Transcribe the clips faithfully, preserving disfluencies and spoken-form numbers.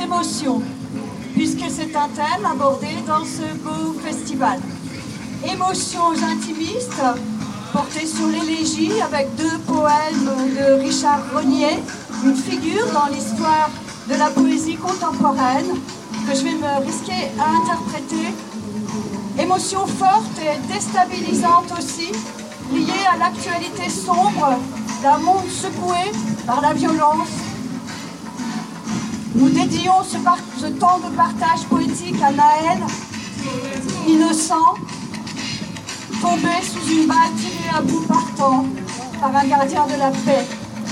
émotions, puisque c'est un thème abordé dans ce beau festival. Émotions intimistes, portées sur l'élégie avec deux poèmes de Richard Rognier, une figure dans l'histoire de la poésie contemporaine que je vais me risquer à interpréter. Émotions fortes et déstabilisantes aussi, liées à l'actualité sombre d'un monde secoué par la violence. Nous dédions ce, ce temps de partage poétique à Naël, innocent, tombé sous une balle tirée à bout portant par un gardien de la paix.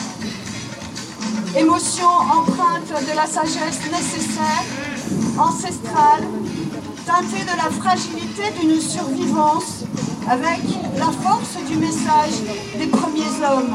Émotion empreinte de la sagesse nécessaire, ancestrale, teintée de la fragilité d'une survivance, avec la force du message des premiers hommes.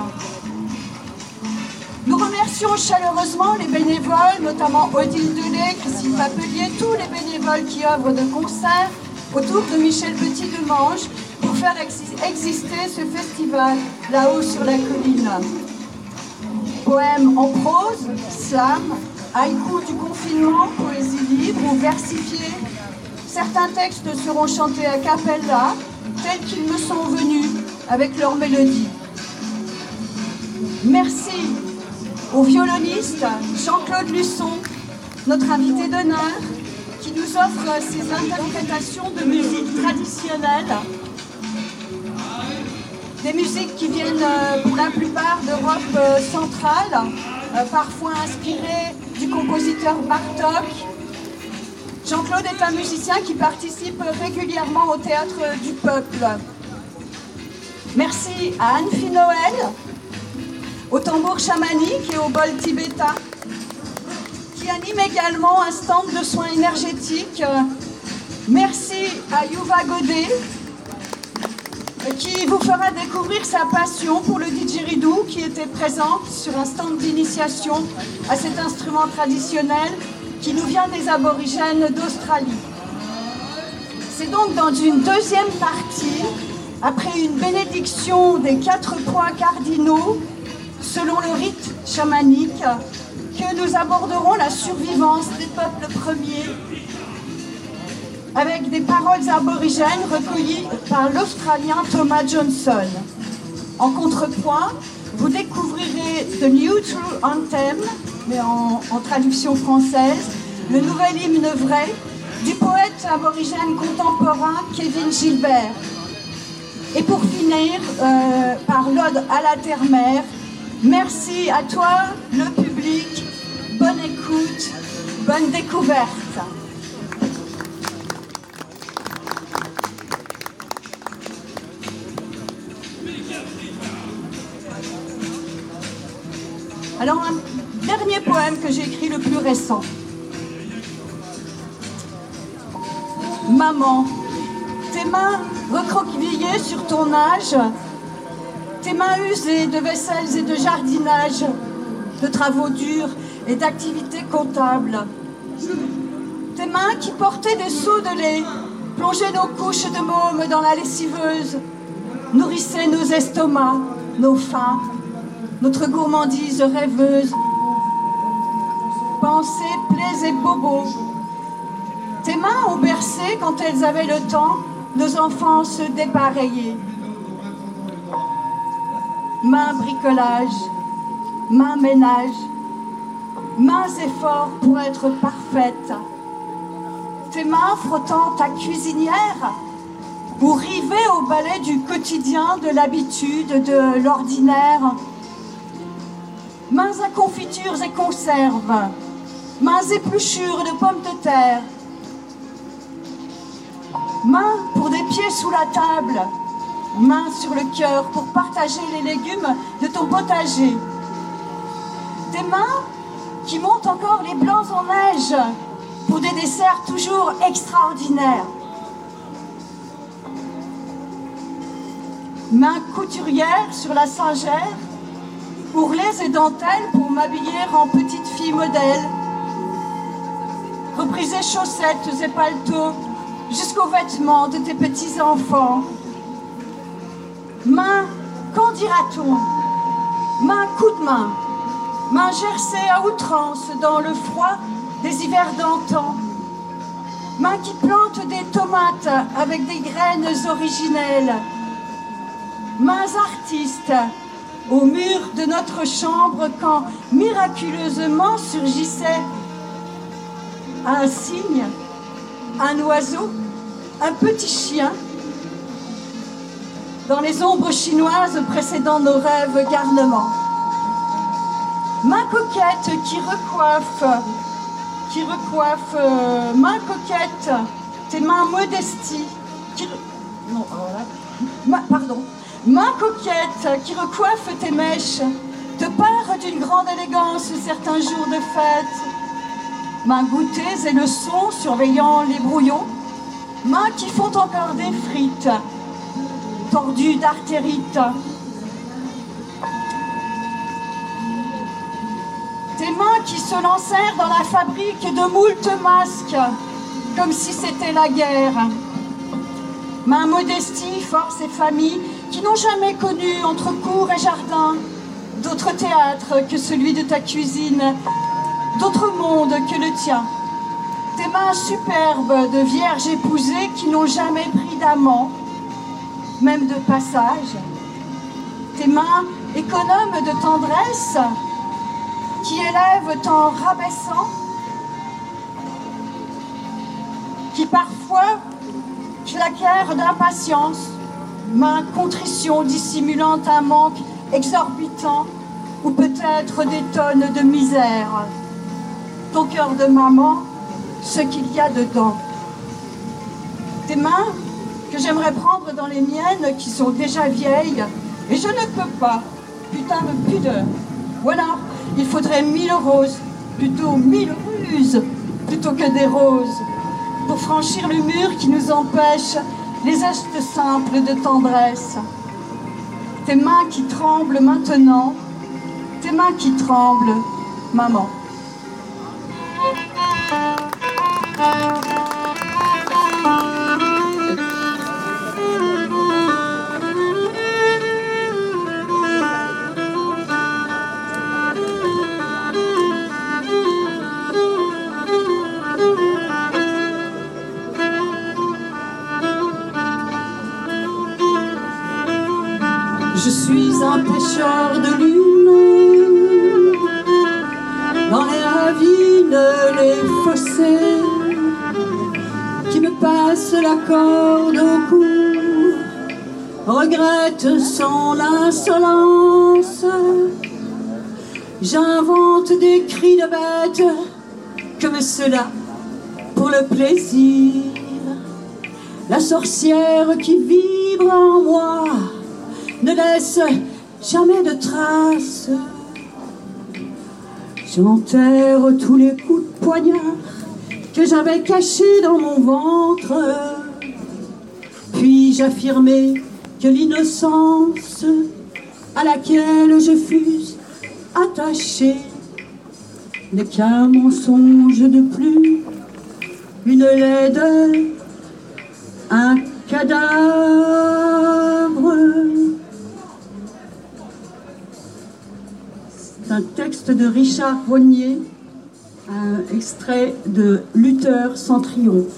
Nous remercions chaleureusement les bénévoles, notamment Odile Delay, Christine Papelier, tous les bénévoles qui œuvrent de concert autour de Michel Petit-Demange pour faire exister ce festival là-haut sur la colline. Poèmes en prose, slam, haïkus du confinement, poésie libre ou versifiée. Certains textes seront chantés a cappella, tels qu'ils me sont venus, avec leur mélodie. Merci au violoniste Jean-Claude Luçon, notre invité d'honneur, qui nous offre ses interprétations de musique traditionnelle. Des musiques qui viennent pour la plupart d'Europe centrale, parfois inspirées du compositeur Bartók. Jean-Claude est un musicien qui participe régulièrement au Théâtre du Peuple. Merci à Anne-Fille Noël, au tambour chamanique et au bol tibétain, qui anime également un stand de soins énergétiques. Merci à Yuva Godet, qui vous fera découvrir sa passion pour le didgeridoo, qui était présente sur un stand d'initiation à cet instrument traditionnel qui nous vient des aborigènes d'Australie. C'est donc dans une deuxième partie, après une bénédiction des quatre points cardinaux, selon le rite chamanique, que nous aborderons la survivance des peuples premiers avec des paroles aborigènes recueillies par l'Australien Thomas Johnson. En contrepoint, vous découvrirez The New True Anthem, mais en, en traduction française, le nouvel hymne vrai du poète aborigène contemporain Kevin Gilbert. Et pour finir, euh, par l'ode à la terre-mère, merci à toi, le public, bonne écoute, bonne découverte. Alors, un dernier poème que j'ai écrit, le plus récent. Maman, tes mains recroquevillées sur ton âge, tes mains usées de vaisselles et de jardinage, de travaux durs et d'activités comptables. Tes mains qui portaient des seaux de lait, plongeaient nos couches de môme dans la lessiveuse, nourrissaient nos estomacs, nos faims, notre gourmandise rêveuse. Pensées, plaies et bobos. Tes mains ont bercé, quand elles avaient le temps, nos enfances dépareillées. Main bricolage, main ménage, mains efforts pour être parfaite. Tes mains frottant ta cuisinière ou rivées au balai du quotidien, de l'habitude, de l'ordinaire. Mains à confitures et conserves, mains épluchures de pommes de terre. Mains pour des pieds sous la table, mains sur le cœur pour partager les légumes de ton potager. Des mains qui montent encore les blancs en neige pour des desserts toujours extraordinaires. Mains couturières sur la singère, ourlets et dentelles pour m'habiller en petite fille modèle. Repriser chaussettes et paletots jusqu'aux vêtements de tes petits-enfants. Main, qu'en dira-t-on? Main, coup de main. Main gercée à outrance dans le froid des hivers d'antan. Main qui plante des tomates avec des graines originelles. Mains artistes au mur de notre chambre quand miraculeusement surgissait un cygne, un oiseau, un petit chien, dans les ombres chinoises précédant nos rêves garnements. Main coquette qui recoiffe, qui recoiffe, euh, main coquette, tes mains modesties, qui, non, voilà. Ma, pardon, main coquette qui recoiffe tes mèches, te parent d'une grande élégance certains jours de fête. Mains goûtées et le son surveillant les brouillons, mains qui font encore des frites, tordues d'artérite. Tes mains qui se lancèrent dans la fabrique de moult masques, comme si c'était la guerre. Mains modestie, force et famille, qui n'ont jamais connu entre cour et jardin d'autre théâtre que celui de ta cuisine, d'autre monde que le tien. Tes mains superbes de vierges épousées qui n'ont jamais pris d'amant, même de passage. Tes mains économes de tendresse, qui élèvent en rabaissant, qui parfois claquèrent d'impatience, main contrition dissimulant un manque exorbitant ou peut-être des tonnes de misère. Ton cœur de maman, ce qu'il y a dedans. Tes mains que j'aimerais prendre dans les miennes qui sont déjà vieilles et je ne peux pas, putain de pudeur. Voilà, il faudrait mille roses, plutôt mille ruses, plutôt que des roses, pour franchir le mur qui nous empêche les gestes simples de tendresse. Tes mains qui tremblent maintenant, tes mains qui tremblent, maman. Je suis un pêcheur de lune, dans les ravines, les fossés, qui me passe la corde au cou, regrette son insolence. J'invente des cris de bêtes comme cela pour le plaisir. La sorcière qui vibre en moi ne laisse jamais de traces. J'enterre tous les coups de poignard que j'avais cachés dans mon ventre. Puis-je affirmer que l'innocence à laquelle je fus attachée n'est qu'un mensonge de plus, une laide, un cadavre. C'est un texte de Richard Rognier, un extrait de Luther sans triomphe.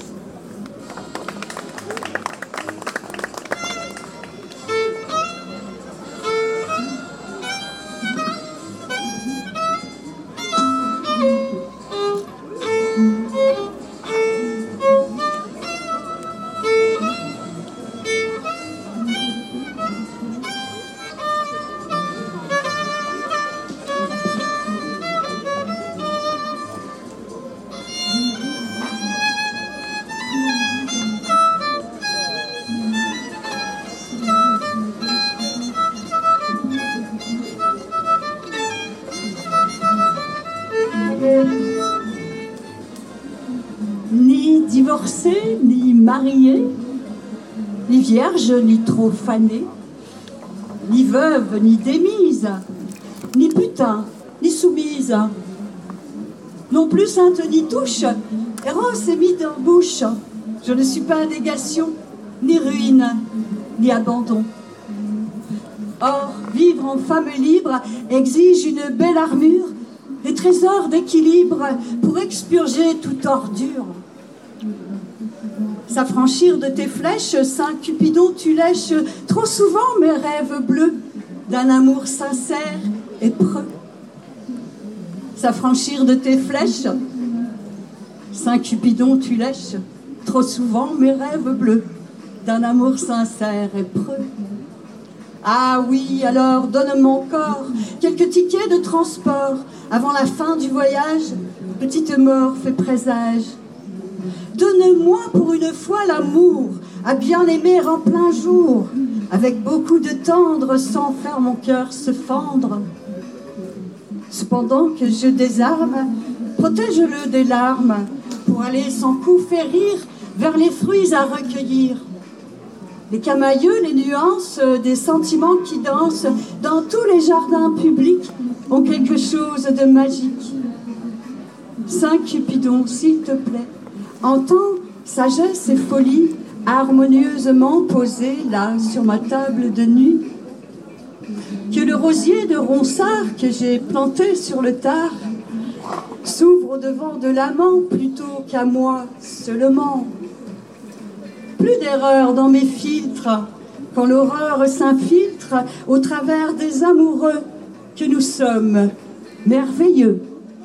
Ni divorcée, ni mariée, ni vierge, ni trop fanée, ni veuve, ni démise, ni putain, ni soumise, non plus sainte ni touche, errance et mise en bouche. Je ne suis pas négation, ni ruine, ni abandon. Or, vivre en femme libre exige une belle armure les trésors d'équilibre pour expurger toute ordure. S'affranchir de tes flèches, Saint Cupidon, tu lèches trop souvent mes rêves bleus d'un amour sincère et preux. S'affranchir de tes flèches, Saint Cupidon, tu lèches trop souvent mes rêves bleus d'un amour sincère et preux. Ah oui, alors donne mon corps quelques tickets de transport avant la fin du voyage, petite mort fait présage. Donne-moi pour une fois l'amour à bien aimer en plein jour, avec beaucoup de tendre sans faire mon cœur se fendre. Cependant que je désarme, protège-le des larmes pour aller sans coup férir vers les fruits à recueillir. Les camailleux, les nuances des sentiments qui dansent dans tous les jardins publics ont quelque chose de magique. Saint Cupidon, s'il te plaît, entends sagesse et folie harmonieusement posées là sur ma table de nuit. Que le rosier de Ronsard que j'ai planté sur le tard s'ouvre au devant de l'amant plutôt qu'à moi seulement. Plus d'erreur dans mes filtres quand l'horreur s'infiltre au travers des amoureux que nous sommes merveilleux.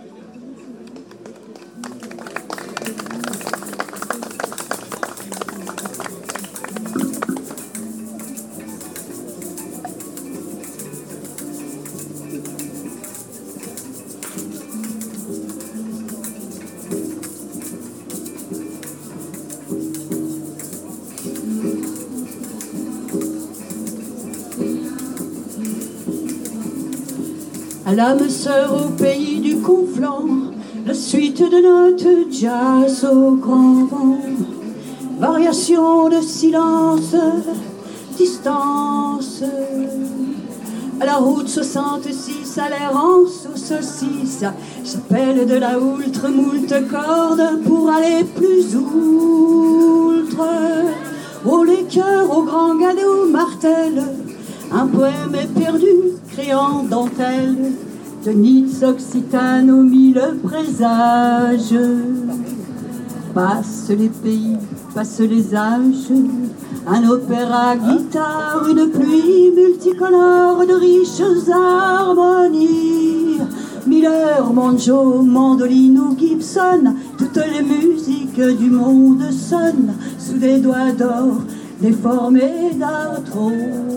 À l'âme sœur au pays du Conflent, la suite de notre jazz au grand vent. Variation de silence, distance. À la route soixante-six, à l'errance aux saucisses, j'appelle de la outre moult cordes pour aller plus outre. Oh les cœurs au grand gadot martèle, un poème est perdu, créant dentelle, de Nietzsche occitane aux mille présages. Passent les pays, passent les âges, un opéra guitare, une pluie multicolore de riches harmonies. Miller, banjo, mandoline ou Gibson, toutes les musiques du monde sonnent sous des doigts d'or déformés d'arthrose.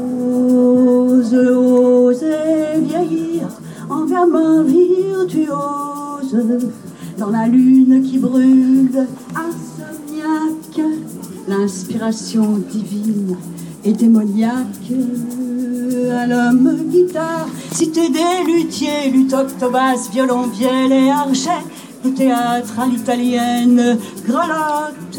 Oser vieillir en gamin virtuose dans la lune qui brûle, insomniaque, l'inspiration divine et démoniaque. À l'homme guitare, cité des luthiers, luth, octobasse, violon, vielle et archet, le théâtre à l'italienne grelotte.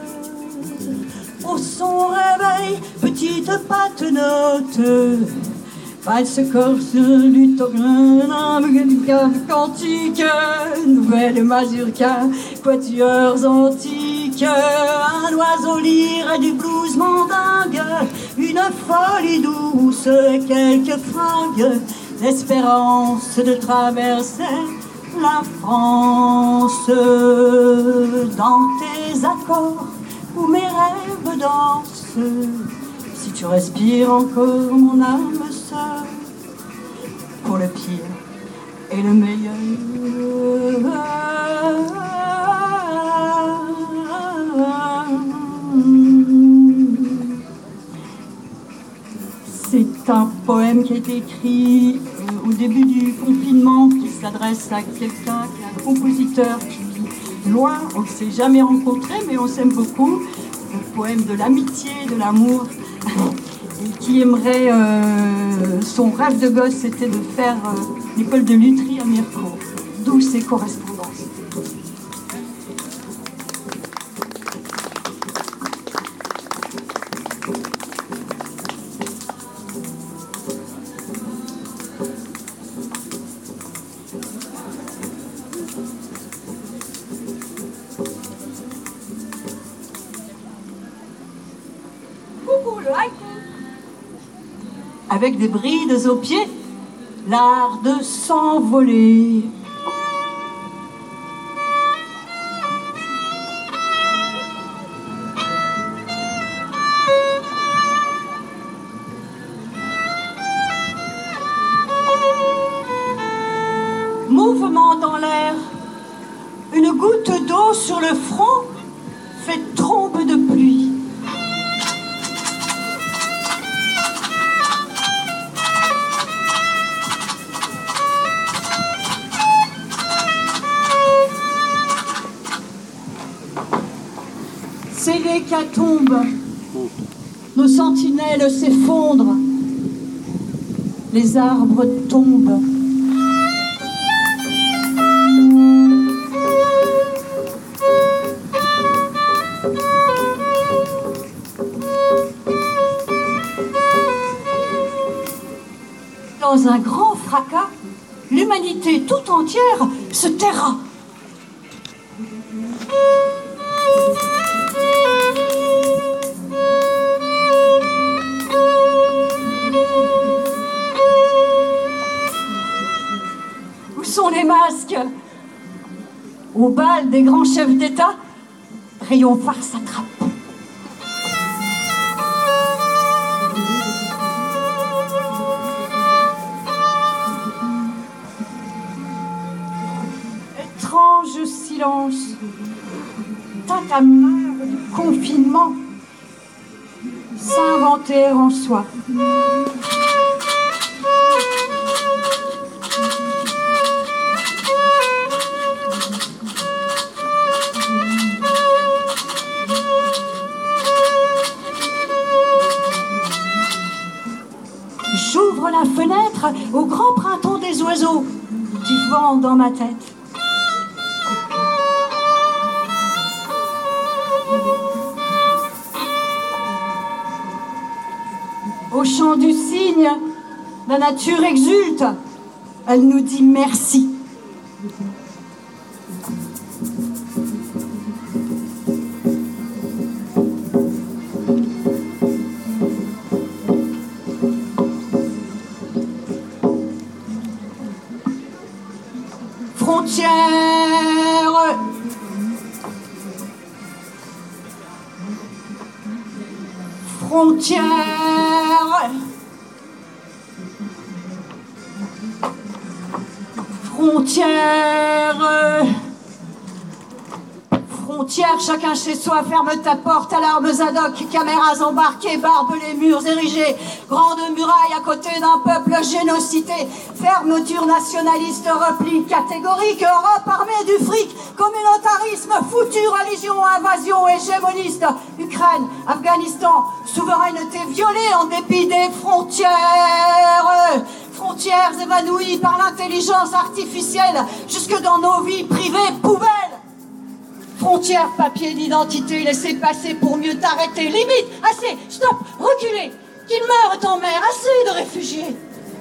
Au son réveil, petite patte-note, valse corse, luth au grain, cantique, nouvelle mazurka, quatuors antiques, un oiseau lyre et du blues mandingue, une folie douce et quelques fringues, l'espérance de traverser la France. Dans tes accords où mes rêves dansent, si tu respires encore mon âme sœur, pour le pire et le meilleur. C'est un poème qui a été écrit euh, au début du confinement, qui s'adresse à quelqu'un qui est un compositeur qui vit loin, on ne s'est jamais rencontré, mais on s'aime beaucoup. Le poème de l'amitié, de l'amour, et qui aimerait, euh, son rêve de gosse, c'était de faire euh, l'école de lutherie à Mirecourt, d'où ses correspondances. Avec des brides aux pieds, l'art de s'envoler sur le front fait trombe de pluie. C'est l'hécatombe. Nos sentinelles s'effondrent. Les arbres tombent. Dans un grand fracas, l'humanité tout entière se taira. Où sont les masques? Au bal des grands chefs d'État, rayon farce attrape. Étrange silence, tintamarre du confinement, s'inventer en soi. J'ouvre la fenêtre au grand printemps des oiseaux, du vent dans ma tête. Au chant du cygne, la nature exulte, elle nous dit merci. Frontières, frontières, frontières, frontières, chacun chez soi, ferme ta porte, alarmes ad hoc, caméras embarquées, barbelés, murs érigés, grandes murailles à côté d'un peuple génocidé, fermeture nationaliste, repli catégorique, Europe armée du fric, communautarisme, foutu, religion, invasion, hégémoniste, Ukraine, Afghanistan, souveraineté violée en dépit des frontières, frontières évanouies par l'intelligence artificielle, jusque dans nos vies privées, poubelles. Frontières, papier d'identité, laissez passer pour mieux t'arrêter. Limite, assez, stop, reculez. Qu'ils meurent en mer, assez de réfugiés.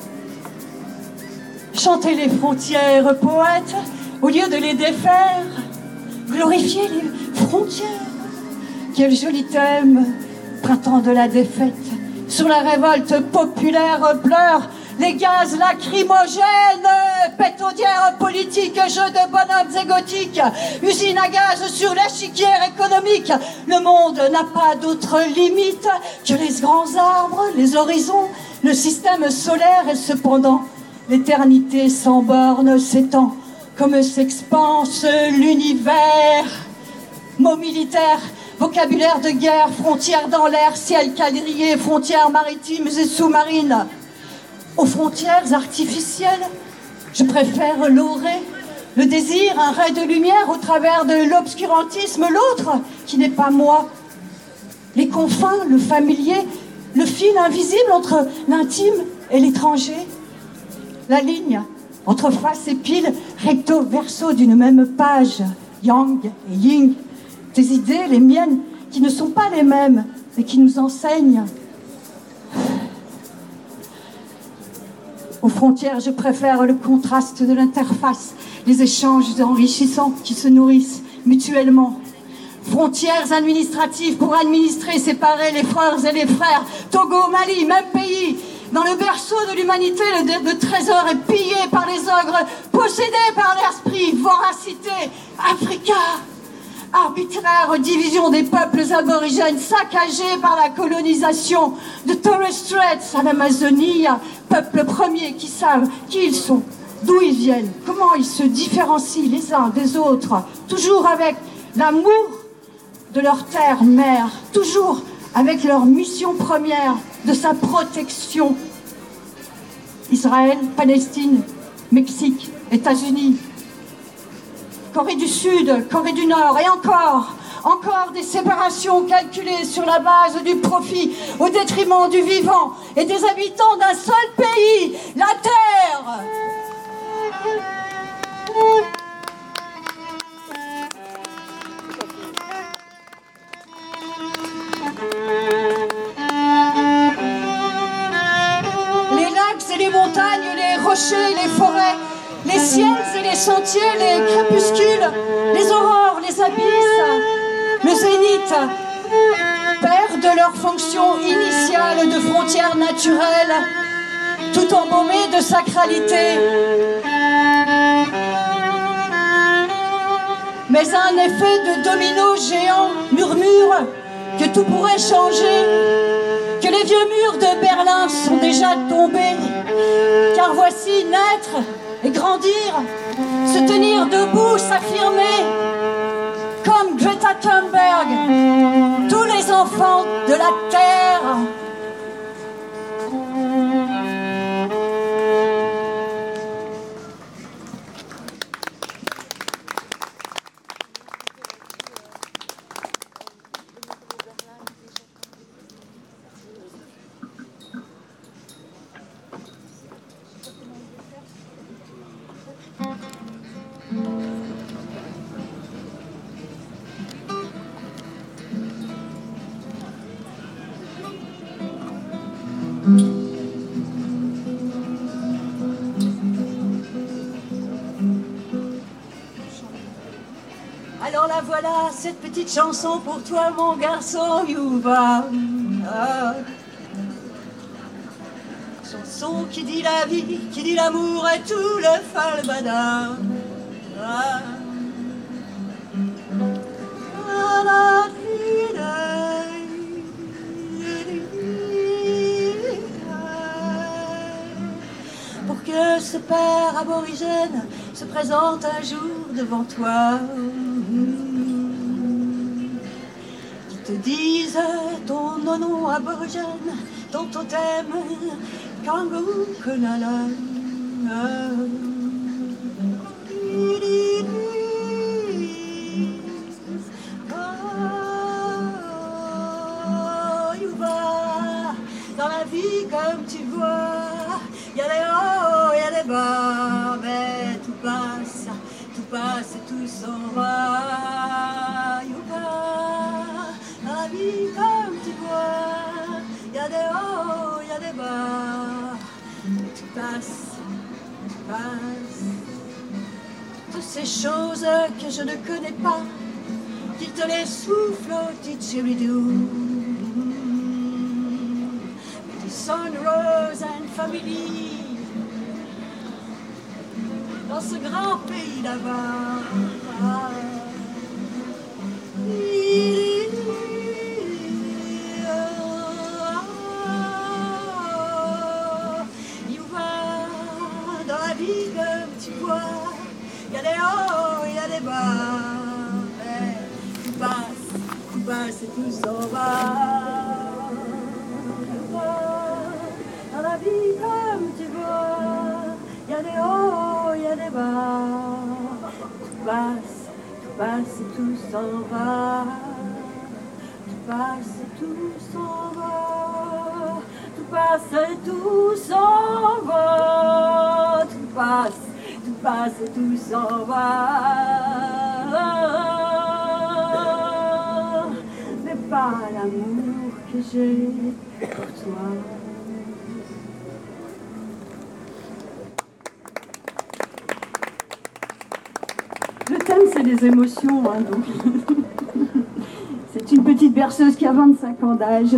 Chantez les frontières, poètes, au lieu de les défaire. Glorifiez les frontières. Quel joli thème, printemps de la défaite. Sur la révolte populaire pleure les gaz lacrymogènes, pétaudières politiques, jeux de bonhommes égotiques, usines à gaz sur l'échiquière économique. Le monde n'a pas d'autre limite que les grands arbres, les horizons, le système solaire, et cependant l'éternité sans borne s'étend comme s'expanse l'univers. Mots militaires, vocabulaire de guerre, frontières dans l'air, ciel quadrillé, frontières maritimes et sous-marines. Aux frontières artificielles, je préfère l'orée, le désir, un ray de lumière au travers de l'obscurantisme, l'autre qui n'est pas moi. Les confins, le familier, le fil invisible entre l'intime et l'étranger. La ligne entre face et pile, recto verso d'une même page, yang et yin. Tes idées, les miennes, qui ne sont pas les mêmes, mais qui nous enseignent. Aux frontières, je préfère le contraste de l'interface, les échanges enrichissants qui se nourrissent mutuellement. Frontières administratives pour administrer, séparer les frères et les frères. Togo, Mali, même pays. Dans le berceau de l'humanité, le, le trésor est pillé par les ogres, possédé par l'esprit, voracité. Africa, arbitraire division des peuples aborigènes, saccagés par la colonisation. De Torres Straits à l'Amazonie, peuples premiers qui savent qui ils sont, d'où ils viennent, comment ils se différencient les uns des autres, toujours avec l'amour de leur terre mère, toujours avec leur mission première de sa protection. Israël, Palestine, Mexique, États-Unis, Corée du Sud, Corée du Nord, et encore, encore des séparations calculées sur la base du profit au détriment du vivant et des habitants d'un seul pays, la Terre. Les lacs et les montagnes, les rochers, les forêts, les ciels et les sentiers, les crépuscules, les aurores, les abysses, le zénith, perdent leur fonction initiale de frontière naturelle, tout embaumée de sacralité. Mais un effet de domino géant murmure que tout pourrait changer, que les vieux murs de Berlin sont déjà tombés, car voici naître et grandir, se tenir debout, s'affirmer, comme Greta Thunberg, tous les enfants de la Terre. Alors la voilà, cette petite chanson pour toi, mon garçon Yuval. Ah. Chanson qui dit la vie, qui dit l'amour et tout le falbada. Ah. Pour que ce père aborigène se présente un jour devant toi, qui te dise ton nom aborigène, ton totem, kangaroo kunala. Dans la vie, comme tu vois, il y a des hauts, il y a des bas, mais tout passe, tout passe et tout s'en va. Youba. Dans la vie, comme tu vois, il y a des hauts, il y a des bas, mais tout passe, tout passe. Toutes ces choses que je ne connais pas, qu'il te les souffle au didgeridoo. Son, Rose and Family, dans ce grand pays là-bas. Ah. You vois, dans la vie comme tu vois, il y a des hauts, il y a des bas, mais tu passes, tu passes et tout s'en va. Dans la vie comme tu vois, il y a des hauts, il y a des bas. Tout passe, tout passe et tout s'en va. Tout passe et tout s'en va. Tout passe et tout s'en va. Tout passe, tout passe et tout s'en va. Mais pas l'amour que j'ai pour toi. Le thème, c'est les émotions, hein, donc. C'est une petite berceuse qui a vingt-cinq ans d'âge.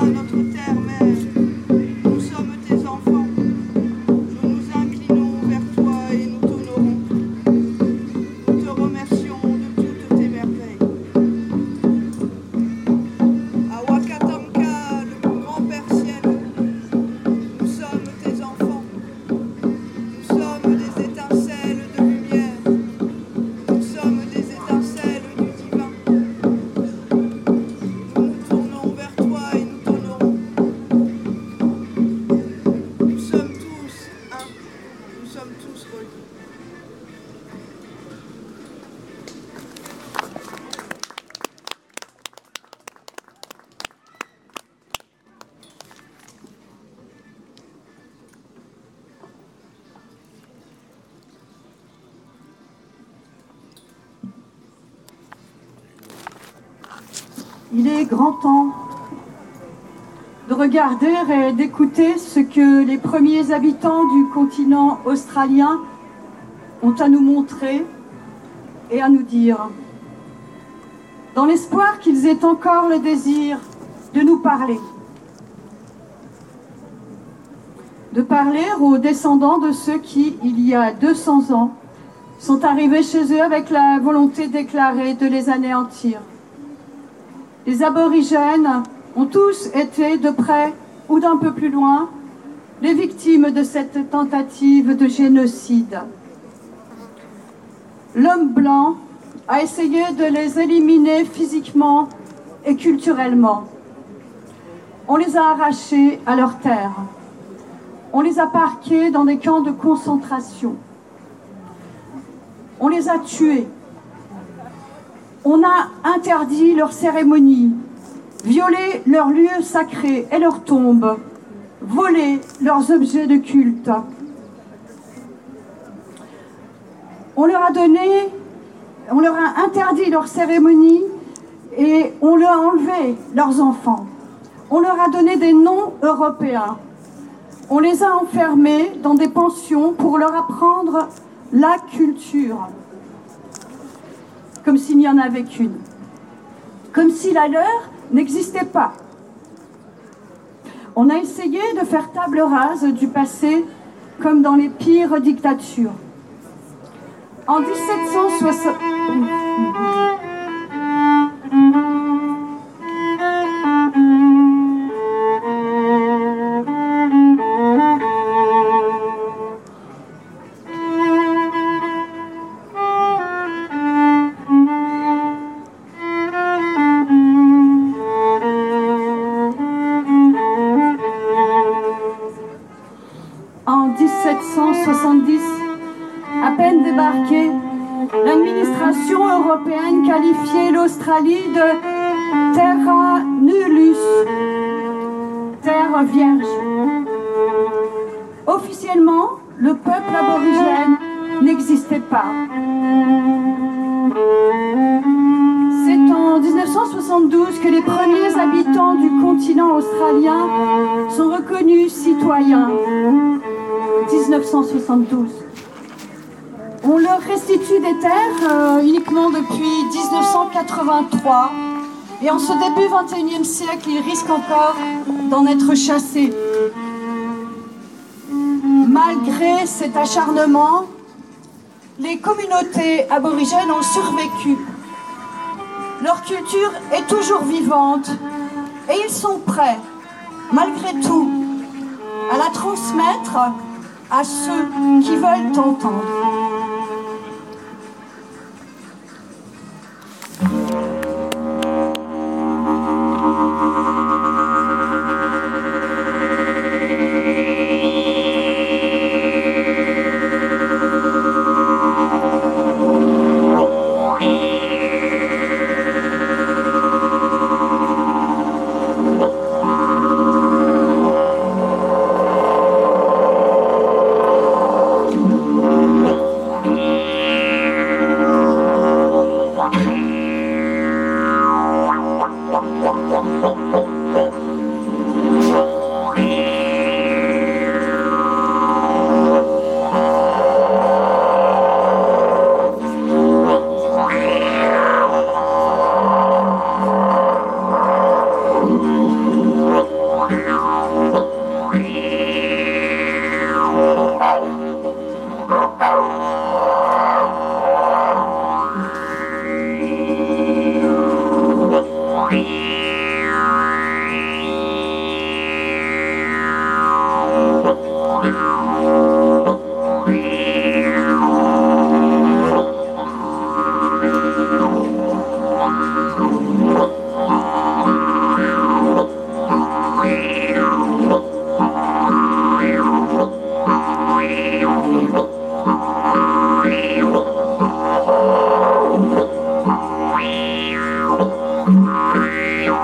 notre terre-mère, nous sommes tes enfants. Nous nous inclinons vers toi et nous t'honorons. Nous te remercions de toutes tes merveilles. À Wakatanka, le plus grand Père ciel, nous sommes tes enfants. Nous sommes des étincelles de lumière. Nous sommes des étincelles du divin. Nous nous tournons vers toi et nous t'honorons. Nous sommes tous un. Nous sommes tous reliés. Il est grand temps de regarder et d'écouter ce que les premiers habitants du continent australien ont à nous montrer et à nous dire, dans l'espoir qu'ils aient encore le désir de nous parler. De parler aux descendants de ceux qui, il y a deux cents ans, sont arrivés chez eux avec la volonté déclarée de les anéantir. Les aborigènes ont tous été, de près ou d'un peu plus loin, les victimes de cette tentative de génocide. L'homme blanc a essayé de les éliminer physiquement et culturellement. On les a arrachés à leur terre. On les a parqués dans des camps de concentration. On les a tués. On a interdit leurs cérémonies, violé leurs lieux sacrés et leurs tombes, volé leurs objets de culte. On leur a donné, on leur a interdit leurs cérémonies et on leur a enlevé leurs enfants. On leur a donné des noms européens. On les a enfermés dans des pensions pour leur apprendre la culture. Comme s'il n'y en avait qu'une, comme si la leur n'existait pas. On a essayé de faire table rase du passé comme dans les pires dictatures. En dix-sept cent soixante... En dix-sept cent soixante-dix, à peine débarquée, l'administration européenne qualifiait l'Australie de terra nullus, terre vierge. Officiellement, le peuple aborigène n'existait pas. C'est en dix-neuf cent soixante-douze que les premiers habitants du continent australien sont reconnus citoyens. dix-neuf cent soixante-douze. On leur restitue des terres euh, uniquement depuis dix-neuf cent quatre-vingt-trois et en ce début vingt et unième siècle, ils risquent encore d'en être chassés. Malgré cet acharnement, les communautés aborigènes ont survécu. Leur culture est toujours vivante et ils sont prêts, malgré tout, à la transmettre à ceux qui veulent entendre. Thank you.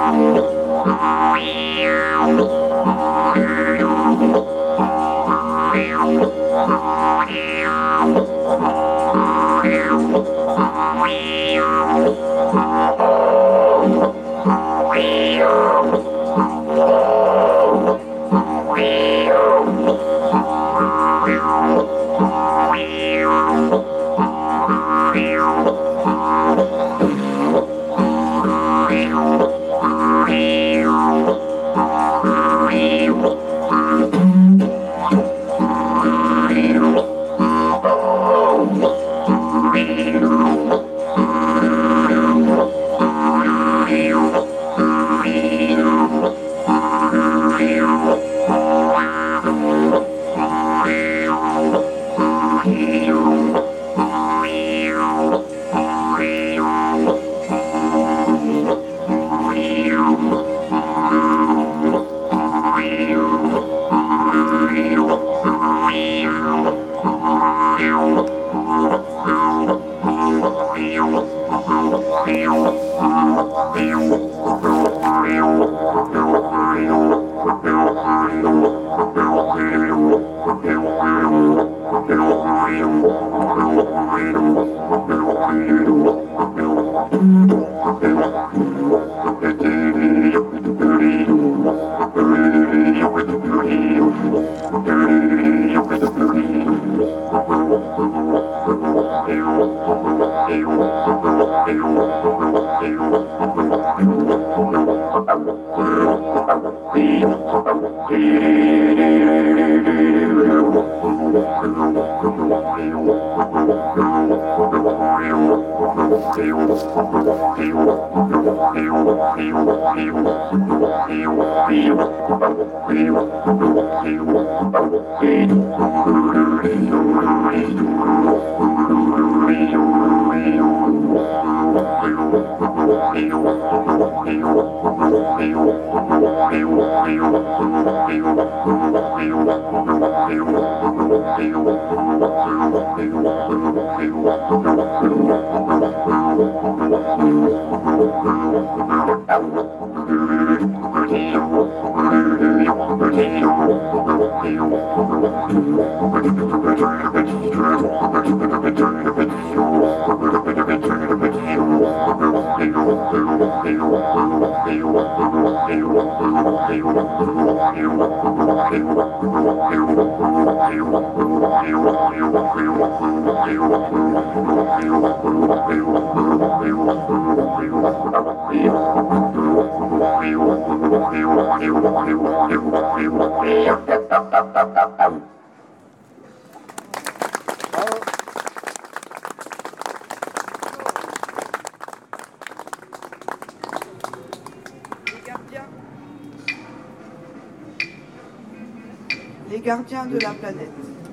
Les gardiens de la planète.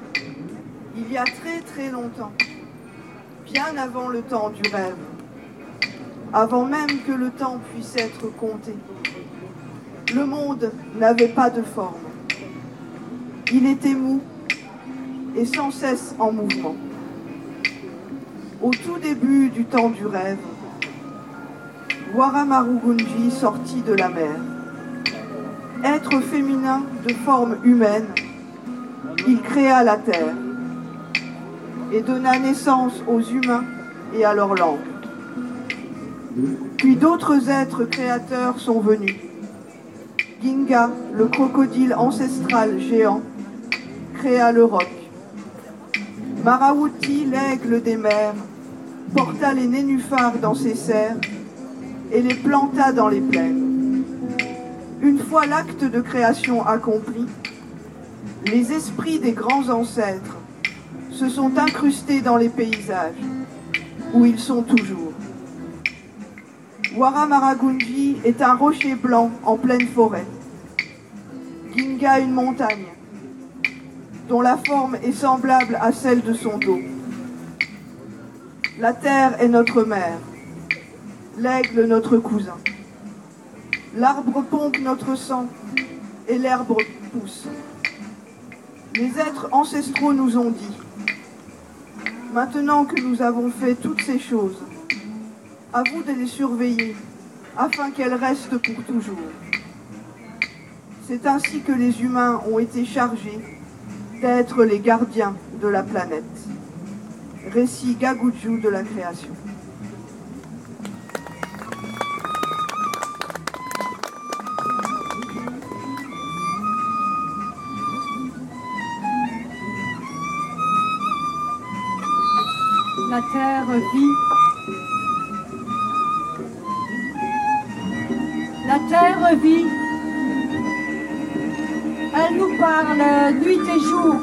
Il y a très très longtemps, bien avant le temps du rêve, avant même que le temps puisse être compté, le monde n'avait pas de forme. Il était mou et sans cesse en mouvement. Au tout début du temps du rêve, Wara Marugunji sortit de la mer. Être féminin de forme humaine, il créa la terre et donna naissance aux humains et à leur langue. Puis d'autres êtres créateurs sont venus. Ginga, le crocodile ancestral géant, créa le roc. Marawuti, l'aigle des mers, porta les nénuphars dans ses serres et les planta dans les plaines. Une fois l'acte de création accompli, les esprits des grands ancêtres se sont incrustés dans les paysages, où ils sont toujours. Wara Marugunji est un rocher blanc en pleine forêt. Ginga une montagne, dont la forme est semblable à celle de son dos. La terre est notre mère, l'aigle notre cousin. L'arbre pompe notre sang et l'herbe pousse. Les êtres ancestraux nous ont dit, maintenant que nous avons fait toutes ces choses, à vous de les surveiller afin qu'elle reste pour toujours. C'est ainsi que les humains ont été chargés d'être les gardiens de la planète. Récit Gagoudjou de la création. La terre vit. La terre vit. Elle nous parle nuit et jour.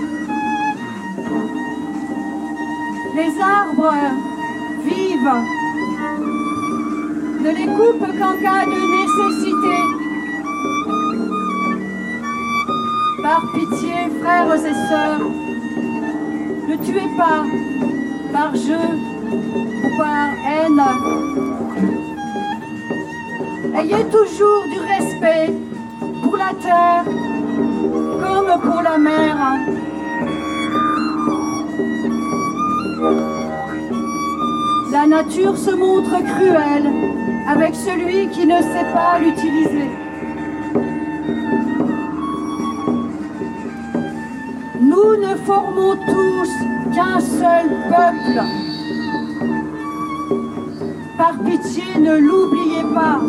Les arbres vivent. Ne les coupe qu'en cas de nécessité. Par pitié, frères et sœurs, ne tuez pas par jeu ou par haine. Ayez toujours du respect pour la terre comme pour la mer. La nature se montre cruelle avec celui qui ne sait pas l'utiliser. Nous ne formons tous qu'un seul peuple. Par pitié, ne l'oubliez pas.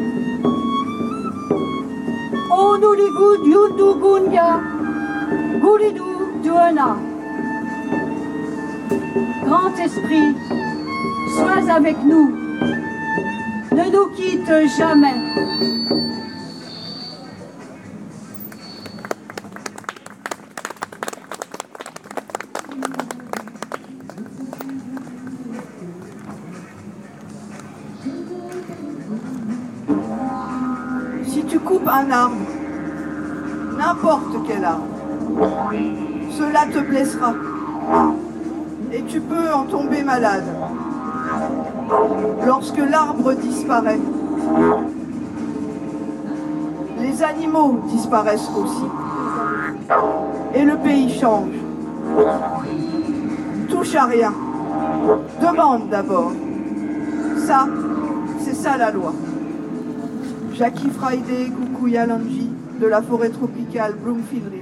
Onuligu Yudu Gunya, Gulidu Duana. Grand Esprit, sois avec nous. Ne nous quitte jamais. Si tu coupes un arbre, n'importe quel arbre, cela te blessera et tu peux en tomber malade. Lorsque l'arbre disparaît, les animaux disparaissent aussi et le pays change. Touche à rien, demande d'abord. Ça, c'est ça la loi. Jackie Friday Kukuyalanji de la forêt tropicale Bloomfield River.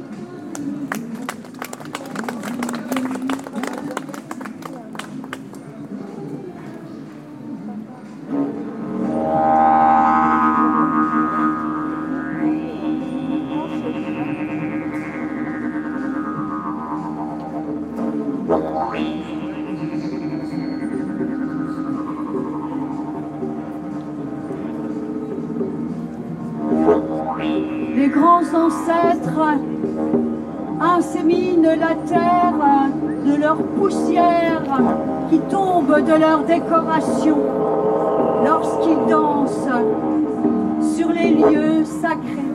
Les grands ancêtres inséminent la terre de leur poussière qui tombe de leur décoration lorsqu'ils dansent sur les lieux sacrés.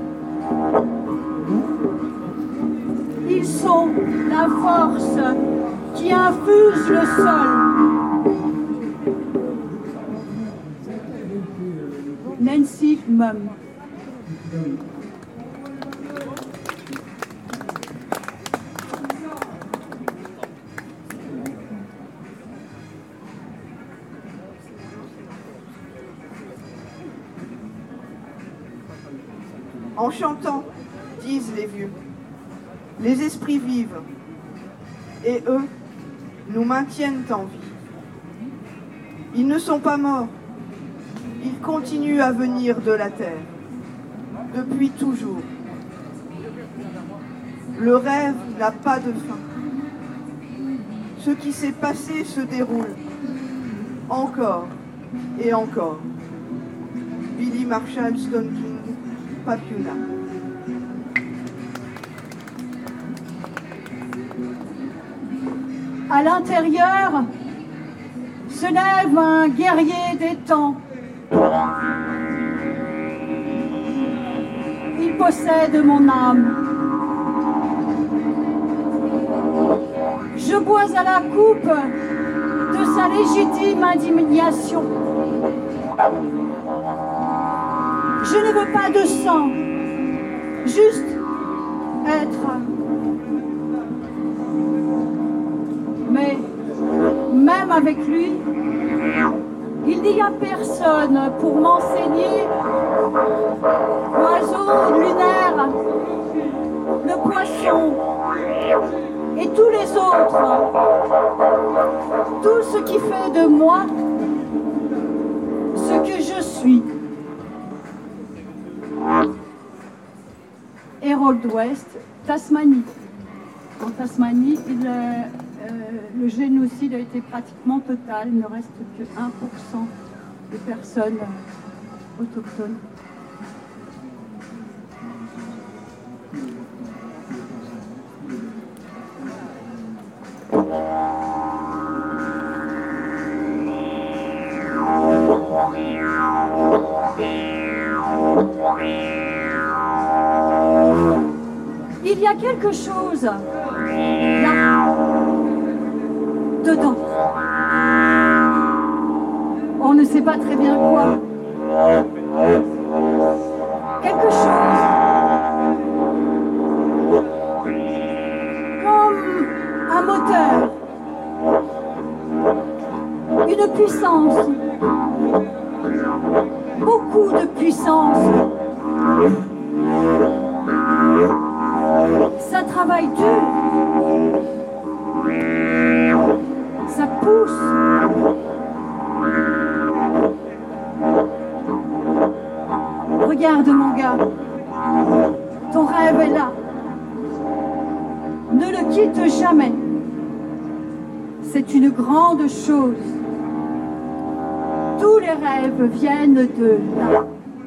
Ils sont la force qui infuse le sol. Nancy Mum. En chantant, disent les vieux, les esprits vivent, et eux nous maintiennent en vie. Ils ne sont pas morts, ils continuent à venir de la terre, depuis toujours. Le rêve n'a pas de fin. Ce qui s'est passé se déroule, encore et encore. Billy Marshall, Stone King, Papuna. À l'intérieur se lève un guerrier des temps. Il possède mon âme. Je bois à la coupe de sa légitime indignation. Je ne veux pas de sang, juste être. Mais même avec lui, Il n'y a personne pour m'enseigner l'oiseau lunaire, le poisson et tous les autres. Tout ce qui fait de moi ce que je suis. Harold West, Tasmanie. En Tasmanie, il, euh, euh, le génocide a été pratiquement total. Il ne reste que un pour cent de personnes euh, autochtones. Il y a quelque chose là, dedans. On ne sait pas très bien quoi. Quelque chose. Comme un moteur. Une puissance. Beaucoup de puissance. Ça travaille dur. Ça pousse. Regarde mon gars. Ton rêve est là. Ne le quitte jamais. C'est une grande chose. Tous les rêves viennent de là.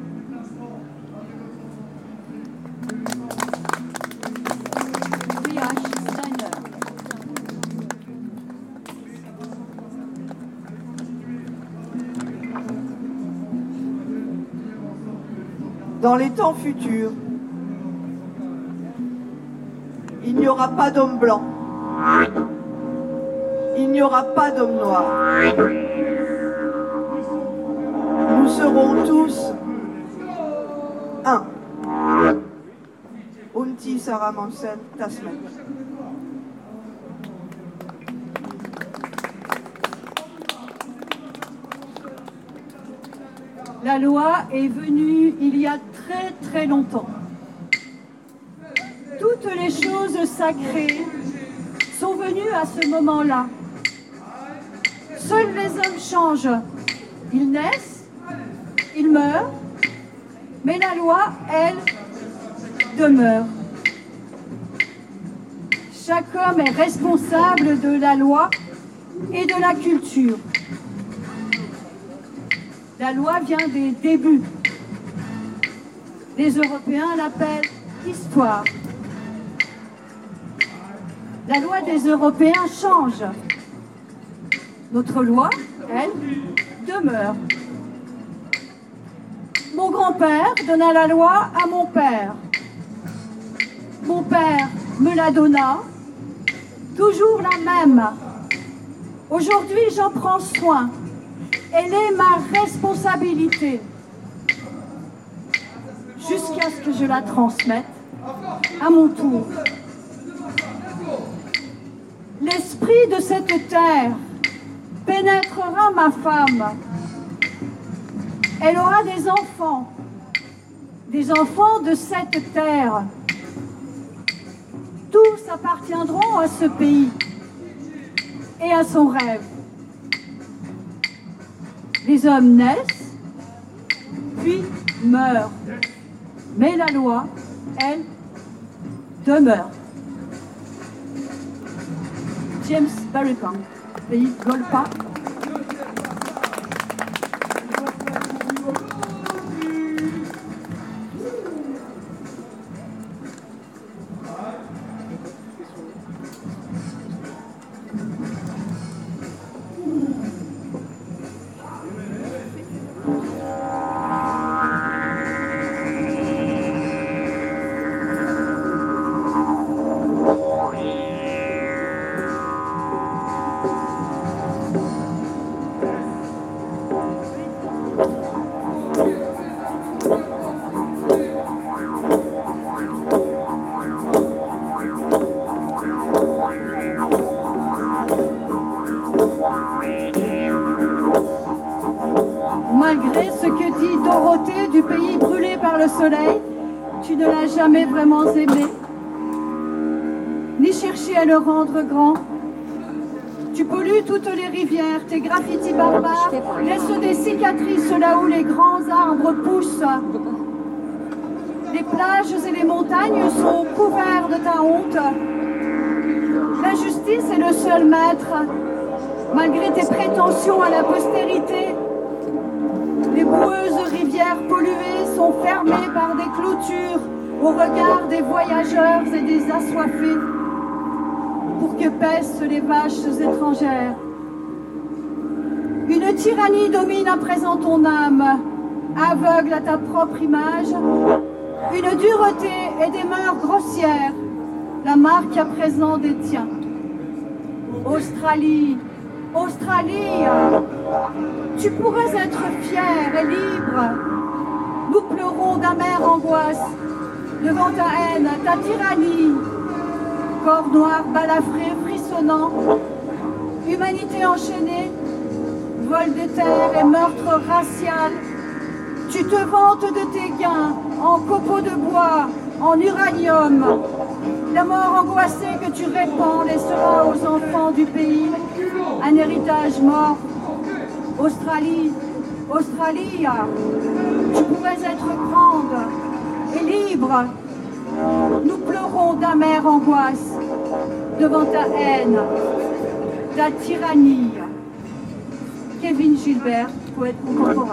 Dans les temps futurs, il n'y aura pas d'homme blanc, il n'y aura pas d'homme noir. Nous serons tous un. Unti Saramansel Tasman. La loi est venue il y a très très longtemps. Toutes les choses sacrées sont venues à ce moment-là. Seuls les hommes changent. Ils naissent, ils meurent, mais la loi, elle, demeure. Chaque homme est responsable de la loi et de la culture. La loi vient des débuts. Les Européens l'appellent histoire. La loi des Européens change. Notre loi, elle, demeure. Mon grand-père donna la loi à mon père. Mon père me la donna, toujours la même. Aujourd'hui, j'en prends soin. Elle est ma responsabilité. Jusqu'à ce que je la transmette à mon tour. L'esprit de cette terre pénétrera ma femme. Elle aura des enfants, des enfants de cette terre. Tous appartiendront à ce pays et à son rêve. Les hommes naissent, puis meurent. Mais la loi, elle, demeure. James Barricon, pays Golpa. côté du pays brûlé par le soleil, tu ne l'as jamais vraiment aimé, ni cherché à le rendre grand. Tu pollues toutes les rivières, tes graffitis barbares laissent des cicatrices là où les grands arbres poussent. Les plages et les montagnes sont couverts de ta honte. La justice est le seul maître, malgré tes prétentions à la postérité. Les boueuses rivières polluées sont fermées par des clôtures au regard des voyageurs et des assoiffés, pour que paissent les vaches étrangères. Une tyrannie domine à présent ton âme, aveugle à ta propre image. Une dureté et des mœurs grossières, la marque à présent des tiens. Australie, Australie, tu pourrais être fière et libre. Nous pleurons d'amère angoisse devant ta haine, ta tyrannie. Corps noir, balafré, frissonnant, humanité enchaînée, vol de terre et meurtre racial. Tu te vantes de tes gains en copeaux de bois, en uranium. La mort angoissée que tu répands laissera aux enfants du pays un héritage mort. Australie, Australie, tu pourrais être grande et libre. Nous pleurons d'amère angoisse devant ta haine, ta tyrannie. Kevin Gilbert, poète contemporain.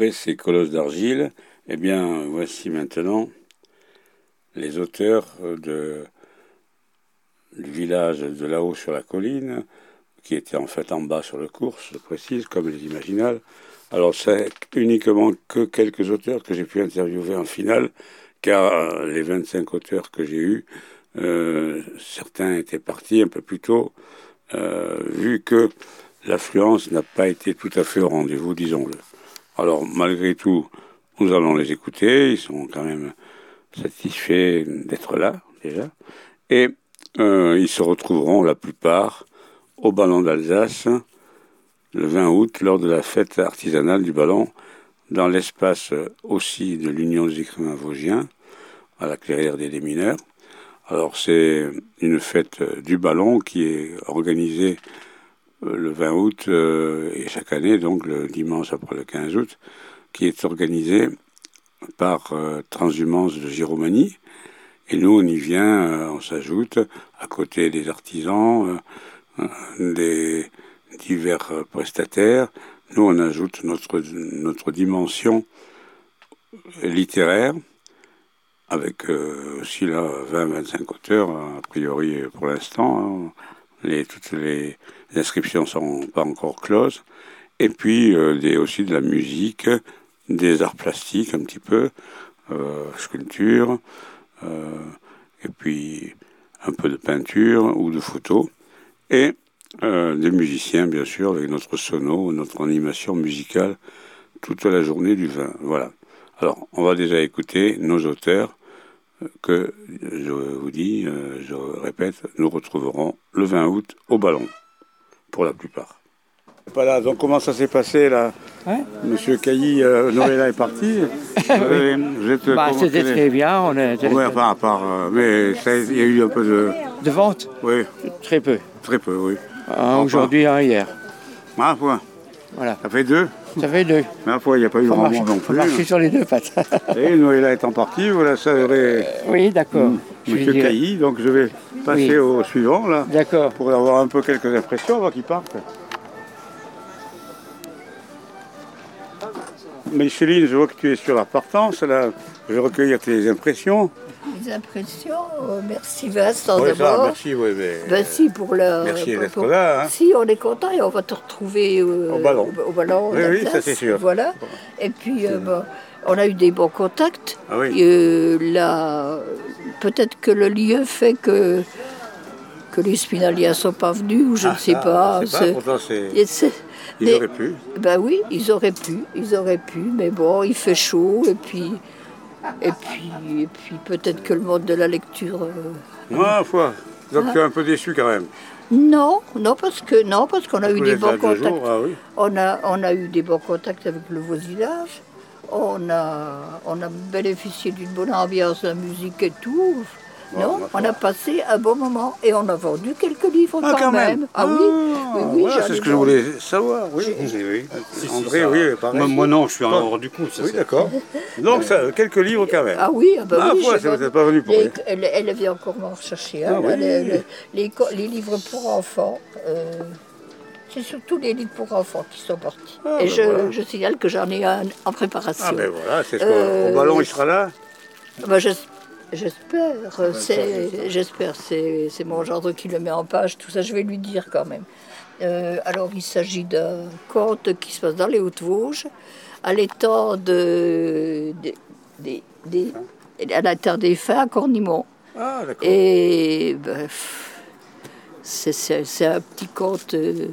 après ces colosses d'argile, eh bien, voici maintenant les auteurs de, du village de là-haut sur la colline, qui était en fait en bas sur le cours, je précise, comme les Imaginales. Alors, c'est uniquement que quelques auteurs que j'ai pu interviewer en finale, car les vingt-cinq auteurs que j'ai eus, euh, certains étaient partis un peu plus tôt, euh, vu que l'affluence n'a pas été tout à fait au rendez-vous, disons-le. Alors, malgré tout, nous allons les écouter, ils sont quand même satisfaits d'être là, déjà, et euh, ils se retrouveront, la plupart, au Ballon d'Alsace, le vingt août, lors de la fête artisanale du ballon, dans l'espace aussi de l'Union des écrivains vosgiens, à la Clairière des Démineurs. Alors, c'est une fête du ballon qui est organisée le vingt août, euh, et chaque année, donc le dimanche après le quinze août, qui est organisé par euh, Transhumance de Giromanie. Et nous, on y vient, euh, on s'ajoute, à côté des artisans, euh, des divers euh, prestataires, nous, on ajoute notre, notre dimension littéraire, avec euh, aussi là vingt à vingt-cinq auteurs, a priori pour l'instant. Hein, les, toutes les inscriptions ne sont pas encore closes. Et puis euh, des, aussi de la musique, des arts plastiques un petit peu, euh, sculpture, euh, et puis un peu de peinture ou de photo. Et euh, des musiciens, bien sûr, avec notre sono, notre animation musicale toute la journée du vingt. Voilà. Alors, on va déjà écouter nos auteurs que, je vous dis, euh, je répète, nous retrouverons le vingt août au Ballon, pour la plupart. Voilà, donc comment ça s'est passé là, hein? Monsieur Cailly, euh, Noëlla est parti. euh, vous êtes, bah, c'était très bien. On a... Oui, enfin, à part, euh, mais il y a eu un peu de... De vente? Oui. Très peu. Très peu, oui. Ah, aujourd'hui, hein, hier. Ah, ouais. Voilà. Ça fait deux? Ça fait deux. Mais à fois, il n'y a pas eu grand monde non plus. Faut marcher sur les deux pattes. Et Noëlla étant partie, voilà, ça aurait... Euh, oui, d'accord. Mmh. Monsieur Cailly, donc je vais passer oui. au suivant, là. D'accord. Pour avoir un peu quelques impressions avant qu'il parte. Micheline, je vois que tu es sur la partance, là. Je vais recueillir tes impressions. Les impressions, euh, merci Vincent oui, d'abord. Ça, merci, oui, mais... Merci pour la... Merci d'être pour... là. Hein. Si, on est content et on va te retrouver euh, au ballon. Au, au ballon oui, oui, ça c'est sûr. Voilà. Et puis, euh, bon, on a eu des bons contacts. Ah, oui. euh, là, peut-être que le lieu fait que, que les Spinaliens ne sont pas venus, ou je ah, ne sais ah, pas. Je sais pas, pourtant c'est... Ils mais, auraient pu. Ben oui, ils auraient pu, ils auraient pu, mais bon, il fait chaud, et puis... Et puis, et puis peut-être que le monde de la lecture... Euh... Ah, foi. Donc ah. tu es un peu déçu quand même. Non, non parce que non parce qu'on a eu des bons contacts. Jours, ah, oui. On a on a eu des bons contacts avec le voisinage. On a on a bénéficié d'une bonne ambiance, la musique et tout. Bon, non, on a passé un bon moment et on a vendu quelques livres ah, quand, quand même. même. Ah, ah oui, oui, oui. Voilà, c'est ce que je voulais savoir. Oui, oui, oui. Si, André, si, oui, pareil. Moi, moi non, je suis hors du coup. Ça, oui, d'accord. Donc ça, quelques livres quand même. Ah oui, ah bah ah, oui. Fois, vous n'êtes pas venu pour les, elle, elle vient encore m'en chercher. Hein, ah, oui. les, les, les, les livres pour enfants. Euh, c'est surtout les livres pour enfants qui sont partis. Ah, et ben je, voilà. je signale que j'en ai un en préparation. Ah ben voilà, c'est ce euh, au ballon il sera là. Bah, J'espère, c'est, j'espère, c'est, c'est mon gendre qui le met en page, tout ça je vais lui dire quand même. Euh, alors il s'agit d'un conte qui se passe dans les Hautes-Vosges, à l'étang de, de, de, de, à la terre des Fins, à Cornimont. Ah d'accord. Et ben, c'est, c'est, c'est un petit conte, euh,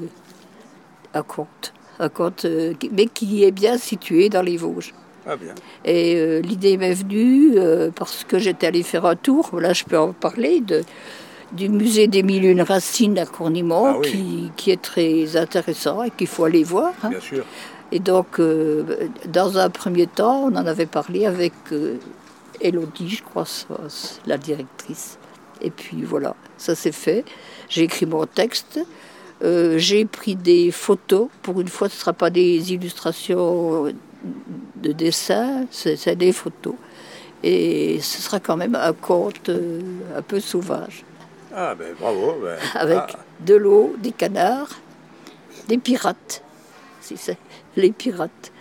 un conte, un conte, euh, mais qui est bien situé dans les Vosges. Ah bien. Et euh, l'idée m'est venue euh, parce que j'étais allée faire un tour, là je peux en parler, de, du musée des Mille et Une Racines à Cornimont, ah, oui. qui, qui est très intéressant et qu'il faut aller voir. Hein. Bien sûr. Et donc, euh, dans un premier temps, on en avait parlé avec euh, Élodie, je crois, la directrice. Et puis voilà, ça s'est fait. J'ai écrit mon texte. Euh, j'ai pris des photos. Pour une fois, ce ne sera pas des illustrations de dessin, c'est, c'est des photos. Et ce sera quand même un conte euh, un peu sauvage. Ah ben bravo. Ben, Avec ah. de l'eau, des canards, des pirates. Si c'est les pirates.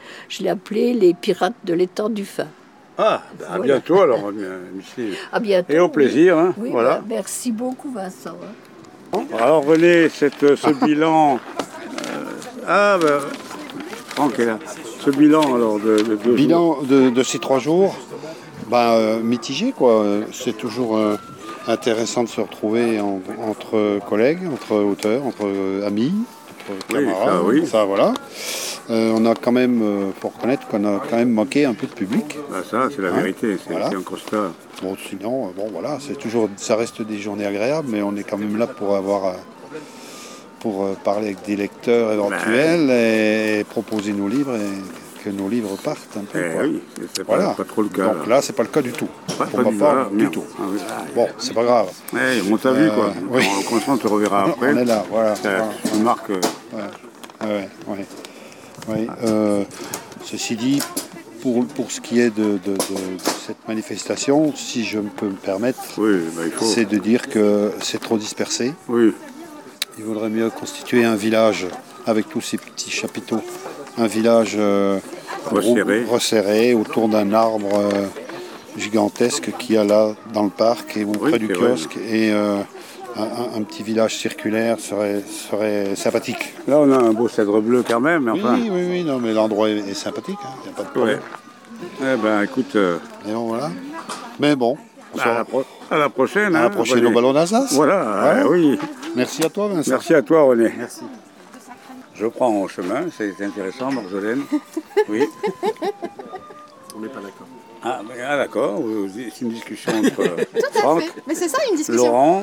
Je l'ai appelé les pirates de l'étang du Fin. Ah, ben, à Voilà. bientôt alors, euh, Micheline. À bientôt. Et au plaisir, hein, Oui, voilà. bah, merci beaucoup, Vincent. hein. Alors René, cette, ce bilan... euh, ah, ben, Franck est là. Ce bilan alors de, de deux Bilan jours. de, de ces trois jours, ben, euh, mitigé quoi. Euh, C'est toujours euh, intéressant de se retrouver en- entre collègues, entre auteurs, entre euh, amis, entre Oui, camarades. ça, oui. Ça, voilà. Euh, on a quand même, euh, faut reconnaître qu'on a quand même manqué un peu de public. Ah, ça, c'est la Hein, vérité, c'est voilà. c'est un constat. Bon, sinon, euh, bon voilà, c'est toujours, ça reste des journées agréables, mais on est quand même là pour avoir, euh, pour euh, parler avec des lecteurs éventuels et, proposer nos livres et que nos livres partent un peu. Eh quoi. oui, c'est- c'est Voilà. pas, pas trop le cas. Donc là, c'est pas le cas du tout. Pas- Pour pas ma du part, tout, du merde. tout. Ah oui. Bon, c'est pas grave. Eh, on t'a vu Euh, quoi. oui. On, on, on te reverra après. On est là, voilà. Ça, Voilà. tu marques. euh, Ouais, ouais, ouais. Ouais, euh, ceci dit, pour, pour ce qui est de, de- de- de cette manifestation, si je peux me permettre, Oui, bah, il faut. c'est de dire que c'est trop dispersé. Oui, Il vaudrait mieux constituer un village avec tous ces petits chapiteaux, un village euh, Resserré. gros- resserré autour d'un arbre euh, gigantesque qu'il y a là dans le parc et ou Oui, près du c'est vrai. kiosque. Et euh, un, un- un petit village circulaire serait, serait sympathique. là on a un beau cèdre bleu quand même, mais enfin. Oui, oui, oui, non, mais l'endroit est, est sympathique, il n'y a pas de problème. Ouais. Eh ben écoute, euh, Et bon, voilà. Mais bon, on à, sort- la pro- à la prochaine. à hein, la prochaine René. au Ballon d'Alsace. Voilà, Voilà. euh, oui. Merci à toi, Vincent. Merci à toi René. Merci. Je prends mon chemin, c'est intéressant, Marjolaine. Oui. On n'est pas d'accord. Ah, mais- ah, d'accord, vous- c'est une discussion entre Franck, Mais c'est ça, une discussion. Laurent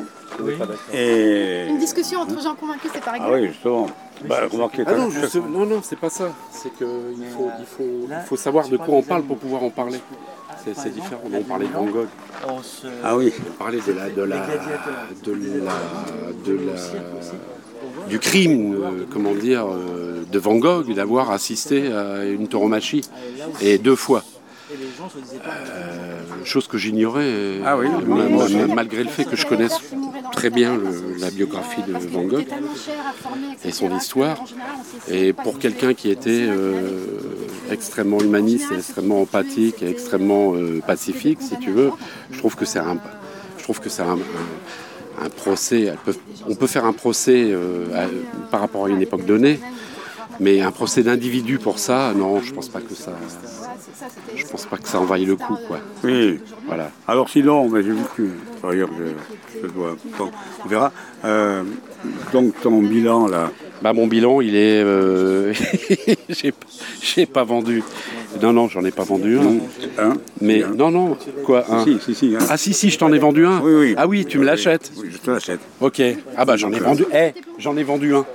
et. Une discussion entre gens convaincus, c'est pas Ah réglé. oui, justement. Bah, remarquez, Ah t'as- non, je sais- non, non, c'est pas ça. C'est qu'il faut, il faut, il faut savoir de quoi on parle pour pouvoir en parler. C'est, c'est différent. On parlait de Van Gogh. Ah oui. On parlait de la, de la, de la, de la, du crime, euh, comment dire, euh, de Van Gogh d'avoir assisté à une tauromachie et deux fois. Euh, chose que j'ignorais, Ah oui, ma- moi aussi. ma- malgré le fait que je connaisse très bien le- la biographie de Van Gogh et son histoire. Et pour quelqu'un qui était euh, extrêmement humaniste, et extrêmement empathique et extrêmement euh, pacifique, si tu veux, je trouve que c'est un, je trouve que c'est un, un- un procès. Elle peut- on peut faire un procès euh, à- par rapport à une époque donnée. Mais un procès d'individu pour ça, non, je pense pas que ça, je pense pas que ça en vaille le coup, quoi. Oui. Voilà. Alors sinon, mais j'ai vu que d'ailleurs je, je dois. Bon, on verra. Euh, donc ton bilan là. Bah mon bilan, il est, euh, j'ai, j'ai pas vendu. Non, non, j'en ai pas vendu un. Hein Mais Hein non, non, quoi, un. Si, si, si. Hein. Ah si, si, je t'en ai vendu un. Oui, oui. Ah oui, tu me Oui, l'achètes. Oui, je te l'achète. Ok. Ah bah j'en ai vendu. Eh, j'en ai vendu un.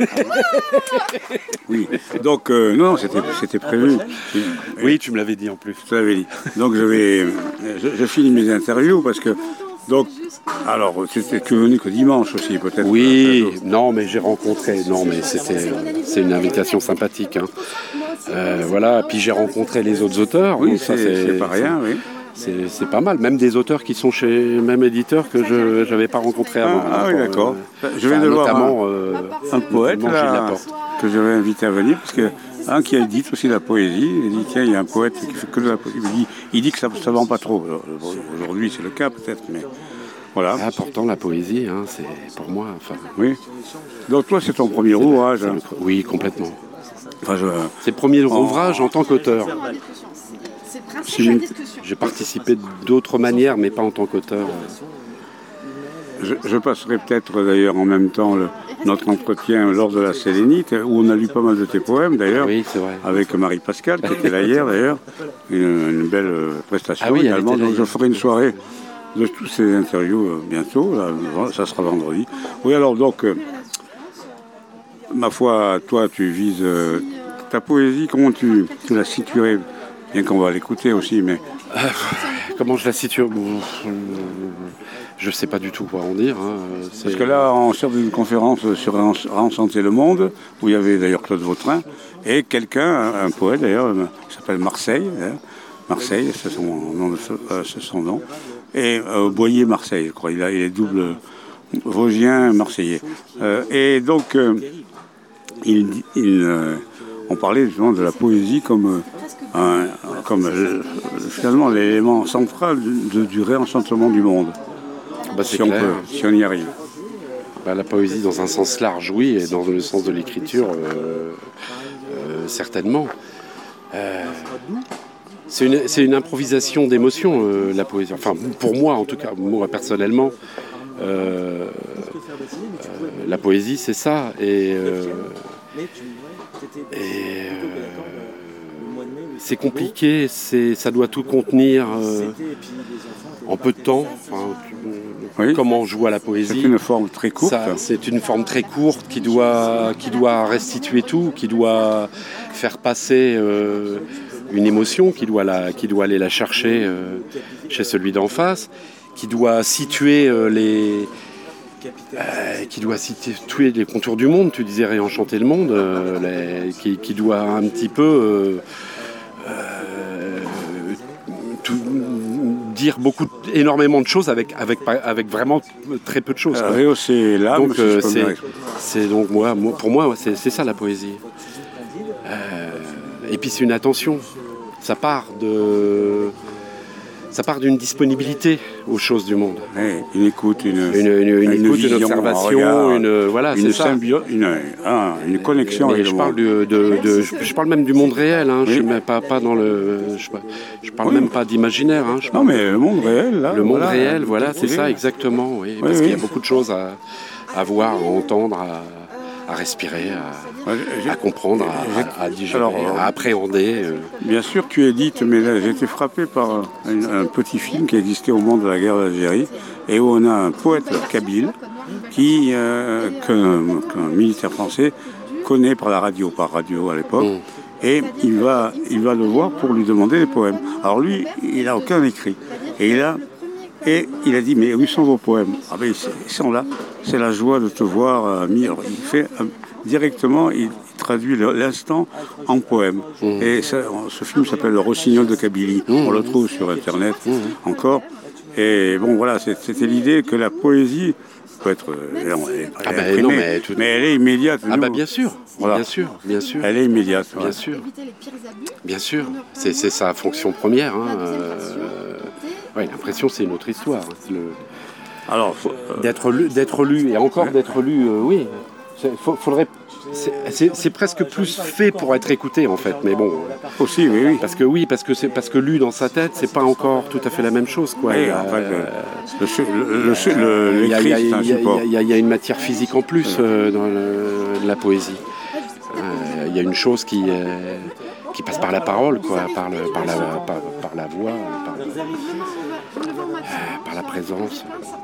Oui. Donc euh, non, c'était c'était prévu. Oui, tu me l'avais dit en plus. Je te l'avais dit. Donc je vais, je, je finis mes interviews parce que donc alors c'était que venu que dimanche aussi peut-être. Oui, non, mais j'ai rencontré. Non, mais c'était, c'est une invitation sympathique. Hein. Euh, voilà. Puis j'ai rencontré les autres auteurs. Oui, donc ça, c'est c'est pas rien, oui. C'est, c'est pas mal, même des auteurs qui sont chez le même éditeur que je n'avais pas rencontré avant. Ah, ah oui, Alors, d'accord. euh, Je vais enfin, devoir notamment euh, un poète notamment Gilles là, Laporte. que je vais inviter à venir parce que un qui édite aussi la poésie, il dit tiens il y a un poète qui fait que de la poésie, il dit, il dit que ça ne vend pas trop. Alors, aujourd'hui c'est le cas peut-être, mais voilà. Ah, pourtant la poésie, hein, c'est pour moi. Enfin, Oui. Donc toi c'est ton premier ouvrage. c'est le- oui, complètement. Enfin, je- C'est le premier Oh. ouvrage en tant qu'auteur. C'est le principe Si de la je- discussion. J'ai participé d'autres manières, mais pas en tant qu'auteur. Je, je passerai peut-être d'ailleurs en même temps le- notre entretien lors de la Sélénite, où on a lu pas mal de tes poèmes d'ailleurs, Oui, c'est vrai. avec Marie-Pascale, qui était là hier d'ailleurs, une, une belle euh, prestation Ah oui, elle également. était là Donc je hier. ferai une soirée de toutes ces interviews euh, bientôt, là, ça sera vendredi. Oui, alors donc, euh, ma foi, toi tu vises euh, ta poésie, comment tu, tu la situerais, bien qu'on va l'écouter aussi, mais Comment je la situe Bon, euh, je sais pas du tout quoi en dire. hein. C'est- parce que là, on sort d'une conférence sur Rensanter le Monde, où il y avait d'ailleurs Claude Vautrin, et quelqu'un, un, un poète d'ailleurs, qui s'appelle Marseille, hein, Marseille, c'est son nom, de, euh, c'est son nom, et euh, Boyer Marseille, je crois, il, a, il est double vosgien marseillais. Euh, et donc, euh, il, dit- il, euh, on parlait justement de la poésie comme, euh, un, comme euh, finalement l'élément central de, du réenchantement du monde. Bah, c'est si, on clair. peut, si on y arrive. Bah, la poésie dans un sens large, oui, et dans le sens de l'écriture, euh, euh, certainement. Euh, c'est, une, c'est une improvisation d'émotions, euh, la poésie. Enfin, pour moi, en tout cas, moi personnellement, euh, euh, la poésie, c'est ça. Et, euh, et euh, c'est compliqué, c'est, ça doit tout contenir euh, en peu de temps. Enfin, oui. Comment on joue à la poésie. C'est une forme très courte. Ça, c'est une forme très courte qui doit, qui doit restituer tout, qui doit faire passer euh, une émotion, qui doit, la, qui doit aller la chercher euh, chez celui d'en face, qui doit situer euh, les... Euh, qui doit situer les contours du monde, tu disais réenchanter le monde, euh, les, qui, qui doit un petit peu euh, euh, tout, dire beaucoup, énormément de choses avec, avec, avec vraiment très peu de choses. Euh, rehausser l'âme, donc, si euh, je peux c'est, me c'est donc moi, moi, pour moi, c'est, c'est ça la poésie. Euh, et puis c'est une attention. Ça part de, ça part d'une disponibilité aux choses du monde. Ouais, une écoute, une, une, une, une, une écoute, vision, une observation, regard, une voilà, une c'est symbio- ça. Une, ah, une connexion. Mais avec je le parle monde. de, de, de je, je parle même du monde réel. Hein. Oui. Je suis pas, pas dans le, je, je parle Oui. même pas d'imaginaire. Hein. Je Non, parle mais le monde réel, là. le monde voilà, réel, voilà, c'est oui. ça exactement. Oui, Oui, parce oui. qu'il y a beaucoup de choses à, à voir, à entendre, à, à respirer, à, Ouais, j'ai- à comprendre, à, à, à digérer, Alors, euh, à appréhender. euh. Bien sûr, tu édites, mais là, j'ai été frappé par un, un petit film qui existait au moment de la guerre d'Algérie, et où on a un poète kabyle qui, euh, qu'un, qu'un militaire français connaît par la radio, par radio à l'époque, Mm. et il va, il va le voir pour lui demander des poèmes. Alors lui, il n'a aucun écrit, et il a, et il a dit, mais où sont vos poèmes? Ah ben ils sont là, c'est la joie de te voir euh, mis. Alors, il fait euh, directement, il traduit le- l'instant en poème. Mmh. Et ça, ce film s'appelle Le Rossignol de Kabylie. Mmh. On le trouve sur Internet Mmh. encore. Et bon, voilà, c'est- c'était l'idée que la poésie peut être euh, non, elle est- Ah elle est ben imprimée, non, mais tout- mais elle est immédiate. Ah nous. bah bien sûr, Voilà. bien sûr, bien sûr, Elle est immédiate. bien ouais. sûr, Éviter les pires abus. bien sûr. C'est, c'est sa fonction première. Hein. euh, ouais, l'impression, c'est une autre histoire. hein. Le- Alors, faut- euh, D'être lu, d'être lu et encore d'être lu, euh, oui. C'est, faut- faudrait, c'est, c'est, c'est presque plus fait pour être écouté en fait, mais bon. aussi, oui, oui. Parce que oui, parce que c'est parce que lu dans sa tête, c'est pas encore tout à fait la même chose, quoi. Oui, Il y a, en fait, euh, le, su- le, le, su- le- il y a- l'écrit, il y a- c'est un il y a- support. il y a- il y a une matière physique en plus euh, dans le- la poésie. Euh, Il y a une chose qui, euh, qui passe par la parole, quoi, par, le, par, la, par, par la voix, par, euh, par la présence.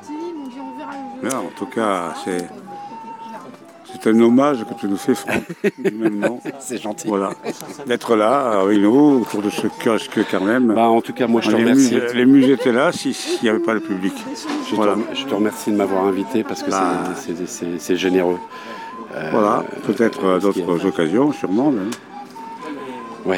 Là, en tout cas, c'est, c'est un hommage que tu nous fais, Franck, du même nom. C'est gentil. Voilà, d'être là avec nous autour de ce kiosque quand même. Bah, en tout cas, moi, je te les, remercie. musées, les musées étaient là si- s'il n'y avait pas le public. Je, Voilà. te, je te remercie de m'avoir invité parce que Bah. c'est, c'est, c'est, c'est généreux. Euh, Voilà, peut-être à d'autres qui est- occasions, sûrement. mais- Ouais.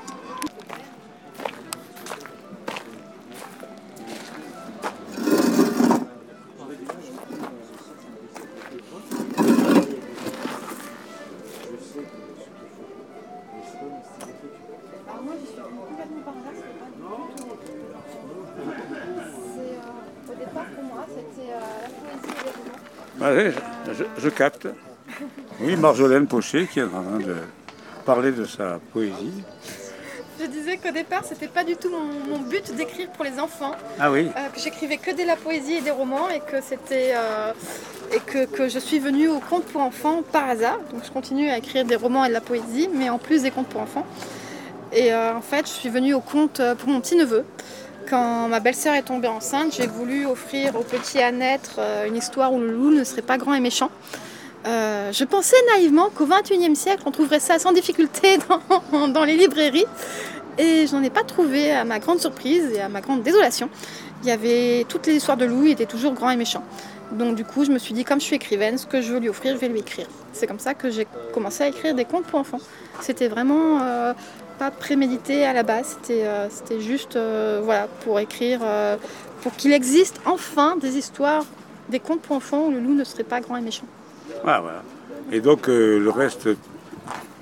Alors moi, je suis venue complètement par hasard, c'était pas du tout. C'est, euh, au départ, pour moi, c'était euh, la poésie et les romans. Allez, je, je capte. Oui, Marjolaine Pochet qui est en train de parler de sa poésie. Je disais qu'au départ, c'était pas du tout mon, mon but d'écrire pour les enfants, Ah oui, euh, que j'écrivais que de la poésie et des romans et que c'était euh, et que, que je suis venue au conte pour enfants par hasard. Donc je continue à écrire des romans et de la poésie, mais en plus des contes pour enfants. Et euh, en fait, je suis venue au conte pour mon petit neveu. Quand ma belle-sœur est tombée enceinte, j'ai voulu offrir au petit à naître euh, une histoire où le loup ne serait pas grand et méchant. Euh, je pensais naïvement qu'au vingt et unième siècle, on trouverait ça sans difficulté dans, dans les librairies. Et je n'en ai pas trouvé, à ma grande surprise et à ma grande désolation. Il y avait toutes les histoires de loup, il était toujours grand et méchant. Donc du coup, je me suis dit, comme je suis écrivaine, ce que je veux lui offrir, je vais lui écrire. C'est comme ça que j'ai commencé à écrire des contes pour enfants. C'était vraiment euh, pas prémédité à la base, c'était, euh, c'était juste euh, voilà, pour écrire, euh, pour qu'il existe enfin des histoires, des contes pour enfants où le loup ne serait pas grand et méchant. ah, voilà. Et donc euh, le reste,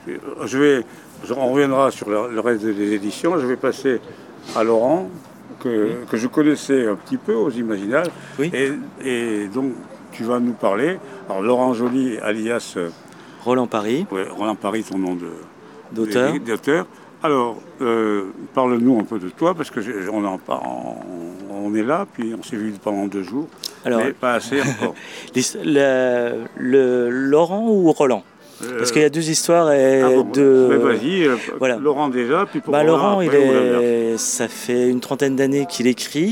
je vais, je- on reviendra sur le, le reste des éditions. Je vais passer à Laurent, que, que je connaissais un petit peu aux Imaginales. Oui. Et, et donc, tu vas nous parler. Alors, Laurent Joly, alias euh, Roland Paris, ouais, Roland Paris, ton nom de, d'auteur. d- d'auteur. Alors, euh, parle-nous un peu de toi, parce que j'ai- on, en, on, on est là, puis on s'est vu pendant deux jours, Alors, mais pas assez encore. l'his- le, le- Laurent ou Roland? Parce Euh, qu'il y a deux histoires et ah bon, deux. mais vas-y, euh, voilà. Laurent déjà, puis pour Bah, Roland, Laurent, après, il ou l'inverse. est, ça fait une trentaine d'années qu'il écrit.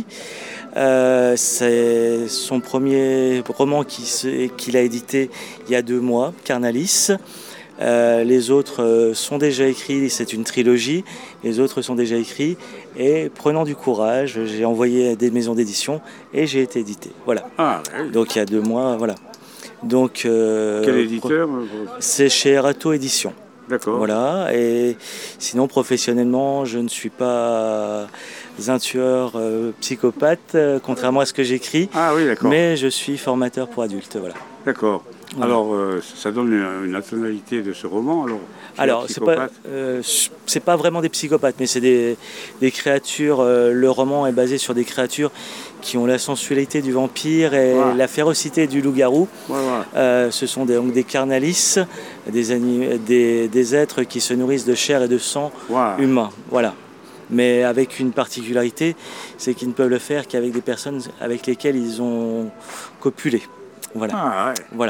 Euh, c'est son premier roman qui se- qu'il a édité il y a deux mois, Carnalis. Euh, les autres euh, sont déjà écrits, c'est une trilogie. Les autres sont déjà écrits. Et prenant du courage, j'ai envoyé à des maisons d'édition et j'ai été édité. Voilà. Ah, oui. Donc il y a deux mois, voilà. Donc euh, Quel éditeur? c'est chez Erato Édition. D'accord. Voilà, et sinon professionnellement, je ne suis pas un tueur euh, psychopathe, euh, contrairement à ce que j'écris, Ah oui, d'accord. mais je suis formateur pour adultes. Voilà. D'accord. Voilà. Alors, euh, ça donne une, une tonalité de ce roman. Alors, tu es Alors, c'est pas, psychopathe. euh, c'est pas vraiment des psychopathes, mais c'est des, des créatures. euh, le roman est basé sur des créatures qui ont la sensualité du vampire et Ouais. la férocité du loup-garou. Ouais, ouais. Euh, ce sont des, donc des carnalis, des, anim- des, des êtres qui se nourrissent de chair et de sang Ouais. humain. Voilà. Mais avec une particularité, c'est qu'ils ne peuvent le faire qu'avec des personnes avec lesquelles ils ont copulé. Voilà. Ah, ouais. Voilà.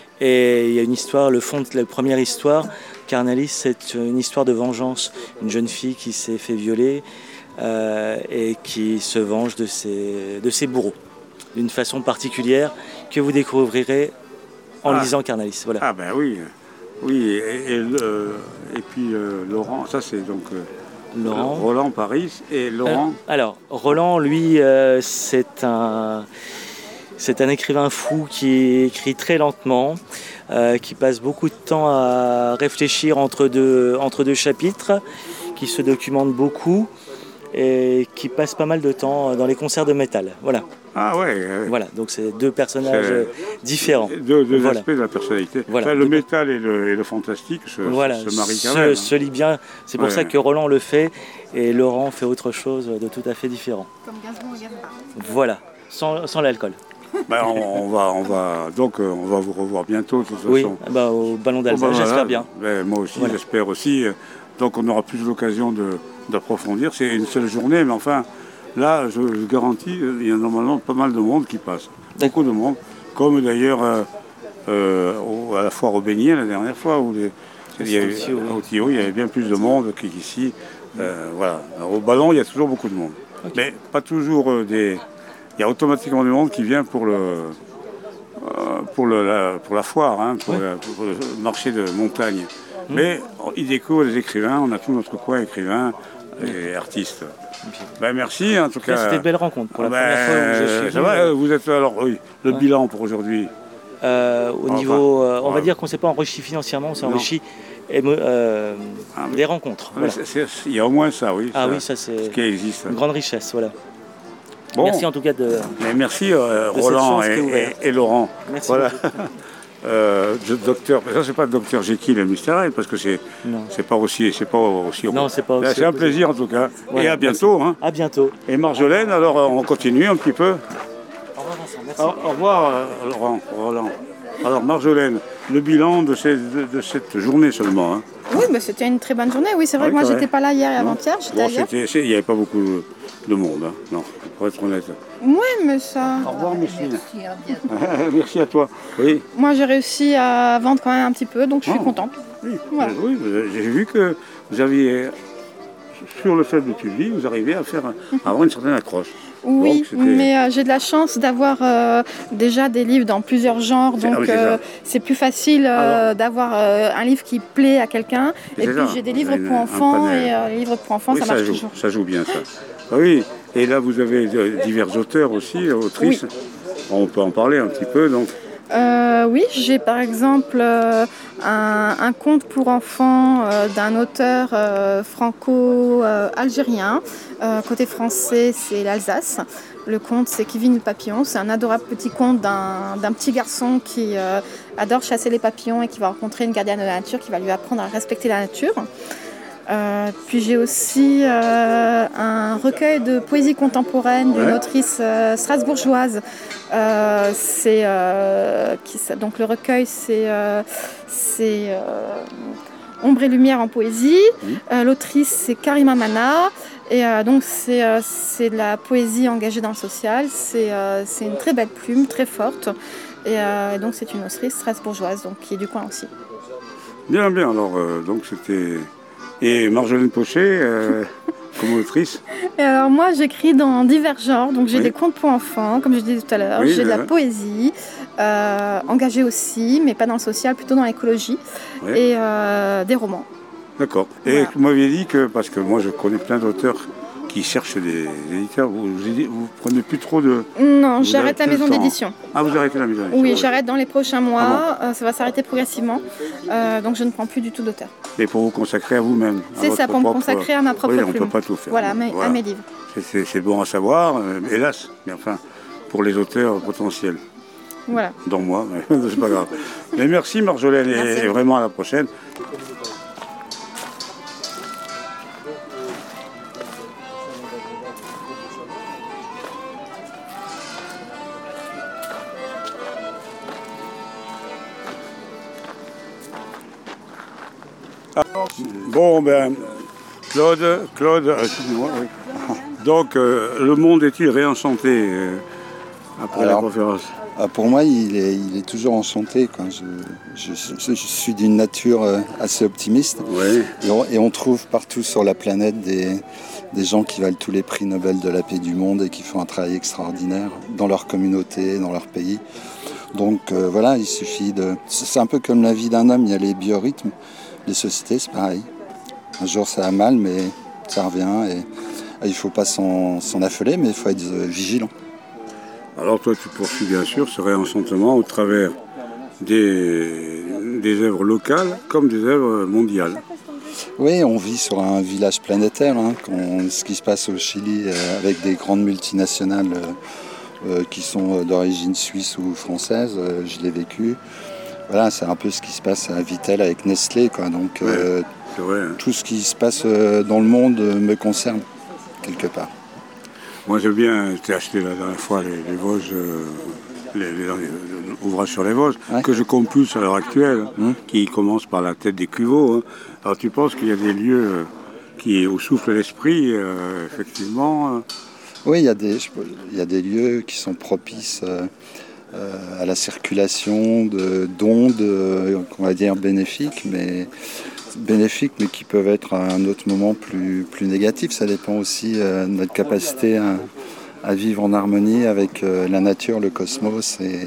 Et il y a une histoire, le fond de la première histoire, Carnalis, c'est une histoire de vengeance. Une jeune fille qui s'est fait violer euh, et qui se venge de ses, de ses bourreaux. D'une façon particulière que vous découvrirez en Ah. lisant Carnalis. Voilà. Ah, ben oui. Oui, et, et, le- et puis euh, Laurent, ça c'est donc euh, Laurent. Roland Paris et Laurent. Euh, alors, Roland, lui, euh, c'est un, c'est un écrivain fou qui écrit très lentement, euh, qui passe beaucoup de temps à réfléchir entre deux, entre deux chapitres, qui se documente beaucoup et qui passe pas mal de temps dans les concerts de métal. Voilà. Ah ouais. euh, Voilà. Donc, c'est deux personnages C'est- euh, différents. Deux, deux Voilà. aspects de la personnalité. Voilà. Enfin, le métal et le, et le fantastique se, Voilà, se marient quand se, même. hein. se lie bien. C'est pour Ouais. ça que Roland le fait et Laurent fait autre chose de tout à fait différent. Comme Gazon et Gaspard. Voilà, sans, sans l'alcool. Ben, on, on va, on va, donc euh, on va vous revoir bientôt de toute Oui, façon. bah, au Ballon Oh, d'Alsace, ben, j'espère voilà. bien. Ben, moi aussi, Voilà. j'espère aussi. Donc on aura plus l'occasion de, d'approfondir. C'est une seule journée, mais enfin, là, je, je garantis, il y a normalement pas mal de monde qui passe. Beaucoup de monde. Comme d'ailleurs euh, euh, au- à la foire au beignet la dernière fois, où les, il y avait, Au Tio, oui. au Tio, il y avait bien plus de monde qu'ici. Euh, voilà. Alors, au ballon, il y a toujours beaucoup de monde. Mais pas toujours euh, des. Il y a automatiquement du monde qui vient pour le. euh, Pour, le, la, pour la foire, hein, pour, Ouais. la- pour le marché de montagne. Mais on- ils découvrent les écrivains, on a tout notre coin écrivains et artistes. Ben, merci en tout Là, cas. c'était une belle rencontre pour la Ben, première fois où je suis ça venu. va, euh, vous êtes alors, oui, le Ouais. bilan pour aujourd'hui. Euh, au Enfin, niveau, euh, on va ouais. dire qu'on ne s'est pas enrichi financièrement, on s'est Non. enrichi émo- euh, Ah, mais- des rencontres. Ah, mais Voilà. c'est- c'est- Il y a au moins ça, oui. Ah ça, oui, ça c'est ce qui existe. une grande richesse. Voilà. Bon, Merci en tout cas de. mais merci euh, de cette Roland chance et, qui est ouverte. et- et Laurent. Merci Voilà. beaucoup. Euh, je- docteur, ça c'est pas docteur Jekyll et mister Hyde parce que c'est Non. c'est pas aussi c'est pas aussi. Non, c'est pas aussi C'est un opposé. plaisir en tout cas. Voilà, et à bientôt. Hein. À bientôt. Et Marjolaine, alors euh, on continue un petit peu. Au revoir Vincent, merci. Au, au revoir euh, Laurent, Roland. Alors Marjolaine, le bilan de, ces- de- de cette journée seulement. Hein. Oui, bah, c'était une très bonne journée. Oui, c'est vrai Oui, que moi, c'est j'étais vrai. pas là hier et Non. avant-hier. J'étais Bon, ailleurs. c'était- c'est- il n'y avait pas beaucoup de monde, hein. Non, pour être honnête. Oui, mais ça. Au revoir Micheline. Merci, à bientôt. Merci à toi. Oui, Moi, j'ai réussi à vendre quand même un petit peu, donc je suis Oh. contente. oui, Voilà. euh, oui, euh, j'ai vu que vous aviez, sur le faible public, vous arrivez à faire à avoir une certaine accroche. Oui, Donc, c'était- mais euh, j'ai de la chance d'avoir euh, déjà des livres dans plusieurs genres, C'est- ah donc oui, c'est euh, ça. c'est plus facile euh, Alors- d'avoir euh, un livre qui plaît à quelqu'un. C'est Et puis ça, j'ai des vous livres avez pour un enfants, panel. et euh, les livres pour enfants, Oui, ça marche joue, toujours. ça joue bien ça. Ah oui, et là vous avez euh, divers auteurs aussi, autrices. On peut en parler un petit peu donc. Euh, oui, j'ai par exemple euh, un, un conte pour enfants euh, d'un auteur euh, franco-algérien. Euh, côté français, c'est l'Alsace. Le conte, c'est Kevin le papillon. C'est un adorable petit conte d'un, d'un petit garçon qui euh, adore chasser les papillons et qui va rencontrer une gardienne de la nature qui va lui apprendre à respecter la nature. Euh, puis j'ai aussi euh, un recueil de poésie contemporaine d'une ouais. autrice euh, strasbourgeoise. Euh, c'est, euh, qui, donc le recueil, c'est, euh, c'est euh, Ombre et lumière en poésie. Mmh. Euh, l'autrice, c'est Karima Mana. Et euh, donc c'est, euh, c'est de la poésie engagée dans le social. C'est, euh, c'est une très belle plume, très forte. Et euh, donc c'est une autrice strasbourgeoise, donc qui est du coin aussi. Bien, bien. Alors euh, donc c'était... Et Marjolaine Pochet, euh, comme autrice. Et alors moi j'écris dans divers genres, donc j'ai oui. des contes pour enfants, comme je disais tout à l'heure, oui, j'ai de la ouais. poésie, euh, engagée aussi, mais pas dans le social, plutôt dans l'écologie, oui. et euh, des romans. D'accord. Et voilà. Vous m'aviez dit que, parce que moi je connais plein d'auteurs qui cherchent des éditeurs, vous ne prenez plus trop de... Non, j'arrête la maison d'édition. Ah, vous arrêtez la maison d'édition? Oui, oui, j'arrête dans les prochains mois, ah bon. euh, ça va s'arrêter progressivement, euh, donc je ne prends plus du tout d'auteur. Et pour vous consacrer à vous-même? C'est ça, pour propre... me consacrer à ma propre oui, plume. on ne peut pas tout faire. Voilà, mais, voilà. à mes livres. C'est, c'est, c'est bon à savoir, euh, hélas, mais enfin, pour les auteurs potentiels. Voilà. Dont moi, mais c'est pas grave. Mais merci Marjolaine, merci. Et vraiment à la prochaine. Bon, ben, Claude, Claude, excusez-moi, oui. Donc, euh, le monde est-il réenchanté euh, après Alors, la conférence? Pour moi, il est, il est toujours enchanté. Quoi. Je, je, je, je suis d'une nature assez optimiste. Oui. Et, on, et on trouve partout sur la planète des, des gens qui valent tous les prix Nobel de la paix du monde et qui font un travail extraordinaire dans leur communauté, dans leur pays. Donc euh, voilà, il suffit de... C'est un peu comme la vie d'un homme, il y a les biorhythmes. Les sociétés, c'est pareil. Un jour, ça va mal, mais ça revient. Et, et il ne faut pas s'en, s'en affoler, mais il faut être vigilant. Alors toi, tu poursuis bien sûr ce réenchantement au travers des, des œuvres locales comme des œuvres mondiales. Oui, on vit sur un village planétaire. Hein, qu'on, ce qui se passe au Chili euh, avec des grandes multinationales euh, euh, qui sont d'origine suisse ou française, euh, je l'ai vécu. Voilà, c'est un peu ce qui se passe à Vittel avec Nestlé, quoi. Donc ouais, euh, c'est vrai, hein. Tout ce qui se passe euh, dans le monde euh, me concerne quelque part. Moi j'ai bien été acheté la dernière fois les, les Vosges, euh, les, les, les ouvrages sur les Vosges, ouais. que je compulse à l'heure actuelle, mmh. qui commencent par la tête des Cuveaux. Hein. Alors tu penses qu'il y a des lieux euh, qui, où souffle l'esprit, euh, effectivement euh... Oui, il y, a des, il y a des lieux qui sont propices euh, euh, à la circulation de, d'ondes, euh, on va dire bénéfiques, mais... bénéfiques, mais qui peuvent être à un autre moment plus, plus négatifs. Ça dépend aussi euh, de notre capacité à, à vivre en harmonie avec euh, la nature, le cosmos et,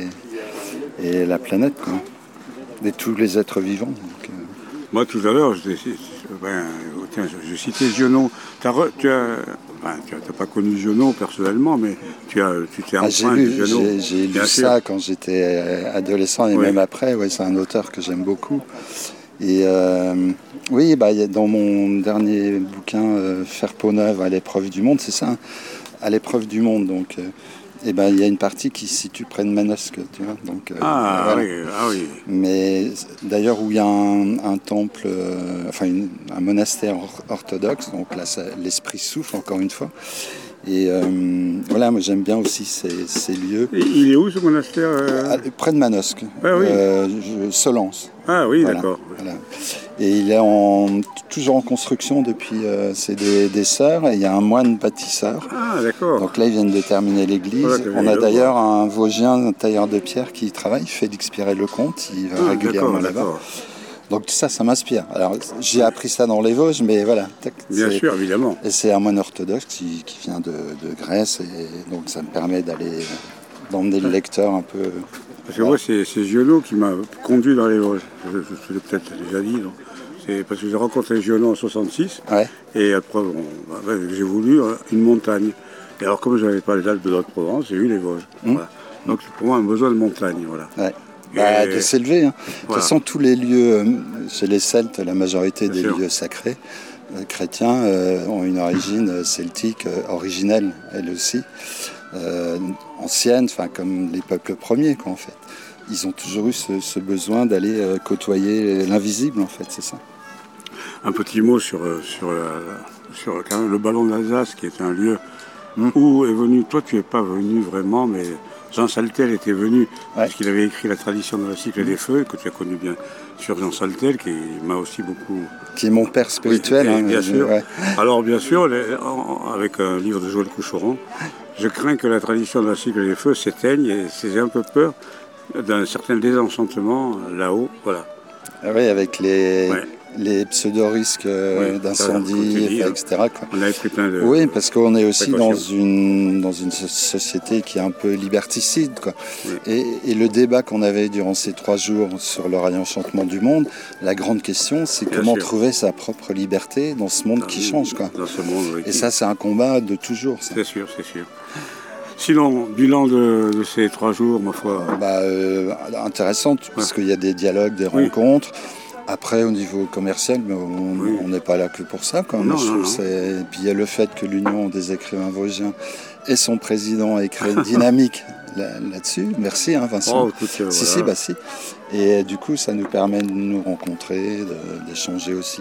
et la planète, quoi. Et tous les êtres vivants. Donc, euh... Moi, tout à l'heure, je, ben, tiens, je, je citais Giono. T'as re, tu as, ben, tu n'as pas connu Giono personnellement, mais tu, as, tu t'es ah, j'ai lu, de Giono. J'ai, j'ai lu ça quand j'étais adolescent et oui. même après. Ouais, c'est un auteur que j'aime beaucoup. Et euh, oui, bah, dans mon dernier bouquin, euh, Faire peau neuve à l'épreuve du monde, c'est ça, hein, à l'épreuve du monde. Donc, euh, et ben, il y a une partie qui se situe près de Manosque, tu vois. Donc, euh, ah, voilà. oui, ah oui. Mais d'ailleurs, où il y a un, un temple, euh, enfin une, un monastère orthodoxe, donc là, ça, l'esprit souffle encore une fois. Et euh, voilà, moi j'aime bien aussi ces, ces lieux. Et il est où ce monastère euh... Près de Manosque, ah, oui. euh, je, Solence. Ah oui, voilà, d'accord. Voilà. Et il est en, toujours en construction depuis, euh, c'est des, des sœurs, et il y a un moine bâtisseur. Ah d'accord. Donc là, ils viennent de terminer l'église. Voilà, on a d'ailleurs voir. un Vosgien, un tailleur de pierre qui travaille, Félix Piret-Lecomte, il va ah, régulièrement d'accord, là-bas. D'accord. Donc ça, ça m'inspire. Alors j'ai appris ça dans les Vosges, mais voilà. Bien sûr, évidemment. Et c'est un moine orthodoxe qui, qui vient de, de Grèce, et donc ça me permet d'aller, d'emmener le lecteur un peu... Parce que ouais. moi, c'est, c'est Giono qui m'a conduit dans les Vosges. Je, je, je l'ai peut-être déjà dit. Donc. C'est parce que j'ai rencontré Giono en soixante-six, ouais. et après, bon, bah, j'ai voulu une montagne. Et alors, comme je n'avais pas les Alpes de Haute-Provence, j'ai eu les Vosges. Mmh. Voilà. Donc pour moi, un besoin de montagne, voilà. Ouais. Bah, de s'élever. Hein. Voilà. De toute façon, tous les lieux, chez les Celtes, la majorité Bien des sûr. lieux sacrés euh, chrétiens euh, ont une origine celtique euh, originelle, elle aussi. euh, ancienne, enfin comme les peuples premiers, quoi, en fait. Ils ont toujours eu ce, ce besoin d'aller euh, côtoyer l'invisible, en fait, c'est ça. Un petit mot sur, sur, la, sur quand même, le ballon d'Alsace, qui est un lieu mmh. où est venu, toi tu n'es pas venu vraiment, mais Jean Saltel était venu, ouais. parce qu'il avait écrit La tradition de la cycle des feux, que tu as connu bien sûr, Jean Saltel, qui m'a aussi beaucoup... Qui est mon père spirituel. Oui, hein, bien sûr. Ouais. Alors bien sûr, les, en, avec un livre de Joël Coucheron, je crains que la tradition de la cycle des feux s'éteigne, et j'ai un peu peur d'un certain désenchantement là-haut, voilà. Ah oui, avec les... Ouais. les pseudo-risques euh, oui, d'incendie, dit, et cetera. Quoi. On avait pris plein de... Oui, parce qu'on est aussi dans une, dans une société qui est un peu liberticide. Quoi. Oui. Et, et le débat qu'on avait durant ces trois jours sur le réenchantement du monde, la grande question, c'est Bien comment sûr. trouver sa propre liberté dans ce monde ah, qui change. Quoi. Dans ce monde, oui. Et ça, c'est un combat de toujours. C'est sûr, c'est sûr. Sinon, bilan de, de ces trois jours, ma foi bah, euh, Intéressante, ouais. parce qu'il y a des dialogues, des oui. rencontres. Après, au niveau commercial, on n'est oui. pas là que pour ça. Quand non, non, non. Et puis il y a le fait que l'Union des écrivains vosgiens et son président ait créé une dynamique là, là-dessus. Merci, hein, Vincent. Oh, écoute, euh, si, voilà. si, bah si. Et du coup, ça nous permet de nous rencontrer, de, d'échanger aussi.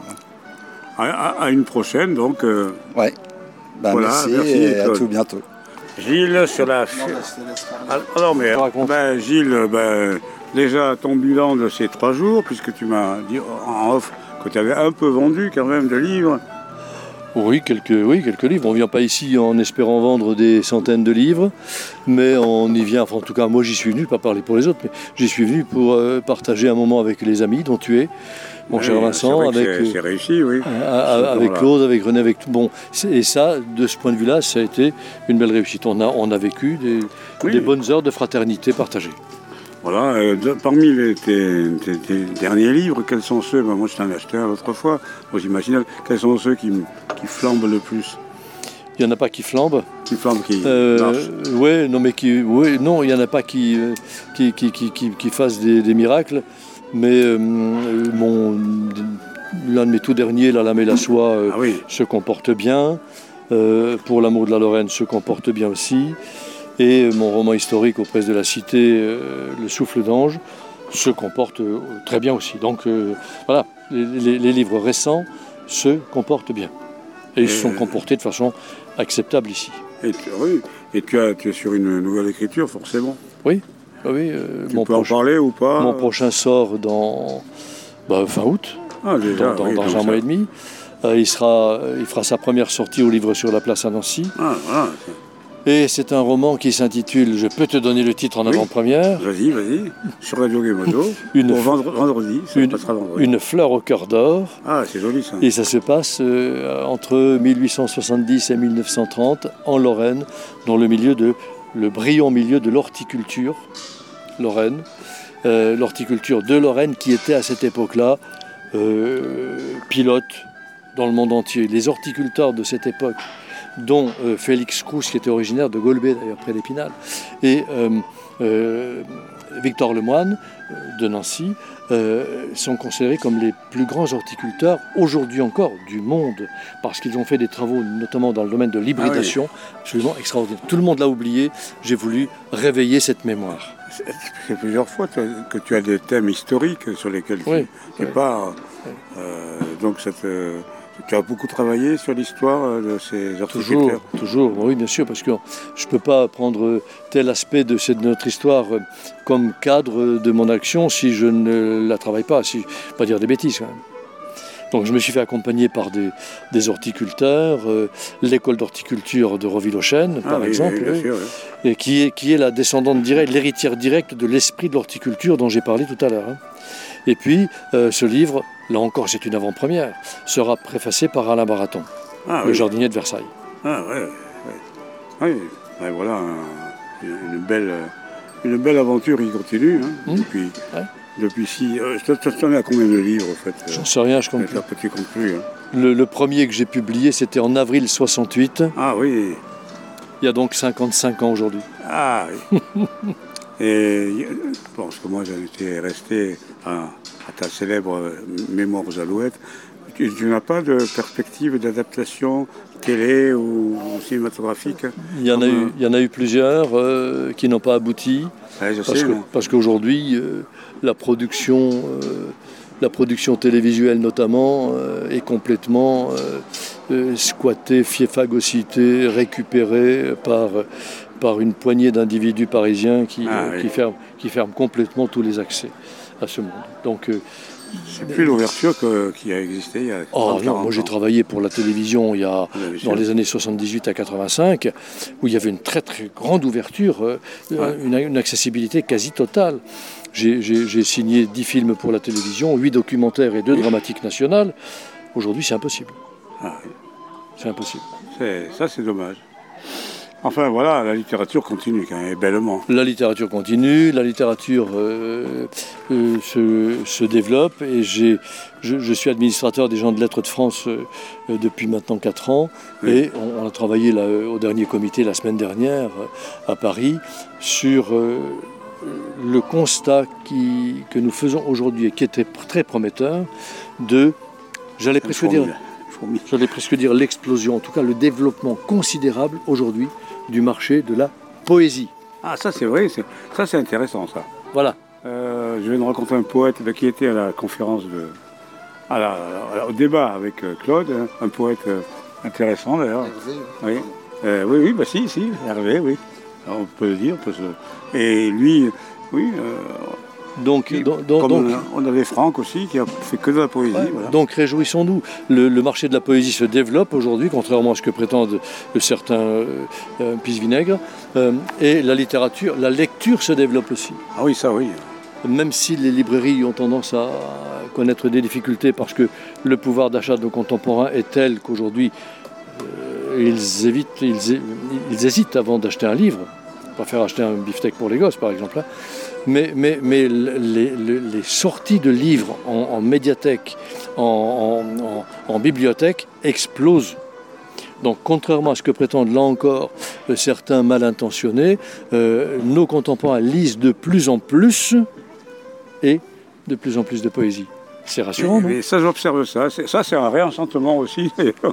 À, à, à une prochaine, donc. Euh... Ouais. Bah, voilà, merci, merci et Claude. À tout bientôt. Gilles, sur la... Alors, mais, ben, Gilles, ben... Déjà, ton bilan de ces trois jours, puisque tu m'as dit en off que tu avais un peu vendu quand même de livres. Oui, quelques, oui, quelques livres. On ne vient pas ici en espérant vendre des centaines de livres, mais on y vient, enfin, en tout cas moi j'y suis venu, pas parler pour les autres, mais j'y suis venu pour euh, partager un moment avec les amis dont tu es, mon oui, cher Vincent, avec, c'est, c'est réussi, oui. à, avec Claude, avec René, avec tout. Bon, et ça, de ce point de vue-là, ça a été une belle réussite. On a, on a vécu des, oui. des bonnes heures de fraternité partagées. Voilà, euh, de, parmi les, tes, tes, tes derniers livres, quels sont ceux, ben moi je t'en ai acheté un l'autre fois, moi j'imagine, quels sont ceux qui, qui flambent le plus? Il n'y en a pas qui flambent. Qui flambent, qui euh, marchent. Oui, non, mais qui, ouais, non, il n'y en a pas qui, euh, qui, qui, qui, qui, qui fassent des, des miracles, mais euh, mon, l'un de mes tout derniers, La Lame et la Soie, euh, ah oui. se comporte bien, euh, Pour l'amour de la Lorraine se comporte bien aussi. Et mon roman historique aux presses de la Cité, euh, Le Souffle d'Ange, se comporte euh, très bien aussi. Donc euh, voilà, les, les, les livres récents se comportent bien. Et ils se sont comportés de façon acceptable ici. Et tu, oui, et tu, as, tu es sur une nouvelle écriture, forcément. Oui, oui. Euh, tu mon peux proche, en parler ou pas? Mon prochain sort dans bah, fin août, ah, déjà, dans, dans, oui, dans un mois et demi. Euh, il, sera, il fera sa première sortie au Livre sur la Place à Nancy. Ah, voilà. Et c'est un roman qui s'intitule, je peux te donner le titre en oui. avant-première. Vas-y, vas-y, sur Radio Gémeaux, une pour vendredi, ça une, passera vendredi. Une fleur au cœur d'or. Ah, c'est joli ça. Et ça se passe euh, entre mille huit cent soixante-dix et mille neuf cent trente, en Lorraine, dans le milieu de, le brillant milieu de l'horticulture, Lorraine. Euh, l'horticulture de Lorraine qui était à cette époque-là euh, pilote dans le monde entier. Les horticulteurs de cette époque, dont euh, Félix Crous, qui était originaire de Golbet, d'ailleurs près d'Épinal, et euh, euh, Victor Lemoine, de Nancy, euh, sont considérés comme les plus grands horticulteurs, aujourd'hui encore, du monde, parce qu'ils ont fait des travaux, notamment dans le domaine de l'hybridation, ah oui. absolument extraordinaires. Tout le monde l'a oublié, j'ai voulu réveiller cette mémoire. C'est plusieurs fois que tu as des thèmes historiques sur lesquels oui, tu, tu oui. pars. Oui. Euh, donc cette... Tu as beaucoup travaillé sur l'histoire de ces horticulteurs? Toujours, toujours, oui bien sûr, parce que je ne peux pas prendre tel aspect de, cette, de notre histoire comme cadre de mon action si je ne la travaille pas, si je ne vais pas dire des bêtises quand même. Donc je me suis fait accompagner par des, des horticulteurs, euh, l'école d'horticulture de Roville-aux-Chênes, ah, par oui, exemple, oui, sûr, oui. Et qui, est, qui est la descendante directe, l'héritière directe de l'esprit de l'horticulture dont j'ai parlé tout à l'heure. Hein. Et puis, euh, ce livre, là encore c'est une avant-première, sera préfacé par Alain Baraton, ah, le oui. jardinier de Versailles. Ah oui, oui. oui. voilà, une belle, une belle aventure qui continue. Hein, mmh. Depuis, ouais. depuis si... Euh, tu t'en es à combien de livres, en fait? J'en sais rien, je compte plus. Tu comptes plus, hein. le, le premier que j'ai publié, c'était en avril soixante-huit. Ah oui. Il y a donc cinquante-cinq ans aujourd'hui. Ah oui. Et bon, parce que moi j'étais resté à, à ta célèbre Mémoires aux Alouettes, tu, tu n'as pas de perspective d'adaptation télé ou cinématographique? Il y en a eu, il y en a eu plusieurs euh, qui n'ont pas abouti. Ouais, je parce, sais, que, mais... parce qu'aujourd'hui, euh, la production, euh, la production télévisuelle notamment, euh, est complètement euh, euh, squattée, phagocytée, récupérée par, par une poignée d'individus parisiens qui, ah, euh, oui. qui, ferment, qui ferment complètement tous les accès à ce monde. Donc, euh, c'est plus l'ouverture que, qui a existé il y a oh non, moi j'ai travaillé pour la télévision il y a, dans les années soixante-dix-huit à quatre-vingt-cinq, où il y avait une très très grande ouverture, euh, ouais. une, une accessibilité quasi totale. J'ai, j'ai, j'ai signé dix films pour la télévision, huit documentaires et deux oui. dramatiques nationales. Aujourd'hui c'est impossible. Ah, oui. C'est impossible. C'est, ça c'est dommage. Enfin voilà, la littérature continue quand même, bellement. La littérature continue, la littérature euh, euh, se, se développe et j'ai, je, je suis administrateur des gens de lettres de France euh, depuis maintenant quatre ans oui. et on, on a travaillé là, au dernier comité la semaine dernière euh, à Paris sur euh, le constat qui, que nous faisons aujourd'hui et qui était très prometteur de, j'allais presque dire, j'allais presque dire l'explosion, en tout cas le développement considérable aujourd'hui du marché de la poésie. Ah ça c'est vrai, c'est, ça c'est intéressant ça. Voilà. Euh, je viens de rencontrer un poète qui était à la conférence, de, à la, à la, au débat avec Claude, hein, un poète euh, intéressant d'ailleurs. Hervé. Oui. Euh, oui, oui, bah si, si, Hervé, oui. Alors, on peut le dire. On peut se... Et lui, oui. Euh, Donc, Et donc, comme donc, on avait Franck aussi qui a fait que de la poésie. Ouais, voilà. Donc réjouissons-nous. Le, le marché de la poésie se développe aujourd'hui, contrairement à ce que prétendent certains euh, euh, pisse-vinaigre. Euh, et la littérature, la lecture se développe aussi. Ah oui, ça oui. Même si les librairies ont tendance à connaître des difficultés parce que le pouvoir d'achat de nos contemporains est tel qu'aujourd'hui euh, ils, évitent, ils, ils hésitent avant d'acheter un livre. Pas faire acheter un beefsteak pour les gosses par exemple. Hein. Mais, mais, mais les, les, les sorties de livres en, en médiathèque, en, en, en, en bibliothèque explosent. Donc contrairement à ce que prétendent là encore euh, certains mal intentionnés, euh, nos contemporains lisent de plus en plus et de plus en plus de poésie. C'est rassurant, non ? Mais ça, j'observe ça. C'est, ça, c'est un réenchantement aussi.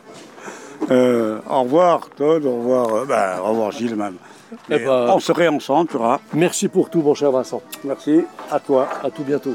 euh, au revoir, Claude. Au revoir, euh, ben, au revoir, Gilles, même. Eh ben, on se réenchantera. Merci pour tout, mon cher Vincent. Merci. À toi. À tout bientôt.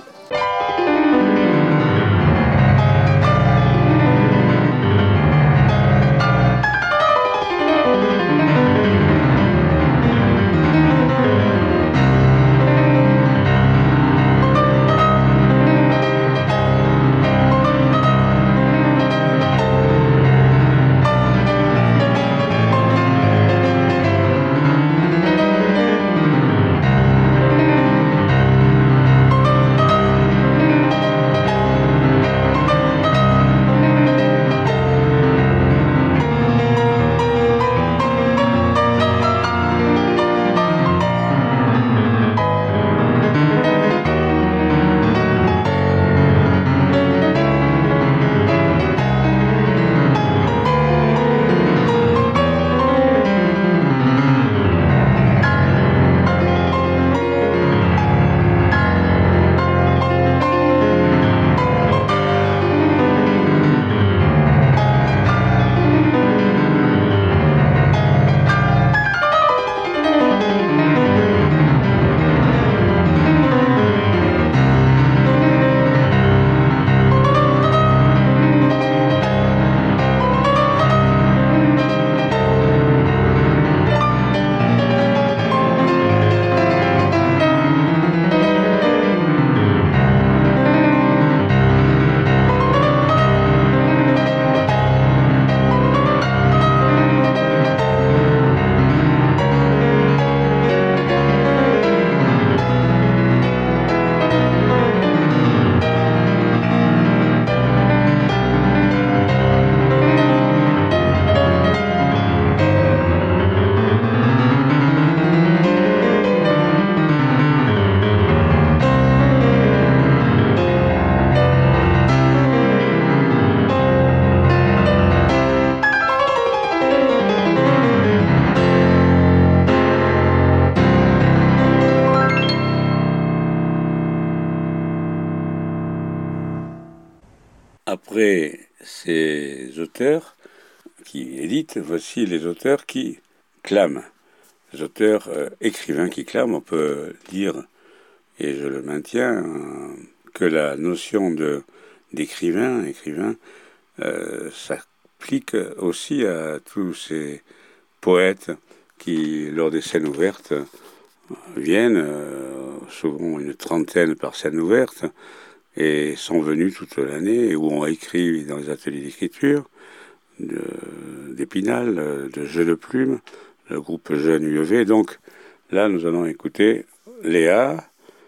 après ces auteurs qui éditent, voici les auteurs qui clament. Les auteurs euh, écrivains qui clament, on peut dire, et je le maintiens, euh, que la notion de, d'écrivain, écrivain, euh, s'applique aussi à tous ces poètes qui, lors des scènes ouvertes, viennent, euh, souvent une trentaine par scène ouverte, et sont venus toute l'année, où on écrit dans les ateliers d'écriture, de, d'Épinal, de Jeux de Plume, le groupe Jeune U E V. Donc là, nous allons écouter Léa,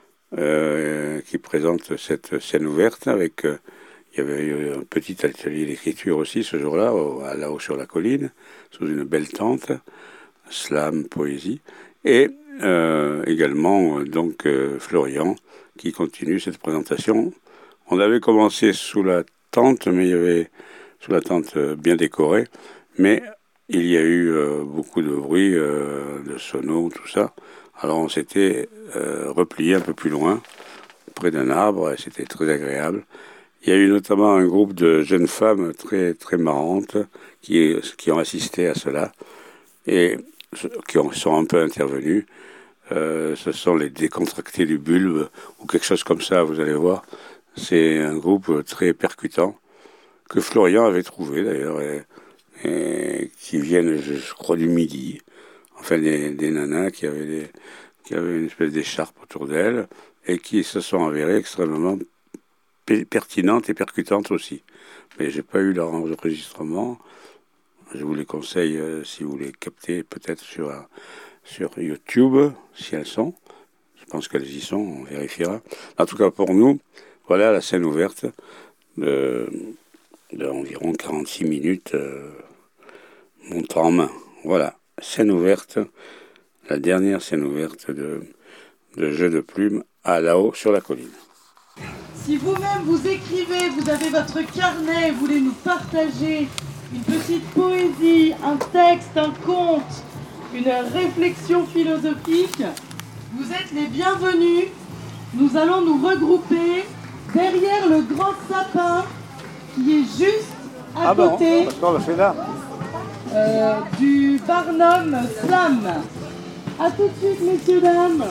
euh, qui présente cette scène ouverte avec... Euh, il y avait eu un petit atelier d'écriture aussi ce jour-là, à là-haut sur la colline, sous une belle tente, slam, poésie, et euh, également donc euh, Florian qui continue cette présentation. On avait commencé sous la tente, mais il y avait sous la tente euh, bien décorée, mais il y a eu euh, beaucoup de bruit, euh, de sonos, tout ça. Alors on s'était euh, replié un peu plus loin, près d'un arbre, et c'était très agréable. Il y a eu notamment un groupe de jeunes femmes très très marrantes qui, qui ont assisté à cela et qui ont, sont un peu intervenues. Euh, ce sont les décontractés du bulbe ou quelque chose comme ça, vous allez voir. C'est un groupe très percutant que Florian avait trouvé d'ailleurs et, et qui viennent, je, je crois, du Midi. Enfin, des, des nanas qui avaient, des, qui avaient une espèce d'écharpe autour d'elles et qui se sont avérées extrêmement pertinentes et percutantes aussi. Mais j'ai pas eu leur enregistrement. Je vous les conseille euh, si vous les captez peut-être sur, sur YouTube, si elles sont. Je pense qu'elles y sont, on vérifiera. En tout cas pour nous, voilà la scène ouverte de, de environ quarante-six minutes euh, montant en main. Voilà, scène ouverte, la dernière scène ouverte de, de Jeux de Plume à là-haut sur la colline. Si vous-même vous écrivez, vous avez votre carnet, vous voulez nous partager une petite poésie, un texte, un conte, une réflexion philosophique, vous êtes les bienvenus. Nous allons nous regrouper derrière le grand sapin qui est juste à ah côté bon, parce qu'on le fait là. Euh, du Barnum Slam. A tout de suite, messieurs, dames.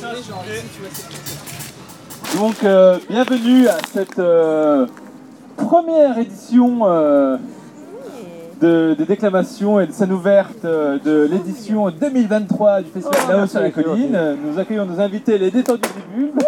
Donc, euh, bienvenue à cette euh, première édition euh, de, de déclamation et de scène ouverte euh, de l'édition deux mille vingt-trois du Festival oh, là-haut sur la colline. Nous accueillons nos invités, les détendus du bulbe.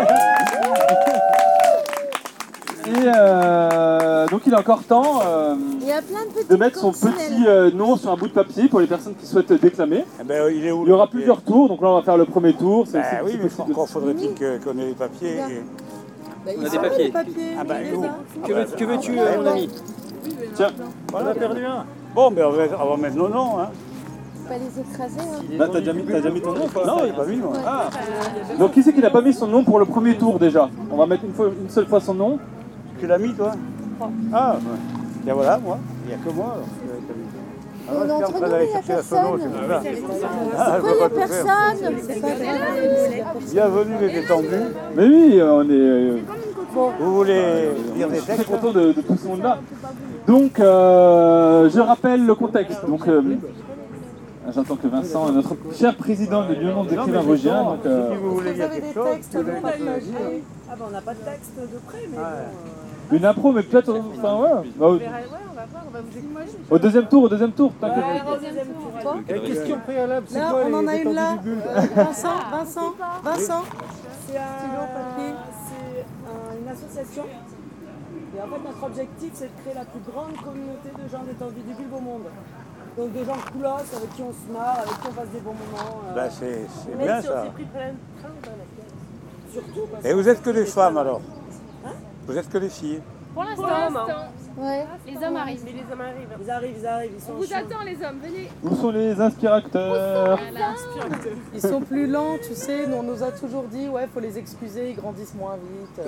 Et euh, donc il est encore temps euh, il y a plein de, de mettre son petit euh, nom sur un bout de papier pour les personnes qui souhaitent déclamer. Eh ben, il, est où, il y aura plusieurs tours, donc là on va faire le premier tour. Ben c'est, oui, mais encore faudrait-il qu'on ait les papiers. Et... Bah, on a des papiers. papiers. Ah ben, que, veux, que veux-tu, euh, mon ami? Tiens, on a perdu un. Bon, ben on va, on va mettre nos noms. Hein. Pas les écraser. Hein. Bah, t'as déjà, déjà mis ton nom quoi? Non, il n'a pas mis moi. Ah. Donc qui c'est qui n'a pas mis son nom pour le premier tour déjà? On va mettre une, fois, une seule fois son nom. Tu l'as mis toi? Ah, ouais. Bien voilà, moi. Il n'y a que moi. Alors. Ah, ouais, on entre nous, il n'y a personne. Ah, pourquoi il n'y a personne? C'est pas grave. Bienvenue les détendus. Mais oui, on est... Euh, bon. Vous voulez lire des textes? Je suis textes? très content de, de tout ce monde-là. Donc, euh, je rappelle le contexte. Donc, euh, j'entends que Vincent, notre cher président de l'Union des écrivains vosgiens. Donc, euh, si vous voulez lire quelque chose, vous Ah bah on n'a pas de texte de près, mais ah, bon, une impro, mais peut-être... Enfin, ouais. Bah, au, ouais, on va voir, on va vous écouter. au deuxième tour, au deuxième tour. Ouais, au deuxième tour. Quelle question préalable? C'est là, quoi on en a les une là. du bulbe? Vincent, Vincent, Vincent. C'est un... un, une association. Et en fait, notre objectif, c'est de créer la plus grande communauté de gens détendus du bulbe au monde. Donc des gens coolos avec qui on se marre, avec qui on passe des bons moments. Euh... Bah c'est, c'est bien si ça. on s'est pris plein de train dans la tête. Surtout parce Et vous êtes que des femmes alors? Hein? Vous êtes que des filles? Pour l'instant, ouais. Les hommes arrivent. Mais les hommes arrivent. Ils arrivent, ils arrivent. Ils sont On vous chauds. attend les hommes, venez. Où sont les inspirateurs? Ils sont plus lents, tu sais. Nous, on nous a toujours dit, ouais, faut les excuser, ils grandissent moins vite.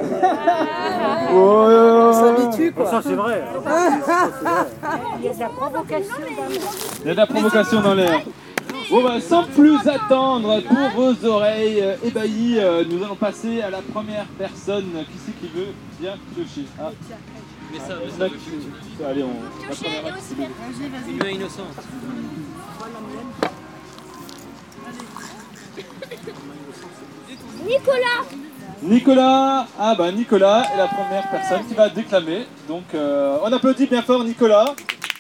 Oh, on s'habitue, quoi. Ça, c'est vrai. Il y a de la provocation dans l'air. Il y a de la provocation dans l'air. Bon bah, sans plus attendre, pour vos oreilles euh, ébahies, euh, nous allons passer à la première personne. Qui c'est qui veut bien piocher? Ah. Mais ça, mais ça, Là, veut tu- plus. tu- Allez, on... la première acte, c'est le- Vas-y, vas-y. Une main innocente. Nicolas. Nicolas, ah bah Nicolas est la première personne qui va déclamer. Donc euh, on applaudit bien fort Nicolas.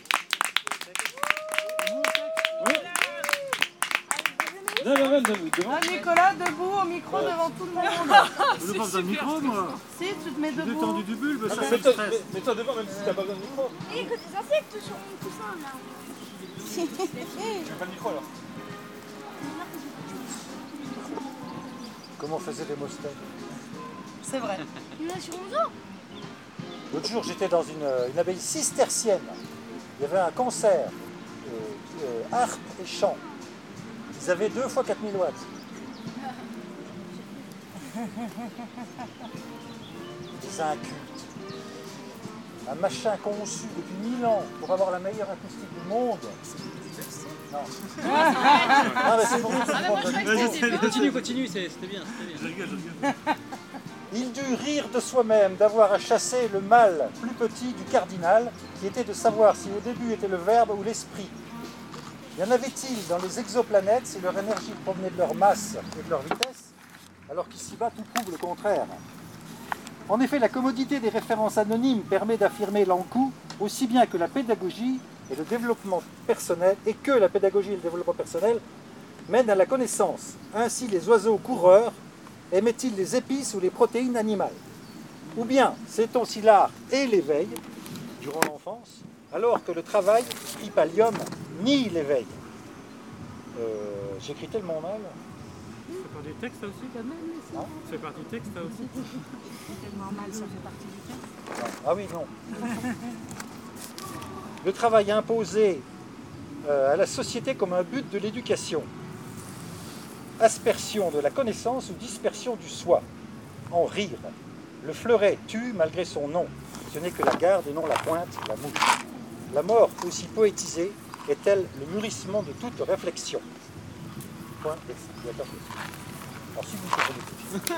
Oui. Viens, viens, viens, devant. Ah, Nicolas, debout au micro devant tout le monde. Je n'ai pas besoin de micro, moi. Si, tu te mets Je suis debout. détendu du bulbe, Ah, ça mais me mets-toi stresse. mets- mets-toi devant même si t'as pas besoin de micro. Et que des insectes sur tout ça là. Tu veux pas le micro alors? Comment on faisait les mostèques? C'est vrai. Il y en a sur mon dos. L'autre jour, j'étais dans une, une abbaye cistercienne. Il y avait un concert, euh, euh, harpe et chant. Ils avaient deux fois quatre mille watts. C'est un culte. Un machin conçu depuis mille ans pour avoir la meilleure acoustique du monde. Non. Ah, mais c'est pour nous, c'est pour nous. Continue, continue, c'est- c'était bien, c'était bien. Il dut rire de soi-même d'avoir à chasser le mal plus petit du cardinal, qui était de savoir si au début était le verbe ou l'esprit. Y en avait-il dans les exoplanètes si leur énergie provenait de leur masse et de leur vitesse, alors qu'ici-bas tout prouve le contraire. En effet, la commodité des références anonymes permet d'affirmer l'en-coup aussi bien que la pédagogie et le développement personnel, et que la pédagogie et le développement personnel mènent à la connaissance. Ainsi, les oiseaux coureurs aimaient-ils les épices ou les protéines animales? Ou bien, sait-on si l'art et l'éveil, durant l'enfance, alors que le travail, tripalium, nie l'éveil? euh, J'écris tellement mal. Ça fait partie du texte, ça aussi, quand même. Ça Hein fait partie du texte, ça aussi. Tellement mal, ça fait partie du texte. Ah oui, non. Le travail imposé euh, à la société comme un but de l'éducation. Aspersion de la connaissance ou dispersion du soi. En rire. Le fleuret tue malgré son nom. Ce n'est que la garde et non la pointe, la mouche. La mort, aussi poétisée, est-elle le mûrissement de toute réflexion? Point d'exclamation. Ensuite, vous comprenez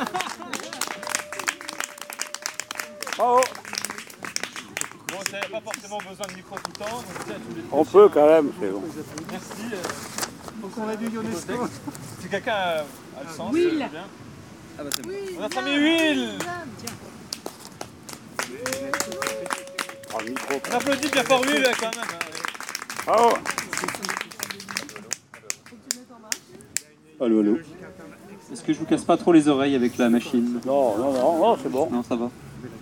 tout. Oh. Bon, vous n'avez pas forcément besoin de micro tout le temps. Donc tiens, tu les- On peut quand même, c'est bon. Merci. euh, Faut qu'on ait du UNESCO. Si quelqu'un a, a le sens, Will. c'est bien. Ah bah c'est bon. On a mis Will. Oh, le micro. On applaudit bien fort Will quand même. hein. Oh. Allô, allô. Est-ce que je vous casse pas trop les oreilles avec la machine? Non, non, non, non, c'est bon. Non, ça va.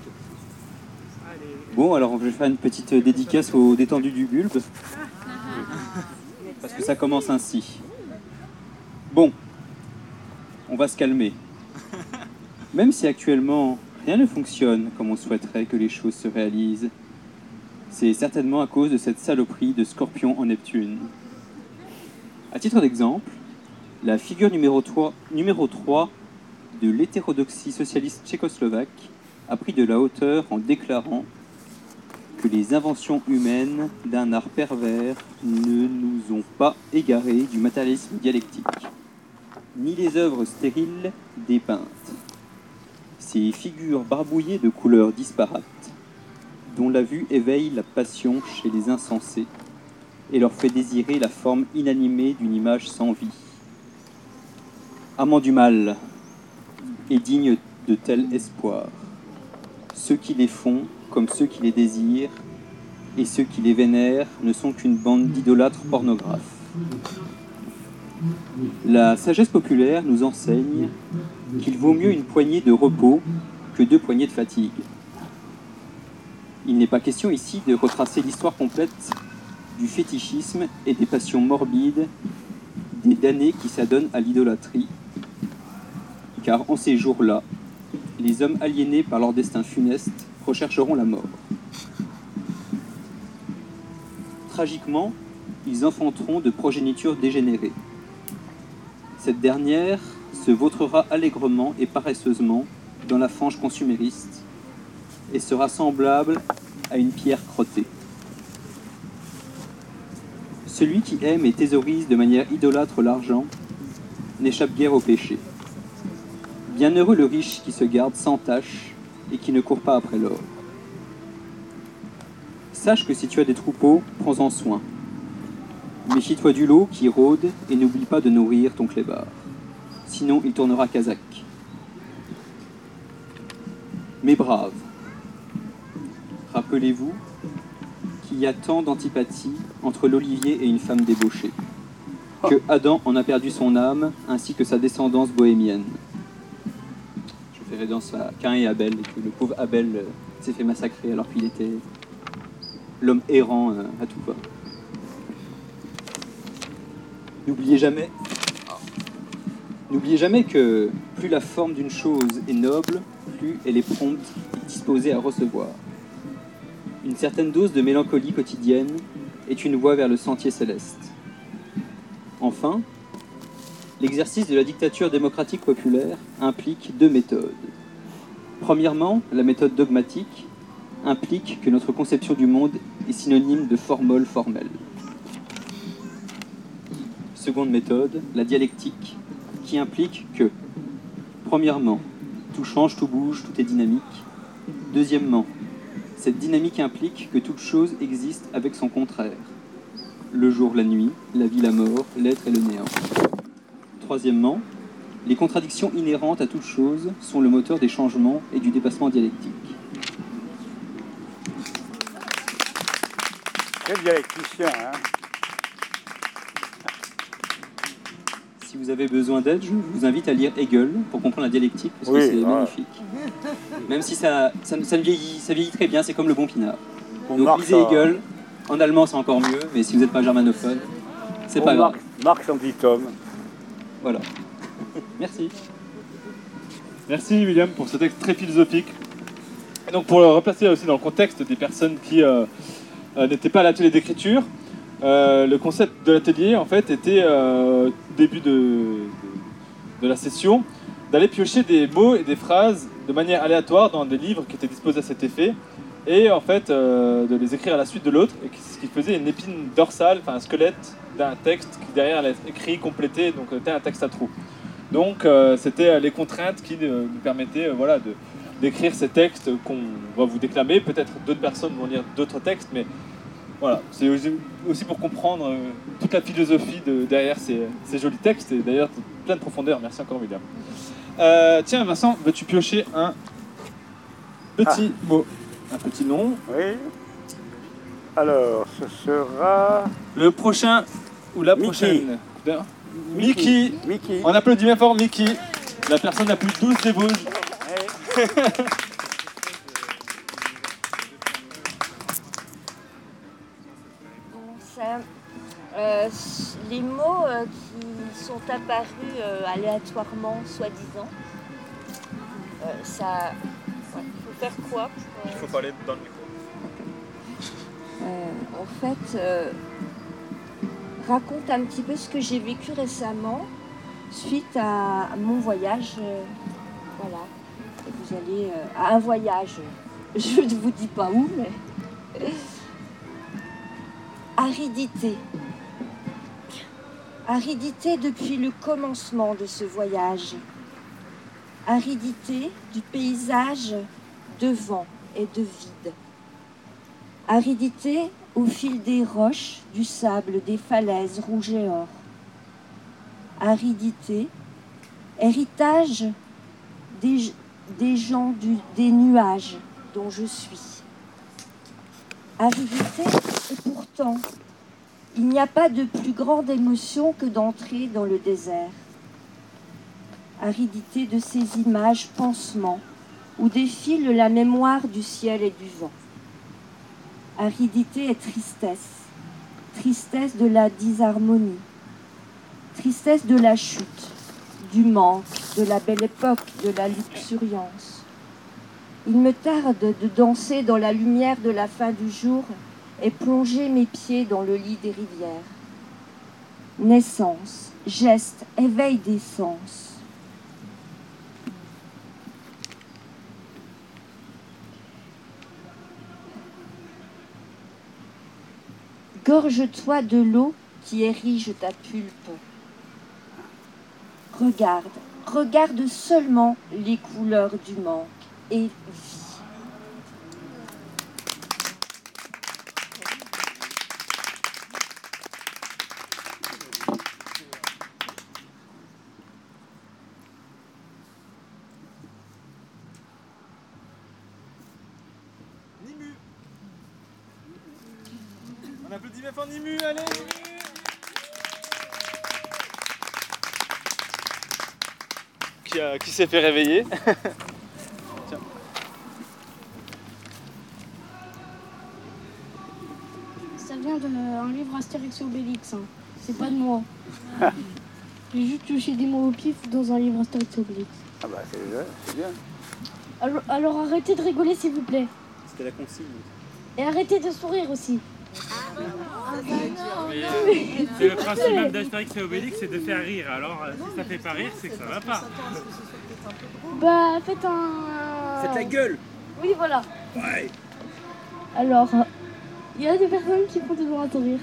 Bon, alors je vais faire une petite dédicace aux détendus du bulbe. Parce que ça commence ainsi. Bon, on va se calmer. Même si actuellement rien ne fonctionne comme on souhaiterait que les choses se réalisent, c'est certainement à cause de cette saloperie de Scorpion en Neptune. À titre d'exemple, la figure numéro trois, numéro trois de l'hétérodoxie socialiste tchécoslovaque a pris de la hauteur en déclarant que les inventions humaines d'un art pervers ne nous ont pas égarés du matérialisme dialectique, ni les œuvres stériles dépeintes. Ces figures barbouillées de couleurs disparates, dont la vue éveille la passion chez les insensés et leur fait désirer la forme inanimée d'une image sans vie. Amants du mal et dignes de tel espoir, ceux qui les font comme ceux qui les désirent, et ceux qui les vénèrent ne sont qu'une bande d'idolâtres pornographes. La sagesse populaire nous enseigne qu'il vaut mieux une poignée de repos que deux poignées de fatigue. Il n'est pas question ici de retracer l'histoire complète du fétichisme et des passions morbides des damnés qui s'adonnent à l'idolâtrie, car en ces jours-là, les hommes aliénés par leur destin funeste rechercheront la mort. Tragiquement, ils enfanteront de progéniture dégénérée. Cette dernière se vautrera allègrement et paresseusement dans la fange consumériste et sera semblable à une pierre crottée. Celui qui aime et thésaurise de manière idolâtre l'argent n'échappe guère au péché. Bienheureux le riche qui se garde sans tache et qui ne court pas après l'or. Sache que si tu as des troupeaux, prends-en soin. Méfie-toi du lot qui rôde et n'oublie pas de nourrir ton clébard. Sinon, il tournera kazakh. Mes braves, rappelez-vous qu'il y a tant d'antipathie entre l'olivier et une femme débauchée, que Adam en a perdu son âme, ainsi que sa descendance bohémienne. Je fais référence à Caïn et Abel, et que le pauvre Abel euh, s'est fait massacrer alors qu'il était l'homme errant euh, à tout va. N'oubliez jamais, n'oubliez jamais que plus la forme d'une chose est noble, plus elle est prompte et disposée à recevoir. Une certaine dose de mélancolie quotidienne est une voie vers le sentier céleste. Enfin, l'exercice de la dictature démocratique populaire implique deux méthodes. Premièrement, la méthode dogmatique implique que notre conception du monde est synonyme de formol formel. Seconde méthode, la dialectique, qui implique que, premièrement, tout change, tout bouge, tout est dynamique. Deuxièmement, cette dynamique implique que toute chose existe avec son contraire. Le jour, la nuit, la vie, la mort, l'être et le néant. Troisièmement, les contradictions inhérentes à toute chose sont le moteur des changements et du dépassement dialectique. Quel dialecticien, hein? Si vous avez besoin d'aide, je vous invite à lire Hegel pour comprendre la dialectique, parce Oui, que c'est ouais. magnifique. Même si ça, ça, ça, vieillit, ça vieillit très bien, c'est comme le bon pinard. On Donc marque lisez ça. Hegel, en allemand c'est encore mieux, mais si vous n'êtes pas germanophone, c'est On pas grave. marque, marque son petit tome. Voilà. Merci. Merci William pour ce texte très philosophique. Et donc pour le replacer aussi dans le contexte des personnes qui euh, euh, n'étaient pas à l'atelier d'écriture, euh, le concept de l'atelier en fait était euh, au début de, de, de la session d'aller piocher des mots et des phrases de manière aléatoire dans des livres qui étaient disposés à cet effet et en fait euh, de les écrire à la suite de l'autre, et ce qui faisait une épine dorsale, enfin un squelette d'un texte qui derrière allait être écrit, complété, donc était un texte à trous. Donc euh, c'était les contraintes qui euh, nous permettaient euh, voilà, de, d'écrire ces textes qu'on va vous déclamer. Peut-être d'autres personnes vont lire d'autres textes, mais voilà, c'est aussi pour comprendre euh, toute la philosophie de, derrière ces, ces jolis textes, et d'ailleurs plein de profondeur. Merci encore William. Euh, tiens Vincent, veux-tu piocher un petit ah. mot, un petit nom? Oui. Alors, ce sera... Le prochain ou la Mickey. prochaine Mickey. Mickey. Mickey. On applaudit bien fort Mickey, la personne la plus douce des Vosges. Hey. Ça, euh, les mots euh, qui sont apparus euh, aléatoirement, soi-disant, euh, ça... Il ouais, faut faire quoi pour, euh... Il faut parler dans le micro. Euh, en fait, euh, raconte un petit peu ce que j'ai vécu récemment suite à mon voyage. Euh, voilà. Et vous allez euh, à un voyage. Je ne vous dis pas où, mais... Aridité. Aridité depuis le commencement de ce voyage. Aridité du paysage de vent et de vide. Aridité au fil des roches, du sable, des falaises rouges et or. Aridité, héritage des, des gens du, des nuages dont je suis. Aridité, et pourtant, il n'y a pas de plus grande émotion que d'entrer dans le désert. Aridité de ces images, pansements, où défile la mémoire du ciel et du vent. Aridité et tristesse, tristesse de la disharmonie, tristesse de la chute, du manque, de la belle époque, de la luxuriance. Il me tarde de danser dans la lumière de la fin du jour et plonger mes pieds dans le lit des rivières. Naissance, geste, éveil des sens. Gorge-toi de l'eau qui érige ta pulpe. Regarde, regarde seulement les couleurs du manque et vie. On applaudit bien fort Nimu, allez Nimu. Qui, a, qui s'est fait réveiller. Tiens. Ça vient d'un livre Astérix et Obélix, hein. C'est pas de moi. J'ai juste touché des mots au pif dans un livre Astérix et Obélix. Ah bah c'est bien, c'est bien. Alors, alors arrêtez de rigoler s'il vous plaît. C'était la consigne. Et arrêtez de sourire aussi. C'est le principe même d'Astérix et Obélix, c'est de faire rire. Alors si ça fait pas rire, c'est que ça va pas. Bah faites un... Faites la gueule. Oui voilà. Ouais. Alors, il y a des personnes qui font toujours un sourire.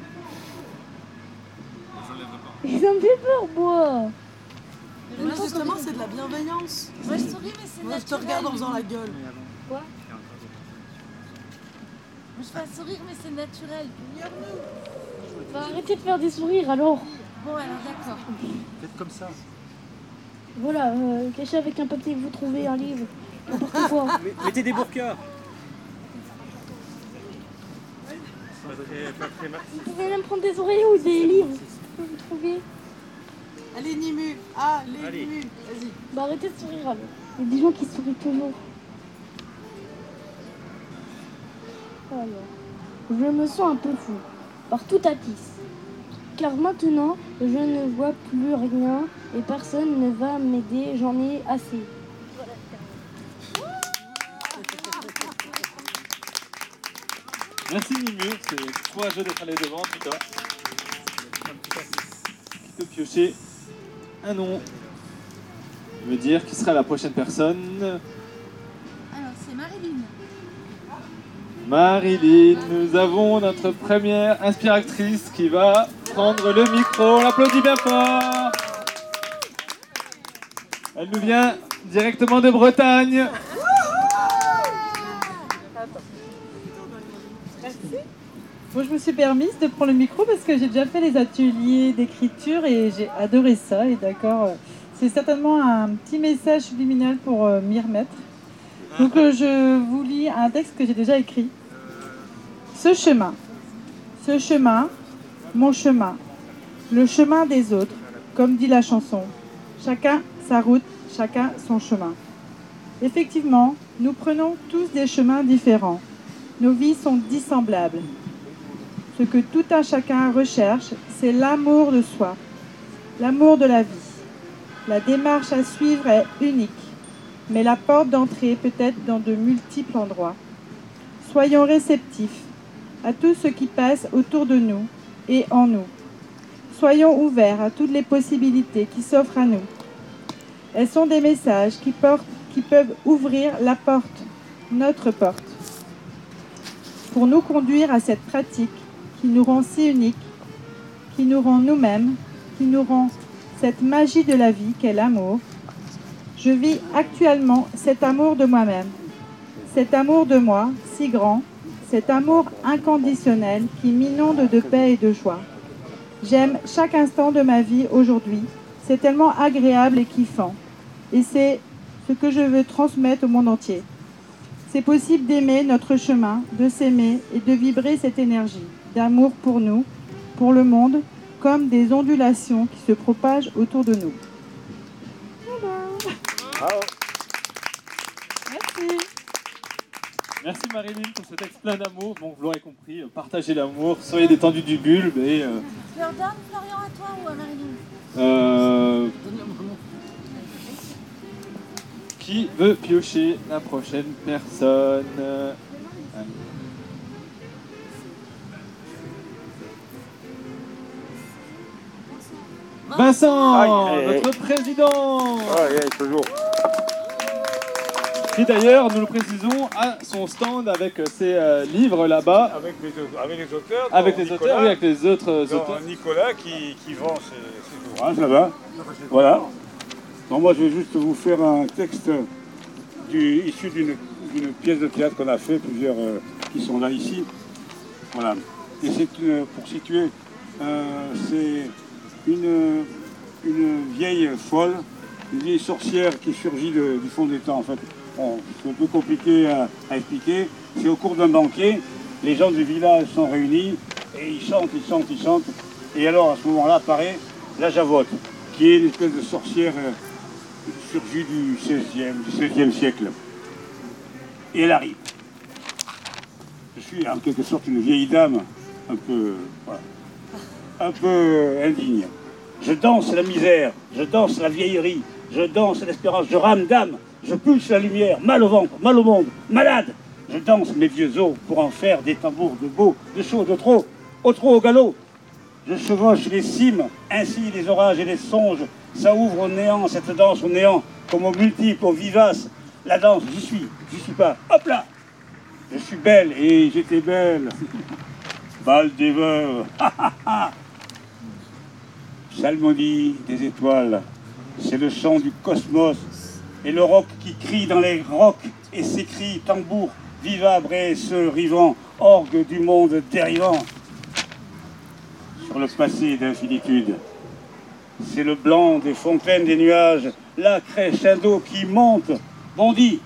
Ça me fait peur moi. Moi justement c'est de la bienveillance. Moi je souris mais c'est Moi je te regarde en faisant la gueule. Quoi? Je fais un sourire mais c'est naturel. Bah, arrêtez de faire des sourires alors. Bon alors d'accord. Faites comme ça. Voilà, euh, cachez avec un papier que vous trouvez, un livre, n'importe quoi. Mettez des burkas. Vous pouvez même prendre des oreillers ou des livres que vous trouvez. Allez Nimu, allez, Allez. Nimu, vas-y. Bah arrêtez de sourire alors. Il y a des gens qui sourient toujours. Alors, je me sens un peu fou, partout à Tis. Car maintenant, je ne vois plus rien et personne ne va m'aider, j'en ai assez. Merci Nimu, c'est courageux d'être allé devant en tout cas. Qui peut piocher un nom. Je veux dire, qui sera la prochaine personne? Alors, c'est Marilyn. Marilyn, nous avons notre première inspiratrice qui va prendre le micro. On l'applaudit bien fort. Elle nous vient directement de Bretagne. Merci. Bon, je me suis permise de prendre le micro parce que j'ai déjà fait les ateliers d'écriture et j'ai adoré ça. Et d'accord, c'est certainement un petit message subliminal pour euh, m'y remettre. Donc euh, je vous lis un texte que j'ai déjà écrit. Ce chemin, ce chemin, mon chemin, le chemin des autres, comme dit la chanson. Chacun sa route, chacun son chemin. Effectivement, nous prenons tous des chemins différents. Nos vies sont dissemblables. Ce que tout un chacun recherche, c'est l'amour de soi, l'amour de la vie. La démarche à suivre est unique, mais la porte d'entrée peut être dans de multiples endroits. Soyons réceptifs à tout ce qui passe autour de nous et en nous. Soyons ouverts à toutes les possibilités qui s'offrent à nous. Elles sont des messages qui, portent, qui peuvent ouvrir la porte, notre porte, pour nous conduire à cette pratique qui nous rend si uniques, qui nous rend nous-mêmes, qui nous rend cette magie de la vie qu'est l'amour. Je vis actuellement cet amour de moi-même, cet amour de moi si grand, cet amour inconditionnel qui m'inonde de paix et de joie. J'aime chaque instant de ma vie aujourd'hui, c'est tellement agréable et kiffant. Et c'est ce que je veux transmettre au monde entier. C'est possible d'aimer notre chemin, de s'aimer et de vibrer cette énergie d'amour pour nous, pour le monde, comme des ondulations qui se propagent autour de nous. Bravo. Merci. Merci Marilyn pour ce texte plein d'amour. Bon, vous l'aurez compris, partagez l'amour, soyez détendus du bulbe et... Euh, Tu leur donnes Florian à toi ou à Marilyn? euh, qui veut piocher la prochaine personne? Allez. Vincent, Aïe, aïe, notre président, Aïe, aïe, toujours. qui d'ailleurs, nous le précisons, a son stand avec ses euh, livres là-bas. Avec les, avec les auteurs. Avec dont les Nicolas, auteurs, oui, avec les autres euh, dont auteurs. Nicolas qui, qui vend ses, ses ouvrages là-bas. Voilà. Donc moi, je vais juste vous faire un texte du, issu d'une d'une pièce de théâtre qu'on a fait, plusieurs euh, qui sont là ici. Voilà. Et c'est une, pour situer, euh, c'est une, une vieille folle, une vieille sorcière qui surgit de, du fond des temps en fait. Bon, c'est un peu compliqué à, à expliquer. C'est au cours d'un banquet, les gens du village sont réunis et il chante, il chante, il chante. Et alors à ce moment-là apparaît la Javotte, qui est une espèce de sorcière euh, surgie du seizième, du seizième siècle. Et elle arrive. Je suis en quelque sorte une vieille dame, un peu, voilà, un peu indigne. Je danse la misère, je danse la vieillerie, je danse l'espérance, je rame d'âme, je pulse la lumière, mal au ventre, mal au monde, malade. Je danse mes vieux os pour en faire des tambours de beau, de chaud, de trop, au trop, au galop. Je chevauche les cimes, ainsi les orages et les songes. Ça ouvre au néant, cette danse au néant, comme aux multiples, aux vivaces. La danse, j'y suis, j'y suis pas. Hop là! Je suis belle et j'étais belle. Balle des veuves. Psalmodie des étoiles. C'est le chant du cosmos. Et le roc qui crie dans les rocs et s'écrie tambour, vivabre et se rivant, orgue du monde dérivant. Sur le passé d'infinitude. C'est le blanc des fontaines des nuages, la crescendo qui monte, bondit.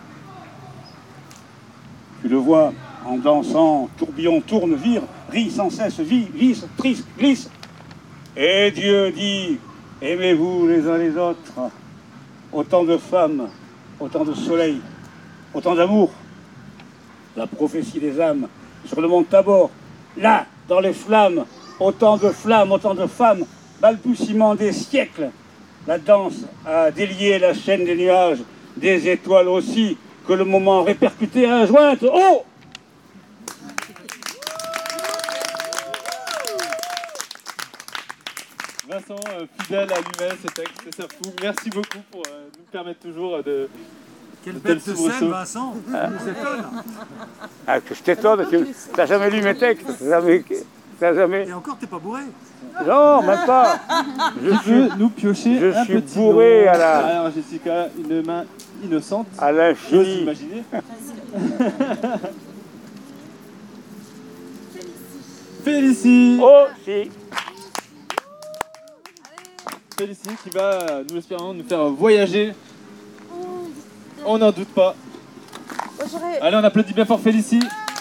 Tu le vois en dansant, tourbillon tourne, vire, rit sans cesse, vit, visse, triste, glisse. Et Dieu dit, aimez-vous les uns les autres. Autant de femmes, autant de soleil, autant d'amour. La prophétie des âmes sur le mont Tabor, là, dans les flammes, autant de flammes, autant de femmes, balbutiement des siècles. La danse a délié la chaîne des nuages, des étoiles aussi, que le moment répercuté a jointe. Oh! Vincent, euh, fidèle à lui-même, ces textes, c'est ça fou. Merci beaucoup pour euh, nous permettre toujours euh, de... Quelle belle scène, Vincent. Ah. Tu nous étonnes. Ah, que je t'étonne, tu n'as jamais lu mes textes, t'as jamais, t'as jamais... Et encore, t'es pas bourré. Non, même pas. Je tu suis, peux nous piocher je un suis petit bourré nom. à la... Alors Jessica, une main innocente. À l'infini. J'ose imaginer. Félicie. Oh, si. Félicie qui va, nous l'espérons, nous faire voyager. On n'en doute pas. Allez, on applaudit bien fort Félicie.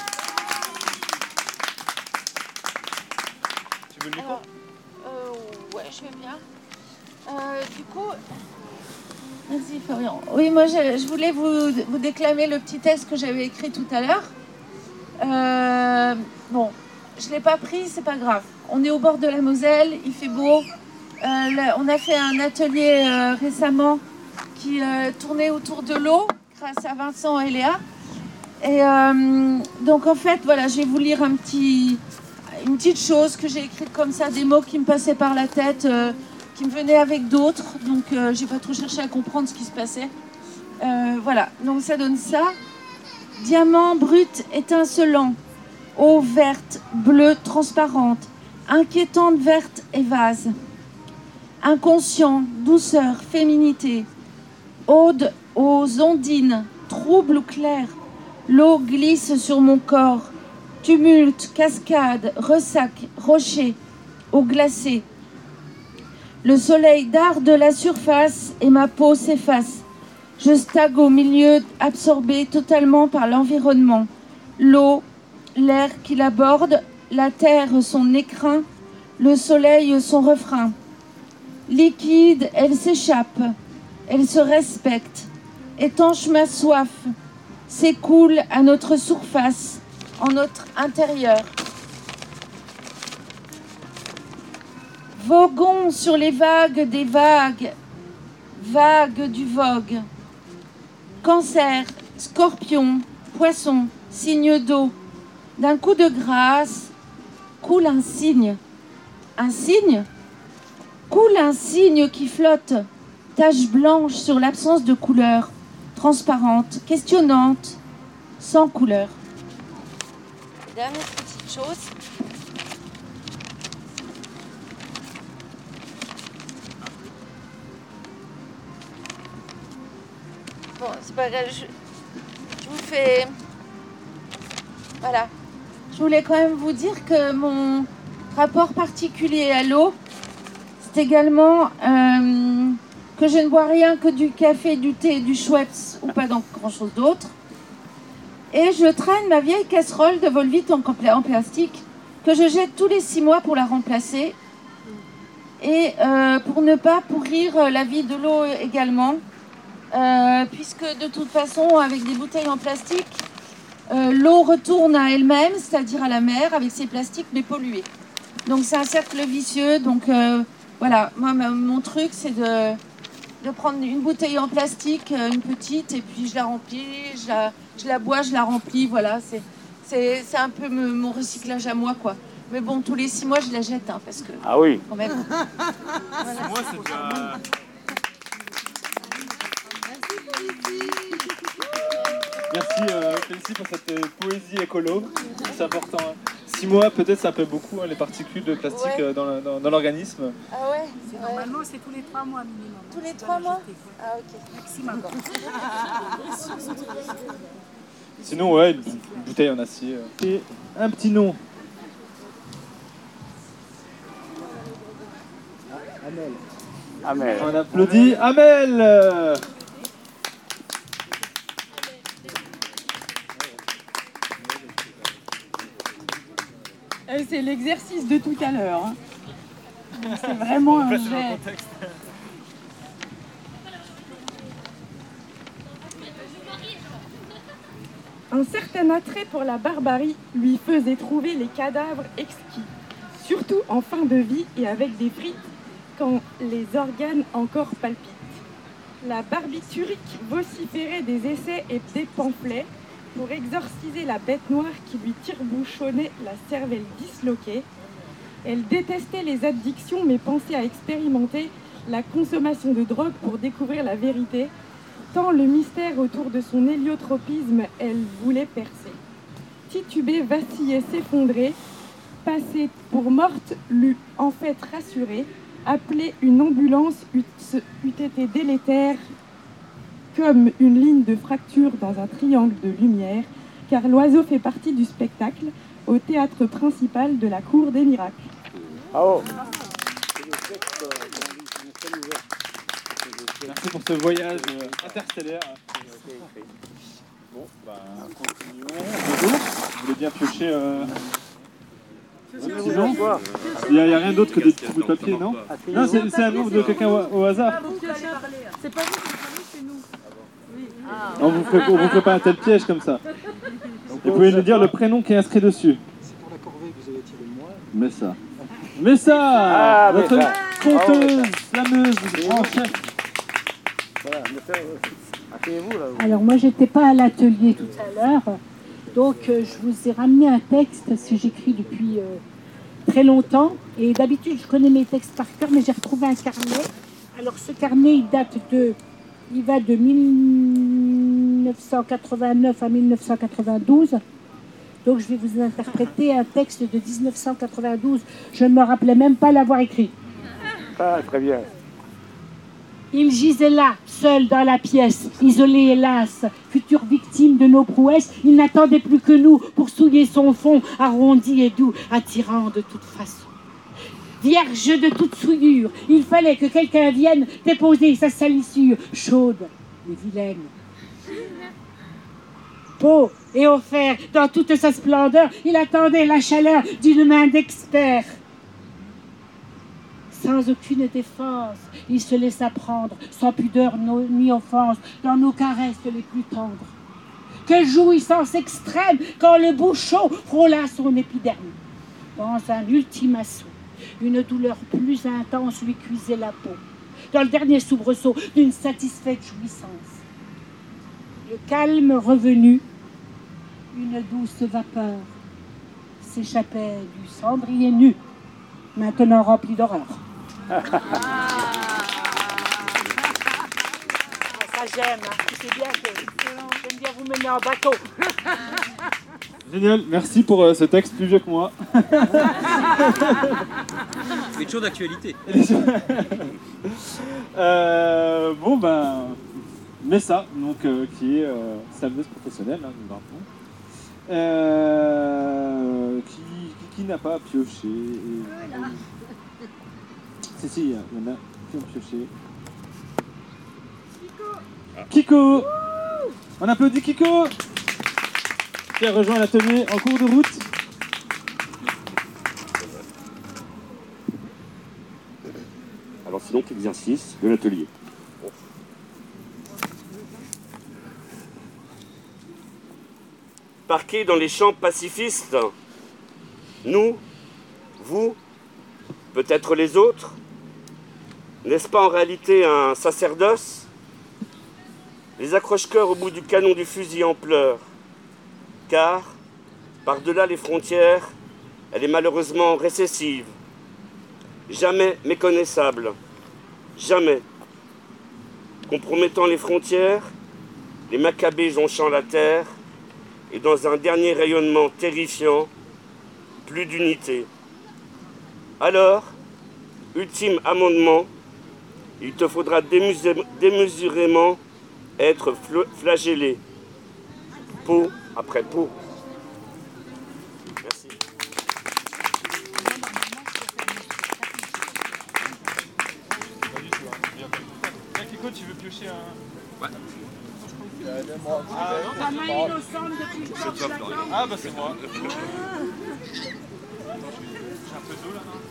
Tu veux le micro? Euh, ouais, je vais bien. Euh, du coup, merci Florian. Oui, moi je, je voulais vous, vous déclamer le petit texte que j'avais écrit tout à l'heure. Euh, bon, je ne l'ai pas pris, c'est pas grave. On est au bord de la Moselle, il fait beau. Euh, là, on a fait un atelier euh, récemment qui euh, tournait autour de l'eau grâce à Vincent et Léa. Et euh, donc en fait, voilà, je vais vous lire un petit, une petite chose que j'ai écrite comme ça, des mots qui me passaient par la tête, euh, qui me venaient avec d'autres. Donc euh, j'ai pas trop cherché à comprendre ce qui se passait. Euh, voilà, donc ça donne ça. Diamant brut étincelant, eau verte, bleue transparente, inquiétante verte et vase. Inconscient, douceur, féminité, ode aux ondines, trouble ou clair. L'eau glisse sur mon corps, tumulte, cascade, ressac, rocher, eau glacée. Le soleil darde la surface et ma peau s'efface. Je stagne au milieu, absorbé totalement par l'environnement. L'eau, l'air qui l'aborde, la terre son écrin, le soleil son refrain. Liquide, elle s'échappe, elle se respecte, étanche ma soif, s'écoule à notre surface, en notre intérieur. Voguons sur les vagues des vagues, vagues du vogue. Cancer, scorpion, poisson, signe d'eau. D'un coup de grâce, coule un cygne. Un cygne ? Coule un cygne qui flotte, tache blanche sur l'absence de couleur, transparente, questionnante, sans couleur. Dernière petite chose. Bon, c'est pas grave, je, je vous fais... Voilà. Je voulais quand même vous dire que mon rapport particulier à l'eau, c'est également euh, que je ne bois rien que du café, du thé, du Schweppes ou pas dans grand-chose d'autre. Et je traîne ma vieille casserole de Volvic en, en plastique que je jette tous les six mois pour la remplacer et euh, pour ne pas pourrir la vie de l'eau également, euh, puisque de toute façon, avec des bouteilles en plastique, euh, l'eau retourne à elle-même, c'est-à-dire à la mer, avec ses plastiques, mais pollués. Donc c'est un cercle vicieux. Donc euh, voilà, moi, mon truc, c'est de, de prendre une bouteille en plastique, une petite, et puis je la remplis, je la, je la bois, je la remplis, voilà, c'est... C'est, c'est un peu me, mon recyclage à moi, quoi. Mais bon, tous les six mois, je la jette, hein, parce que... Ah oui. Quand même. Voilà. Moi, c'est déjà... Merci, euh, Félicie, pour cette euh, poésie écolo. C'est important. Hein. Six mois, peut-être, ça peut beaucoup, hein, les particules de plastique Ouais. euh, dans, le- dans, dans l'organisme. Ah ouais, C'est ouais. Normalement, c'est tous les trois mois minimum. Tous les trois mois. Ah ok. Maximum. Sinon, ouais, une, une bouteille en acier. euh. Et un petit nom. Amel. Amel. On applaudit Amel. euh. Euh, C'est l'exercice de tout à l'heure. hein. C'est vraiment un Placez dans le jet. contexte. Un certain attrait pour la barbarie lui faisait trouver les cadavres exquis, surtout en fin de vie et avec des frites quand les organes encore palpitent. La barbiturique vociférait des essais et des pamphlets pour exorciser la bête noire qui lui tire-bouchonnait la cervelle disloquée. Elle détestait les addictions mais pensait à expérimenter la consommation de drogue pour découvrir la vérité. Tant le mystère autour de son héliotropisme, elle voulait percer. Tituber, vaciller, s'effondrer, passer pour morte, l'eût en fait rassurée. Appeler une ambulance eût, eût été délétère comme une ligne de fracture dans un triangle de lumière, car l'oiseau fait partie du spectacle au théâtre principal de la Cour des miracles. Bravo. Merci pour ce voyage euh, interstellaire. Bon, bah, continuons. Bonjour. Vous voulez bien piocher euh... Sinon, il n'y a, a rien d'autre que des petits bouts de papier, non? Non, c'est, c'est un nom de quelqu'un au, au hasard. C'est pas vous, c'est nous. Oui. On vous ferait, on vous ferait pas un tel piège comme ça. Vous pouvez nous dire le prénom qui est inscrit dessus. C'est pour la corvée que vous avez tiré moi. Mais ça. Mais ça Ah, notre Messa. conteuse, slameuse, en chef. Voilà, mais ça, asseyez-vous là. Alors moi j'étais pas à l'atelier tout à l'heure, donc euh, je vous ai ramené un texte que j'écris depuis euh, très longtemps. Et d'habitude je connais mes textes par cœur, mais j'ai retrouvé un carnet. Alors ce carnet il date de, il va de mille neuf cent quatre-vingt-neuf à mille neuf cent quatre-vingt-douze. Donc je vais vous interpréter un texte de dix-neuf cent quatre-vingt-douze. Je ne me rappelais même pas l'avoir écrit. Ah, très bien. Il gisait là, seul dans la pièce, isolé hélas, future victime de nos prouesses. Il n'attendait plus que nous pour souiller son fond, arrondi et doux, attirant de toute façon. Vierge de toute souillure, il fallait que quelqu'un vienne déposer sa salissure, chaude et vilaine. Beau et offert dans toute sa splendeur, il attendait la chaleur d'une main d'expert. Sans aucune défense, il se laissa prendre, sans pudeur no- ni offense, dans nos caresses les plus tendres. Quelle jouissance extrême quand le bout chaud frôla son épiderme. Dans un ultime assaut, une douleur plus intense lui cuisait la peau, dans le dernier soubresaut d'une satisfaite jouissance. Le calme revenu, une douce vapeur s'échappait du cendrier nu, maintenant rempli d'horreur. Ah. Ça j'aime, hein. C'est bien que j'aime bien vous mener en bateau. Génial, merci pour euh, ce texte plus vieux que moi. Il est toujours d'actualité. euh, bon ben, Messa, donc euh, qui est euh, slameuse professionnelle, hein, nous le rappelons. Euh, qui, qui, qui n'a pas pioché. Et... Si, si, il y en a qui ont pioché. Kiko. On applaudit Kiko qui a rejoint l'atelier en cours de route. donc exercice de l'atelier. Parqués dans les champs pacifistes, nous, vous, peut-être les autres, n'est-ce pas en réalité un sacerdoce? Les accroche-cœurs au bout du canon du fusil en pleurs, car, par-delà les frontières, elle est malheureusement récessive, jamais méconnaissable, jamais. Compromettant les frontières, les Maccabées jonchant la terre, et dans un dernier rayonnement terrifiant, plus d'unité. Alors, ultime amendement, il te faudra démusé- démesurément être fl- flagellé, peau après peau. Merci. Kiko, tu veux piocher un... Ouais. Ah, ta main innocente depuis le C'est toi, Florian. Ah bah c'est moi. J'ai un peu d'eau là, non?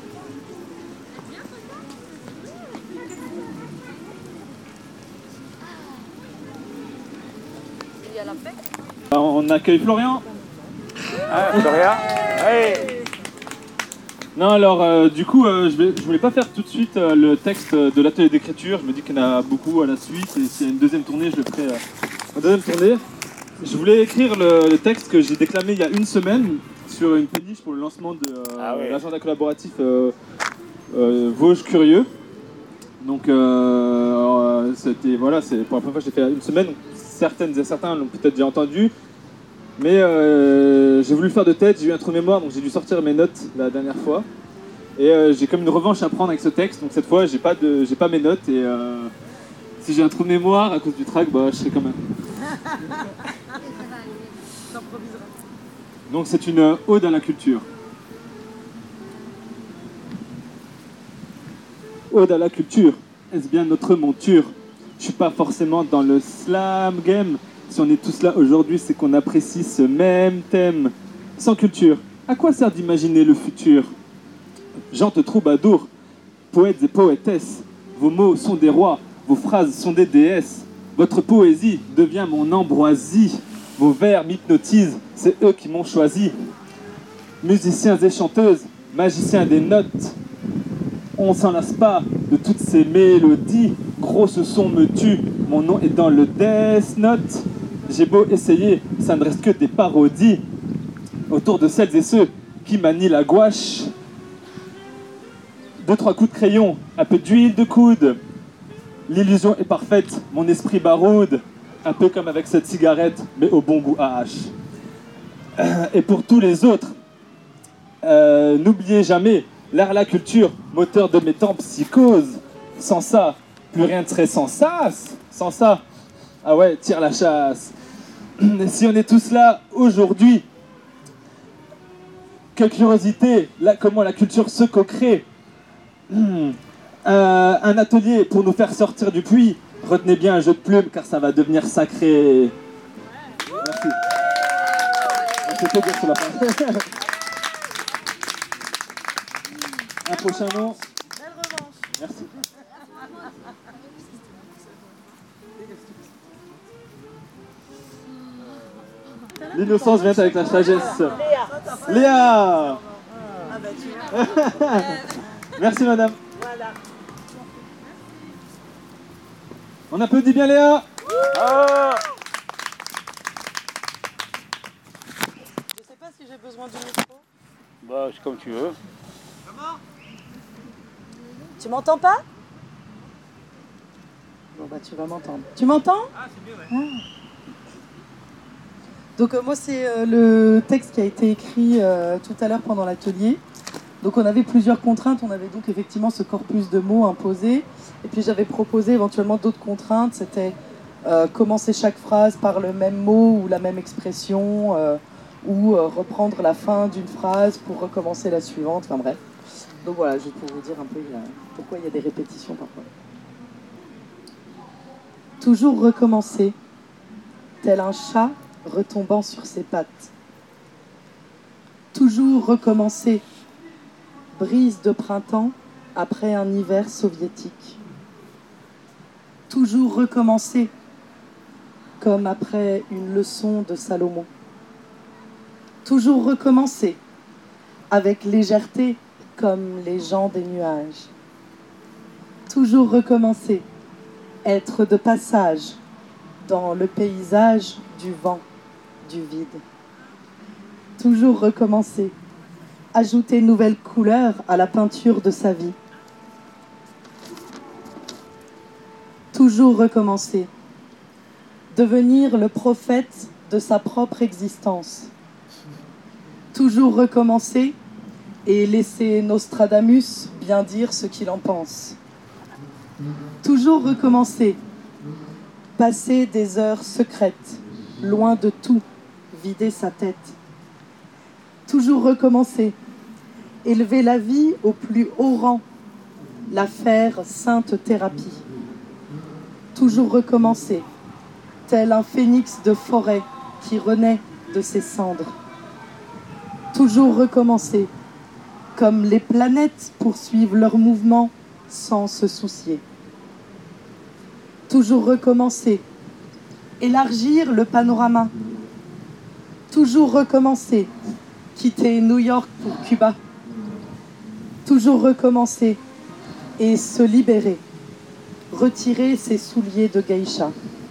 Il y a la paix. On accueille Florian. Ah, Florian. Hey. Non, alors euh, du coup, euh, je, vais, je voulais pas faire tout de suite euh, le texte de l'atelier d'écriture. Je me dis qu'il y en a beaucoup à la suite et s'il y a une deuxième tournée, je le ferai euh, en deuxième tournée. Je voulais écrire le, le texte que j'ai déclamé il y a une semaine sur une péniche pour le lancement de euh, Ah ouais. l'agenda collaboratif euh, euh, Vosges Curieux. Donc, euh, euh, c'était voilà, c'est pour la première fois que j'ai fait une semaine. Certaines et certains l'ont peut-être déjà entendu. Mais euh, j'ai voulu le faire de tête, j'ai eu un trou de mémoire, donc j'ai dû sortir mes notes la dernière fois. Et euh, j'ai comme une revanche à prendre avec ce texte, donc cette fois j'ai pas, de, j'ai pas mes notes et euh, si j'ai un trou de mémoire à cause du track, bah je serai quand même. Donc c'est une ode à la culture. Ode à la culture, est-ce bien notre monture? Je suis pas forcément dans le slam game. Si on est tous là aujourd'hui, c'est qu'on apprécie ce même thème. Sans culture, à quoi sert d'imaginer le futur? Gente troubadour, poètes et poétesses, vos mots sont des rois, vos phrases sont des déesses. Votre poésie devient mon ambroisie. Vos vers m'hypnotisent, c'est eux qui m'ont choisi. Musiciens et chanteuses, magiciens des notes, on s'en lasse pas de toutes ces mélodies. Gros, ce son me tue, mon nom est dans le Death Note. J'ai beau essayer, ça ne reste que des parodies autour de celles et ceux qui manient la gouache. Deux, trois coups de crayon, un peu d'huile de coude. L'illusion est parfaite, mon esprit baroude. Un peu comme avec cette cigarette, mais au bon goût à hache. Et pour tous les autres, euh, n'oubliez jamais, l'art, la culture, moteur de mes temps psychose. Sans ça, plus rien ne serait sans sas. Sans ça, ah ouais, tire la chasse. Si on est tous là aujourd'hui, quelle curiosité, là, comment la culture se co-crée. Euh, un atelier pour nous faire sortir du puits. Retenez bien un jeu de plumes car ça va devenir sacré. Merci. C'est tout dire sur la fin. Un prochain nom. Merci. L'innocence vient avec la sagesse. Léa. Léa. Merci madame. On applaudit bien Léa. Je sais pas si j'ai besoin du micro. Bah, c'est comme tu veux. Tu m'entends pas? Bon bah tu vas m'entendre. Tu m'entends? Ah c'est mieux ouais. Ah. Donc euh, moi c'est euh, le texte qui a été écrit euh, tout à l'heure pendant l'atelier. Donc on avait plusieurs contraintes, on avait donc effectivement ce corpus de mots imposé. Et puis j'avais proposé éventuellement d'autres contraintes, c'était euh, commencer chaque phrase par le même mot ou la même expression, euh, ou euh, reprendre la fin d'une phrase pour recommencer la suivante, enfin bref. Donc voilà, juste pour vous dire un peu il y a, pourquoi il y a des répétitions parfois. Toujours recommencer, tel un chat retombant sur ses pattes. Toujours recommencer, brise de printemps, après un hiver soviétique. Toujours recommencer, comme après une leçon de Salomon. Toujours recommencer, avec légèreté, comme les gens des nuages. Toujours recommencer, être de passage dans le paysage du vent, du vide. Toujours recommencer, ajouter nouvelles couleurs à la peinture de sa vie. Toujours recommencer, devenir le prophète de sa propre existence. Toujours recommencer et laisser Nostradamus bien dire ce qu'il en pense. Toujours recommencer, passer des heures secrètes, loin de tout, vider sa tête. Toujours recommencer, élever la vie au plus haut rang, la faire sainte thérapie. Toujours recommencer, tel un phénix de forêt qui renaît de ses cendres. Toujours recommencer, comme les planètes poursuivent leur mouvement sans se soucier. Toujours recommencer, élargir le panorama. Toujours recommencer, quitter New York pour Cuba. Toujours recommencer et se libérer, retirer ses souliers de geisha.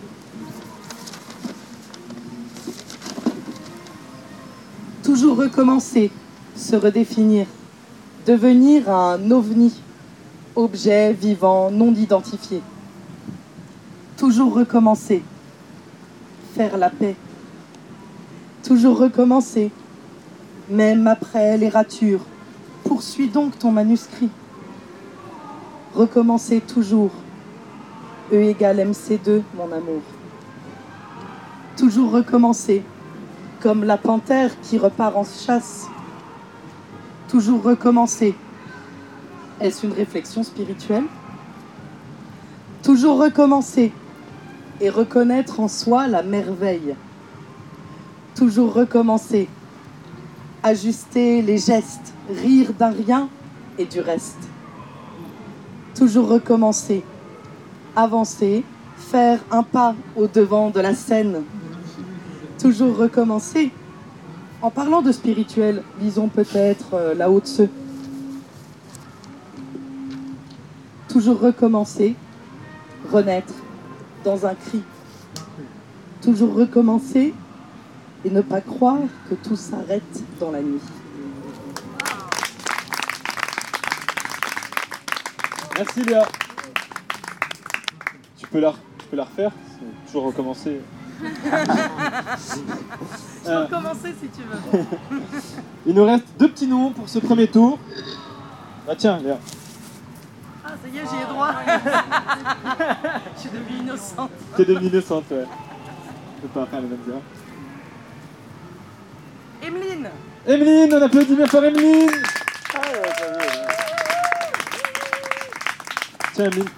Toujours recommencer, se redéfinir, devenir un ovni, objet vivant non identifié. Toujours recommencer, faire la paix. Toujours recommencer, même après les ratures. Poursuis donc ton manuscrit. Recommencer toujours. E égale M C deux, mon amour. Toujours recommencer, comme la panthère qui repart en chasse. Toujours recommencer. Est-ce une réflexion spirituelle? Toujours recommencer et reconnaître en soi la merveille. Toujours recommencer. Ajuster les gestes, rire d'un rien et du reste. Toujours recommencer. Avancer, faire un pas au devant de la scène. Toujours recommencer. En parlant de spirituel, lisons peut-être euh, Lao Tse. Toujours recommencer, renaître dans un cri. Toujours recommencer et ne pas croire que tout s'arrête dans la nuit. Merci Léa. Tu peux la, tu peux la refaire? C'est toujours recommencer. Je peux recommencer si tu veux. Il nous reste deux petits noms pour ce premier tour. Ah tiens, Léa. Ah ça y est, j'y ai droit. Je suis devenue innocente. T'es devenue innocente, ouais. Je peux pas faire le même dire. Emeline. Emeline, on applaudit bien fort Emeline. Tiens Emeline.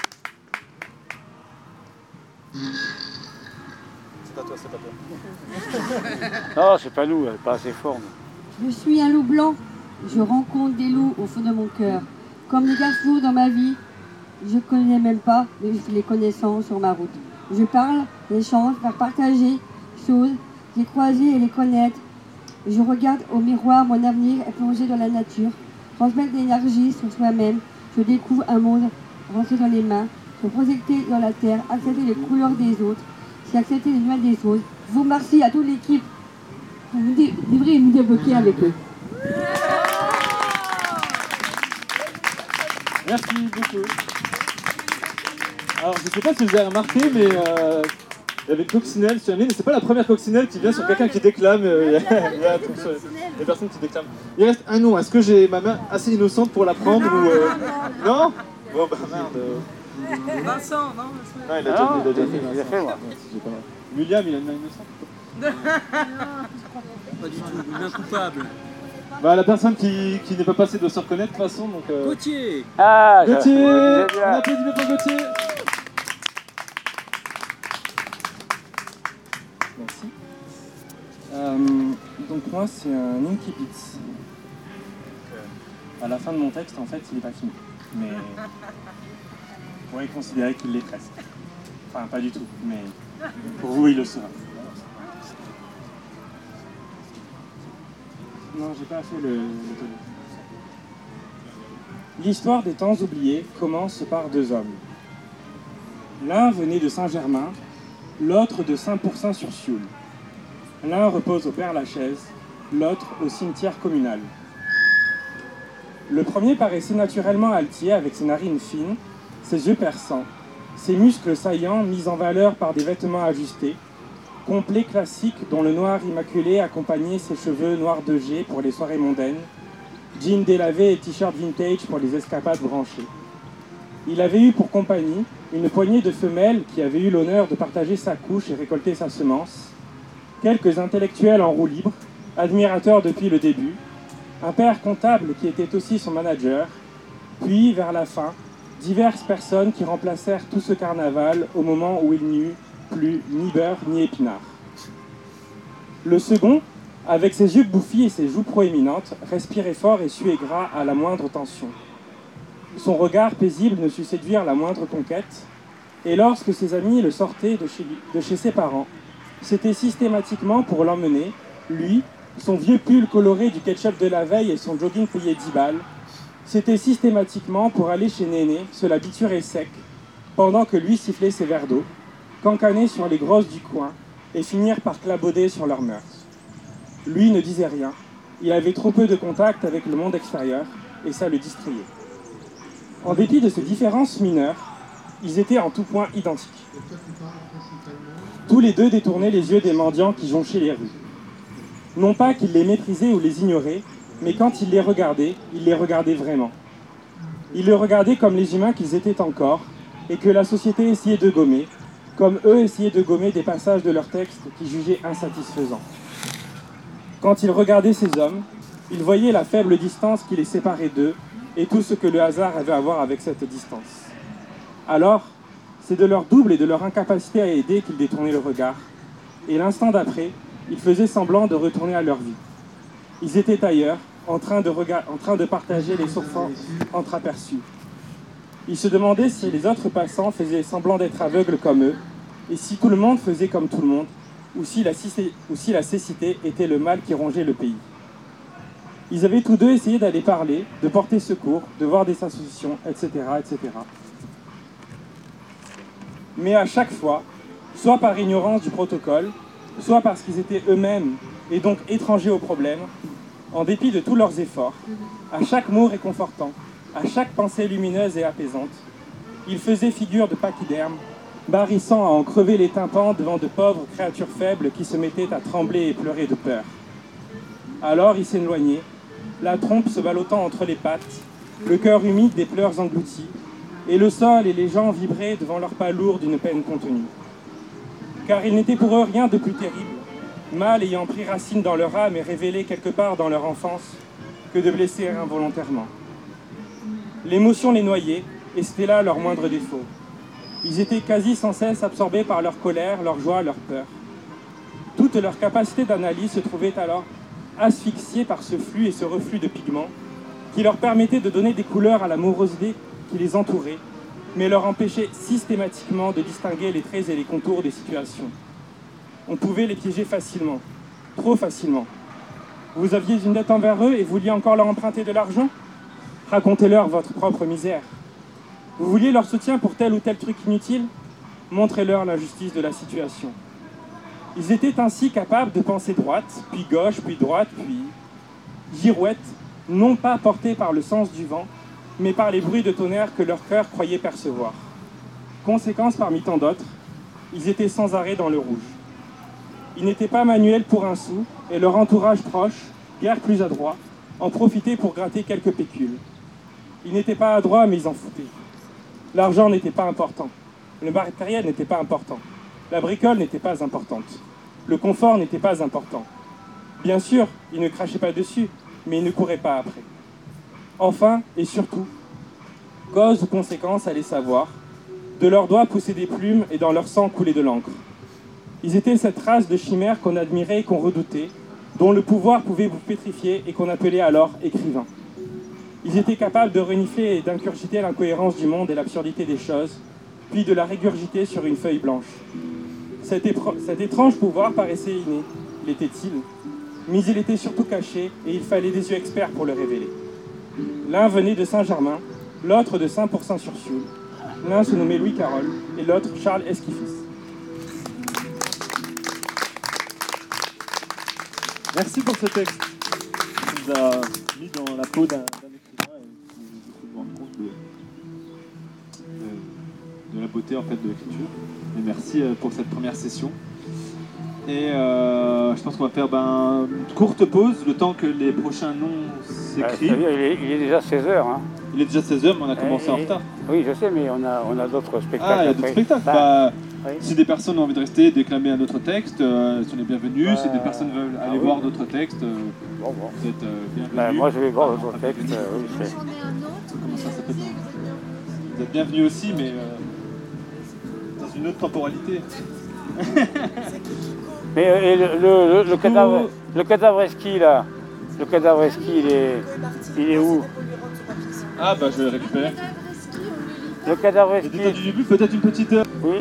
C'est à toi, c'est à toi. Non, c'est pas nous, elle est pas assez forte. Je suis un loup blanc. Je rencontre des loups au fond de mon cœur. Comme les garçons dans ma vie, je connais même pas, mais je fais les connaissances sur ma route. Je parle, j'échange, faire partager choses, les croiser et les connaître. Je regarde au miroir mon avenir est plongé dans la nature. Transmettre de l'énergie sur soi-même. Je découvre un monde rentré dans les mains. Se projeter dans la terre, accepter les couleurs des autres, c'est accepter les lois des autres. Je vous remercie à toute l'équipe. Vous devrez nous débloquer avec eux. Merci beaucoup. Alors, je ne sais pas si vous avez remarqué, mais euh, il y avait une coccinelle sur Emeline. C'est pas la première coccinelle qui vient sur quelqu'un qui déclame. Euh, il y a, il y a un truc sur les personnes qui déclament. Il reste un nom. Est-ce que j'ai ma main assez innocente pour la prendre ou euh... Non. Bon, bah merde. Vincent, non? Non, il a déjà fait. Il a déjà fait, il a fait moi. William, il a une main innocente. Pas du tout, une main coupable. Bah, la personne qui, qui n'est pas passée doit se reconnaître de toute façon. Donc, euh... Gauthier. Ah, Gauthier. Je... On applaudit bien pour Gauthier. Merci. Euh, donc moi c'est un incipit. À la fin de mon texte en fait il n'est pas fini. mais on pourrait considérer qu'il l'est presque. Enfin, pas du tout, mais pour vous, il le sera. Non, j'ai pas fait le... le L'histoire des temps oubliés commence par deux hommes. L'un venait de Saint-Germain, l'autre de Saint-Pourçain-sur-Sioule. L'un repose au Père-Lachaise, l'autre au cimetière communal. Le premier paraissait naturellement altier avec ses narines fines, ses yeux perçants, ses muscles saillants mis en valeur par des vêtements ajustés, complet classique dont le noir immaculé accompagnait ses cheveux noirs de jet pour les soirées mondaines, jeans délavés et t-shirt vintage pour les escapades branchées. Il avait eu pour compagnie une poignée de femelles qui avaient eu l'honneur de partager sa couche et récolter sa semence, quelques intellectuels en roue libre, admirateurs depuis le début, un père comptable qui était aussi son manager, puis, vers la fin, diverses personnes qui remplacèrent tout ce carnaval au moment où il n'y eut plus ni beurre ni épinards. Le second, avec ses yeux bouffis et ses joues proéminentes, respirait fort et suait gras à la moindre tension. Son regard paisible ne sut séduire la moindre conquête, et lorsque ses amis le sortaient de chez, de chez ses parents, c'était systématiquement pour l'emmener, lui, son vieux pull coloré du ketchup de la veille et son jogging payé dix balles, c'était systématiquement pour aller chez Néné, se l'habituer sec, pendant que lui sifflait ses verres d'eau, cancaner sur les grosses du coin, et finir par clabauder sur leurs mœurs. Lui ne disait rien, il avait trop peu de contact avec le monde extérieur, et ça le distrayait. En dépit de ces différences mineures, ils étaient en tout point identiques. Tous les deux détournaient les yeux des mendiants qui jonchaient les rues. Non pas qu'ils les méprisaient ou les ignoraient, mais quand ils les regardaient, ils les regardaient vraiment. Ils les regardaient comme les humains qu'ils étaient encore, et que la société essayait de gommer, comme eux essayaient de gommer des passages de leurs textes qu'ils jugeaient insatisfaisants. Quand ils regardaient ces hommes, ils voyaient la faible distance qui les séparait d'eux, et tout ce que le hasard avait à voir avec cette distance. Alors, c'est de leur double et de leur incapacité à aider qu'ils détournaient le regard, et l'instant d'après, ils faisaient semblant de retourner à leur vie. Ils étaient ailleurs, en train de, en train de partager les souffrances entreaperçues. Ils se demandaient si les autres passants faisaient semblant d'être aveugles comme eux, et si tout le monde faisait comme tout le monde, ou si la, ou si la cécité était le mal qui rongeait le pays. Ils avaient tous deux essayé d'aller parler, de porter secours, de voir des associations, et cetera, et cetera. Mais à chaque fois, soit par ignorance du protocole, soit parce qu'ils étaient eux-mêmes et donc étrangers au problème, en dépit de tous leurs efforts, à chaque mot réconfortant, à chaque pensée lumineuse et apaisante, ils faisaient figure de pachyderme, barrissant à en crever les tympans devant de pauvres créatures faibles qui se mettaient à trembler et pleurer de peur. Alors ils s'éloignaient, la trompe se ballottant entre les pattes, le cœur humide des pleurs engloutis, et le sol et les gens vibraient devant leur pas lourd d'une peine contenue. Car il n'était pour eux rien de plus terrible, mal ayant pris racine dans leur âme et révélé quelque part dans leur enfance, que de blesser involontairement. L'émotion les noyait, et c'était là leur moindre défaut. Ils étaient quasi sans cesse absorbés par leur colère, leur joie, leur peur. Toute leur capacité d'analyse se trouvait alors asphyxiée par ce flux et ce reflux de pigments qui leur permettait de donner des couleurs à la morosité qui les entourait, mais leur empêchait systématiquement de distinguer les traits et les contours des situations. On pouvait les piéger facilement, trop facilement. Vous aviez une dette envers eux et vouliez encore leur emprunter de l'argent? Racontez-leur votre propre misère. Vous vouliez leur soutien pour tel ou tel truc inutile? Montrez-leur l'injustice de la situation. Ils étaient ainsi capables de penser droite, puis gauche, puis droite, puis girouette, non pas portés par le sens du vent, mais par les bruits de tonnerre que leur cœur croyait percevoir. Conséquence parmi tant d'autres, ils étaient sans arrêt dans le rouge. Ils n'étaient pas manuels pour un sou, et leur entourage proche, guère plus adroit, en profitait pour gratter quelques pécules. Ils n'étaient pas adroits, mais ils en foutaient. L'argent n'était pas important. Le matériel n'était pas important. La bricole n'était pas importante. Le confort n'était pas important. Bien sûr, ils ne crachaient pas dessus, mais ils ne couraient pas après. Enfin, et surtout, cause ou conséquence, allez savoir, de leurs doigts poussaient des plumes et dans leur sang coulait de l'encre. Ils étaient cette race de chimères qu'on admirait et qu'on redoutait, dont le pouvoir pouvait vous pétrifier et qu'on appelait alors écrivains. Ils étaient capables de renifler et d'incurgiter l'incohérence du monde et l'absurdité des choses, puis de la régurgiter sur une feuille blanche. Cet, cet étrange pouvoir paraissait inné, l'était-il, mais il était surtout caché et il fallait des yeux experts pour le révéler. L'un venait de Saint-Germain, l'autre de Saint-Pourçain-sur-Sioule. L'un se nommait Louis Carole et l'autre Charles Esquifis. Merci pour ce texte qui nous a mis dans la peau d'un écrivain et qui nous fait rendre compte de, de, de la beauté en fait, de l'écriture. Et merci pour cette première session. Et euh, je pense qu'on va faire ben, une courte pause, le temps que les prochains noms s'écrivent. Euh, il, est, il est déjà seize heures. Hein. Il est déjà seize heures, mais on a commencé et, en retard. Oui, je sais, mais on a, on a d'autres spectacles. Ah, il y a d'autres spectacles. Bah, oui. Si des personnes ont envie de rester, déclamer un autre texte, euh, sont les bienvenus. Bah, si des personnes veulent aller ah, voir oui. d'autres textes, euh, bon, bon. vous êtes euh, bienvenus. Bah, moi, je vais voir d'autres textes. Euh, oui, je sais. Comment ça s'appelle? Vous êtes bienvenus aussi, mais euh, dans une autre temporalité. Mais et le, le, le, le, cadavre, le cadavre esquis, là, le cadavre esquis, il est, il est où? Ah bah je vais le récupérer. Le cadavre esquis. Du début, peut-être une petite... Oui.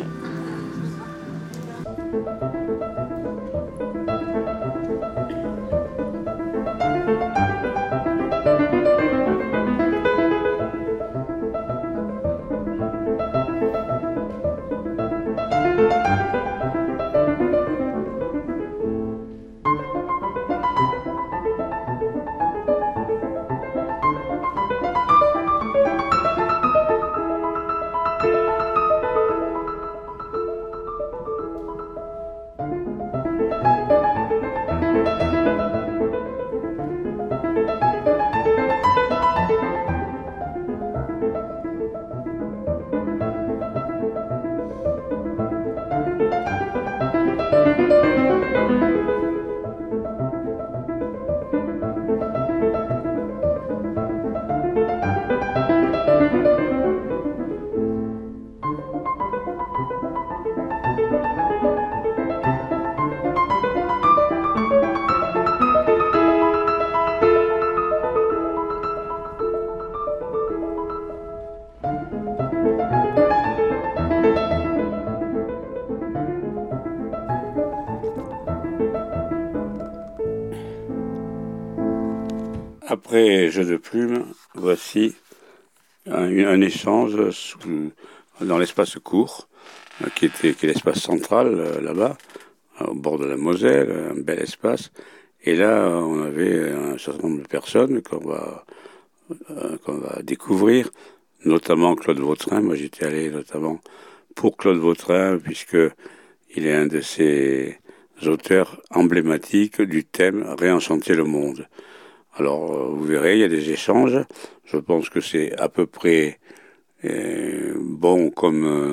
Après Jeu de plumes, voici un, un échange sous, dans l'espace court, qui, était, qui est l'espace central là-bas, au bord de la Moselle, un bel espace. Et là, on avait un certain nombre de personnes qu'on va, euh, qu'on va découvrir, notamment Claude Vautrin. Moi, j'étais allé notamment pour Claude Vautrin, puisque il est un de ces auteurs emblématiques du thème « Réenchanter le monde ». Alors, vous verrez, il y a des échanges. Je pense que c'est à peu près euh, bon comme euh,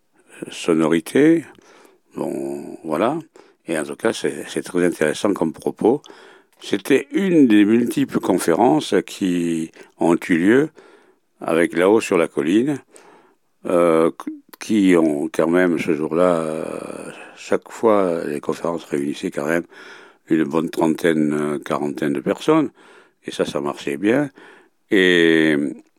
sonorité. Bon, voilà. Et en tout cas, c'est très intéressant comme propos. C'était une des multiples conférences qui ont eu lieu avec Là-haut sur la colline, euh, qui ont quand même, ce jour-là, euh, chaque fois, les conférences réunissaient quand même une bonne trentaine, quarantaine de personnes, et ça, ça marchait bien. Et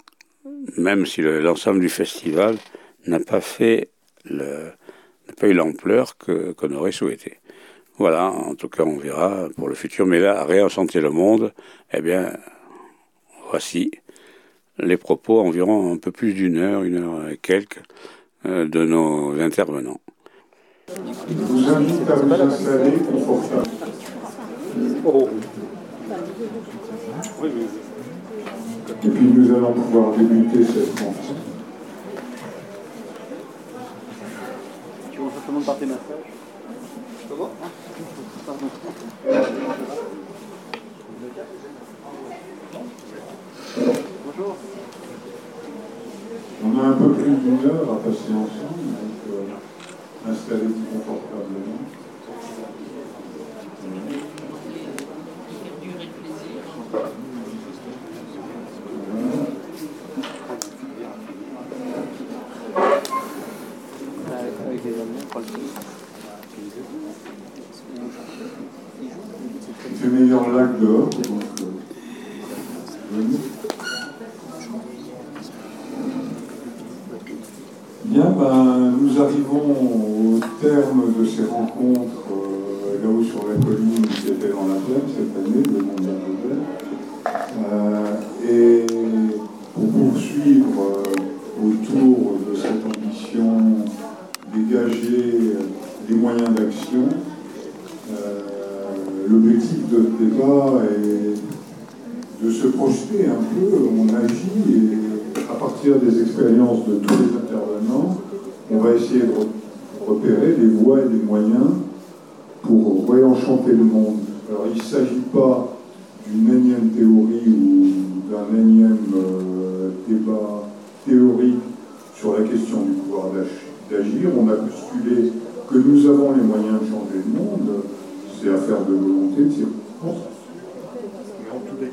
même si l'ensemble du festival n'a pas fait le, n'a pas eu l'ampleur que, qu'on aurait souhaité. Voilà, en tout cas, on verra pour le futur. Mais là, réenchanter le monde, eh bien, voici les propos, environ un peu plus d'une heure, une heure et quelques, euh, de nos intervenants. Je vous invite à vous installer confortablement. Oh. Et puis nous allons pouvoir débuter cette conférence. Tu veux simplement par tes massages? Comment? Pardon. Bonjour. On a un peu plus d'une heure à passer ensemble, donc euh, installez-vous confortablement. Il fait meilleur lac dehors, donc euh, venez. Bien, ben, nous arrivons au terme de ces rencontres euh, là-haut sur la colline qui était dans la plaine cette année, le monde de la euh, Et pour poursuivre euh, autour de cette ambition, dégager des moyens d'action, euh, l'objectif de ce débat est de se projeter un peu, on agit et à partir des expériences de tous les intervenants, on va essayer de repérer des voies et des moyens pour réenchanter le monde. Alors il ne s'agit pas d'une énième théorie ou d'un énième euh, débat théorique sur la question du pouvoir d'agir. On a postulé que nous avons les moyens de changer le monde, c'est affaire de volonté, de circonstance. Mais en tous les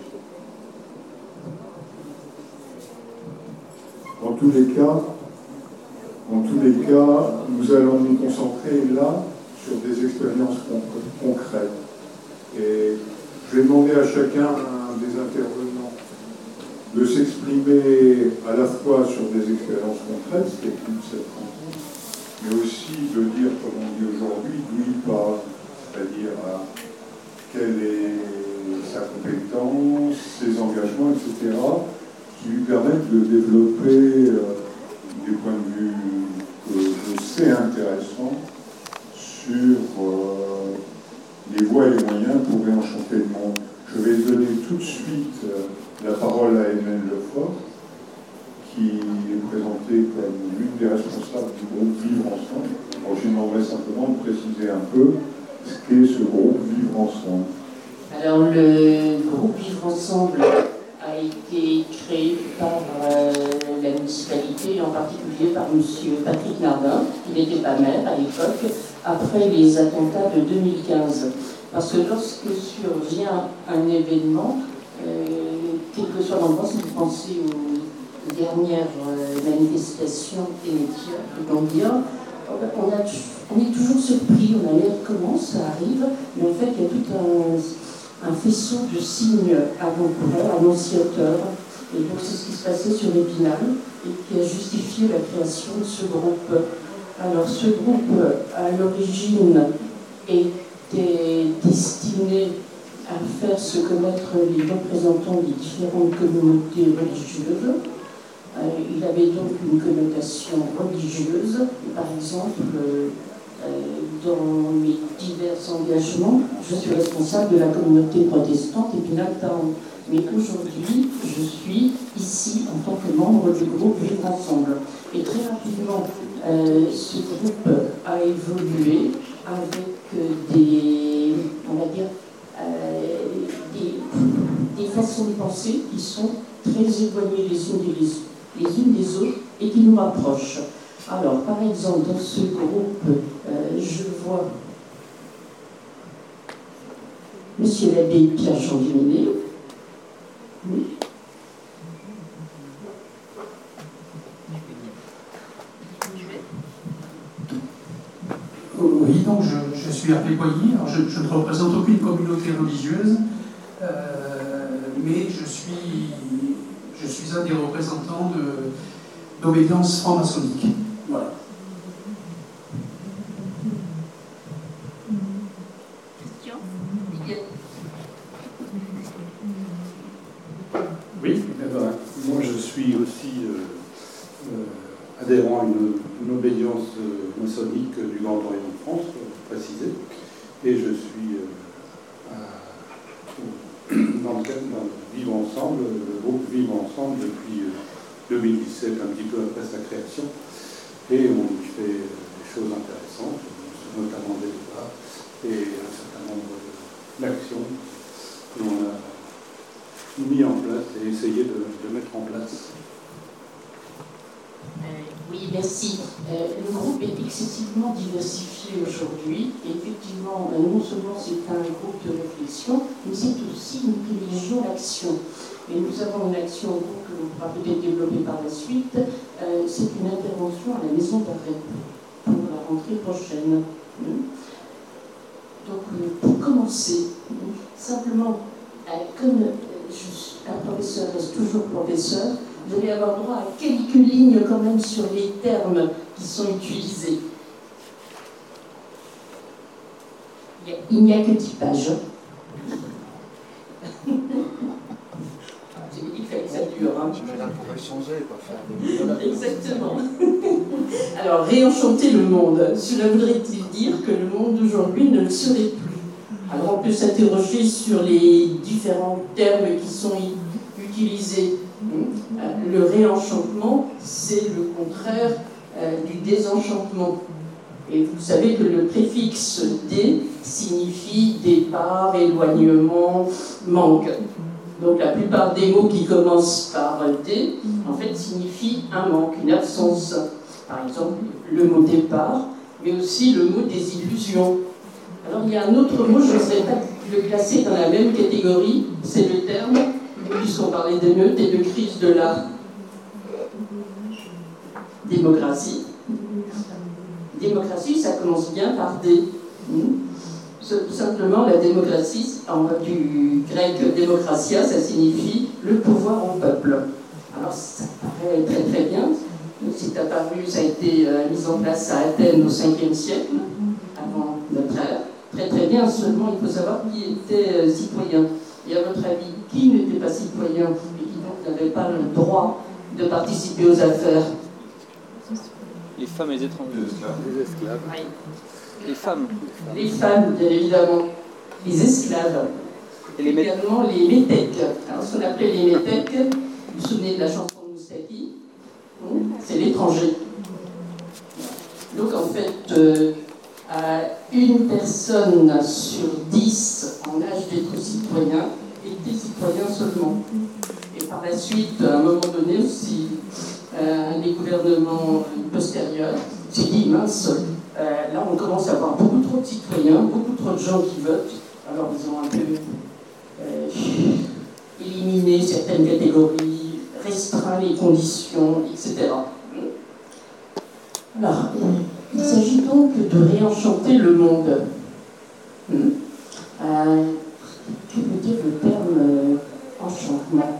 En tous les cas, en tous les cas, nous allons nous concentrer là sur des expériences concrètes. Et je vais demander à chacun des intervenants de s'exprimer à la fois sur des expériences concrètes, ce qui est toute cette rencontre, mais aussi de dire, comme on dit aujourd'hui, d'où il part, c'est-à-dire à quelle est sa compétence, ses engagements, et cetera, qui lui permettent de développer euh, des points de vue que je sais intéressants sur euh, les voies et les moyens pour réenchanter le monde. Je vais donner tout de suite euh, la parole à Hélène Lefort, qui est présentée comme l'une des responsables du groupe Vivre Ensemble. Alors, je demanderai simplement de préciser un peu ce qu'est ce groupe Vivre Ensemble. Alors, le groupe Vivre Ensemble a été créé par euh, la municipalité, en particulier par M. Patrick Nardin, qui n'était pas maire à l'époque, après les attentats de deux mille quinze. Parce que lorsque survient un événement, euh, quel que soit l'endroit, si vous pensez aux dernières euh, manifestations et médias de Gambia, on, a, on est toujours surpris, on a l'air comment ça arrive, mais en fait il y a tout un, un faisceau de signes avant-coureurs, annonciateurs, et donc c'est ce qui se passait sur l'Épinal et qui a justifié la création de ce groupe. Alors ce groupe, à l'origine, était destiné à faire se connaître les représentants des différentes communautés religieuses. Euh, il avait donc une connotation religieuse. Par exemple, euh, dans mes divers engagements, je suis responsable de la communauté protestante Épinal Town. Mais aujourd'hui, je suis ici en tant que membre du groupe Vivre Ensemble. Et très rapidement, euh, ce groupe a évolué avec des, on va dire, euh, des, des façons de penser qui sont très éloignées les unes des, les unes des autres et qui nous rapprochent. Alors, par exemple, dans ce groupe, euh, je vois Monsieur l'abbé Pierre Jean-Duminet. Oui. Oui, donc je, je suis Hervé Boyer. Alors je, je ne représente aucune communauté religieuse, euh, mais je suis, je suis un des représentants d'obédience franc-maçonnique. Voilà. Question ? Oui, eh ben, moi je suis aussi euh, euh, adhérent à une, une obédience euh, maçonnique du Grand Orient de France, pour préciser, et je suis euh, à, dans le cadre de Vivre Ensemble, le groupe Vivre Ensemble depuis euh, deux mille dix-sept, un petit peu après sa création, et on y fait des choses intéressantes, notamment des débats et un certain nombre d'actions que l'on a mis en place et essayé de, de mettre en place. Euh, oui, merci. Euh, le groupe est excessivement diversifié aujourd'hui. Effectivement, euh, non seulement c'est un groupe de réflexion, mais c'est aussi une privilégion d'action. Et nous avons une action que l'on pourra peut-être développer par la suite. Euh, c'est une intervention à la maison d'arrêt pour la rentrée prochaine. Donc, euh, pour commencer, simplement, euh, comme euh, je, un professeur reste toujours professeur, vous allez avoir droit à quelques lignes quand même sur les termes qui sont utilisés. Il n'y a que dix pages. J'ai dit qu'il fallait que ça dure. Hein. Je vais là pour échanger, pas faire des... Exactement. Alors, réenchanter le monde, cela voudrait-il dire que le monde d'aujourd'hui ne le serait plus? Alors, on peut s'interroger sur les différents termes qui sont utilisés. Le réenchantement, c'est le contraire euh, du désenchantement. Et vous savez que le préfixe « dé » signifie départ, éloignement, manque. Donc la plupart des mots qui commencent par « dé » en fait signifient un manque, une absence. Par exemple, le mot « départ », mais aussi le mot « désillusion ». Alors il y a un autre mot, je ne sais pas le classer dans la même catégorie, c'est le terme, puisqu'on parlait d'émeute et de crise de la démocratie. Démocratie, ça commence bien par D. Simplement, la démocratie, du grec démocratia, ça signifie le pouvoir au peuple. Alors, ça paraît très très bien. C'est apparu, ça a été euh, mis en place à Athènes au cinquième siècle, avant notre ère. Très très bien, seulement il faut savoir qui était euh, citoyen. Et à votre avis, qui n'était pas citoyen et qui donc n'avait pas le droit de participer aux affaires? Les femmes et les étrangers. Les esclaves. Oui. Les femmes. Les femmes, bien évidemment. Les esclaves. Et les également les métèques. Alors, ce qu'on appelait les métèques, vous vous souvenez de la chanson de Moustaki? C'est l'étranger. Donc, en fait, euh, une personne sur dix en âge d'être citoyen était citoyen seulement. Et par la suite, à un moment donné aussi, euh, les gouvernements postérieurs s'est dit, mince, euh, là on commence à avoir beaucoup trop de citoyens, beaucoup trop de gens qui votent, alors ils ont un peu euh, éliminé certaines catégories, restreint les conditions, et cetera. Alors, il s'agit donc de réenchanter le monde. Hum. Euh, que veut dire le terme euh, enchantement?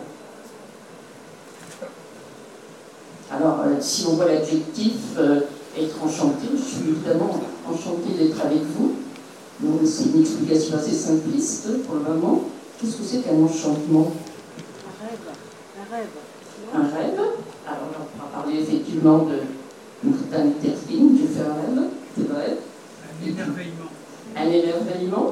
Alors, euh, si on voit l'adjectif euh, être enchanté, je suis évidemment enchantée d'être avec vous. Donc, c'est une explication assez simpliste pour le moment. Qu'est-ce que c'est qu'un enchantement? Un rêve. Un rêve. Un rêve. Alors, on va parler effectivement de Martin Luther King, j'ai fait un rêve, c'est vrai. Un émerveillement. Un émerveillement.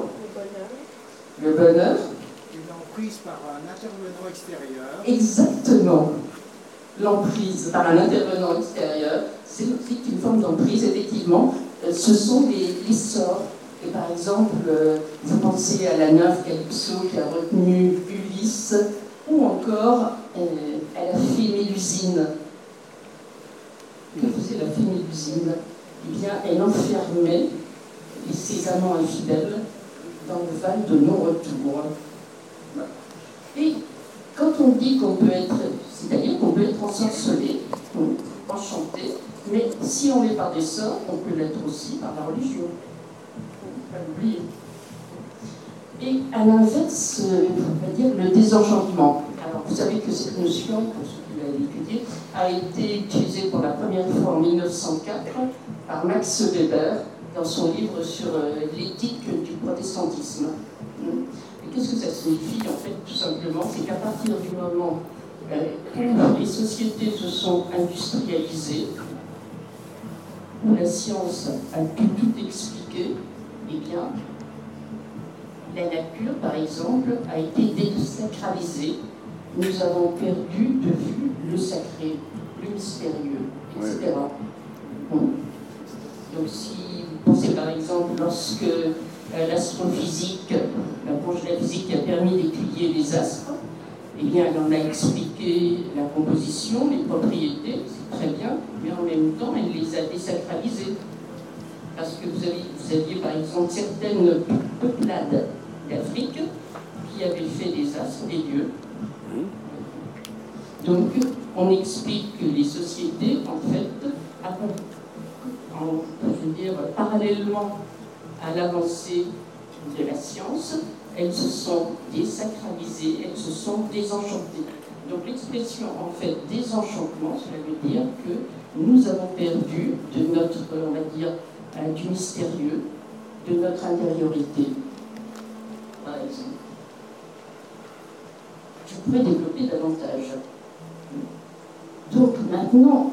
Le bonheur. Le bonheur. Une emprise par un intervenant extérieur. Exactement. L'emprise par un intervenant extérieur, c'est aussi une forme d'emprise, effectivement. Ce sont les, les sorts. Et par exemple, vous pensez à la nymphe Calypso qui a retenu Ulysse, ou encore euh, à la fée Mélusine. Que faisait la fée Mélusine? Eh bien, elle enfermait ses amants infidèles dans le val de non-retour. Et quand on dit qu'on peut être, c'est-à-dire qu'on peut être ensorcelé, enchanté, mais si on est par des sorts, on peut l'être aussi par la religion. Pas l'oublier. Et à l'inverse, on va dire le désenchantement. Alors vous savez que cette notion, pour ceux qui l'avaient étudiée, a été utilisée pour la première fois en mille neuf cent quatre par Max Weber dans son livre sur l'éthique du protestantisme. Et qu'est-ce que ça signifie en fait? Tout simplement, c'est qu'à partir du moment où les sociétés se sont industrialisées, où la science a pu tout expliquer, eh bien, la nature, par exemple, a été désacralisée. Nous avons perdu de vue le sacré, le mystérieux, et cetera. Bon. Donc, si vous pensez par exemple, lorsque euh, l'astrophysique, la branche de la physique qui a permis d'étudier les astres, eh bien, elle en a expliqué la composition, les propriétés, c'est très bien, mais en même temps, elle les a désacralisées. Parce que vous aviez, vous aviez par exemple certaines peuplades d'Afrique qui avaient fait des astres des dieux. Donc, on explique que les sociétés, en fait, en, je veux dire, parallèlement à l'avancée de la science, elles se sont désacralisées, elles se sont désenchantées. Donc l'expression, en fait, désenchantement, cela veut dire que nous avons perdu de notre, on va dire, euh, du mystérieux, de notre intériorité, par exemple. Je pourrais développer davantage. Donc maintenant,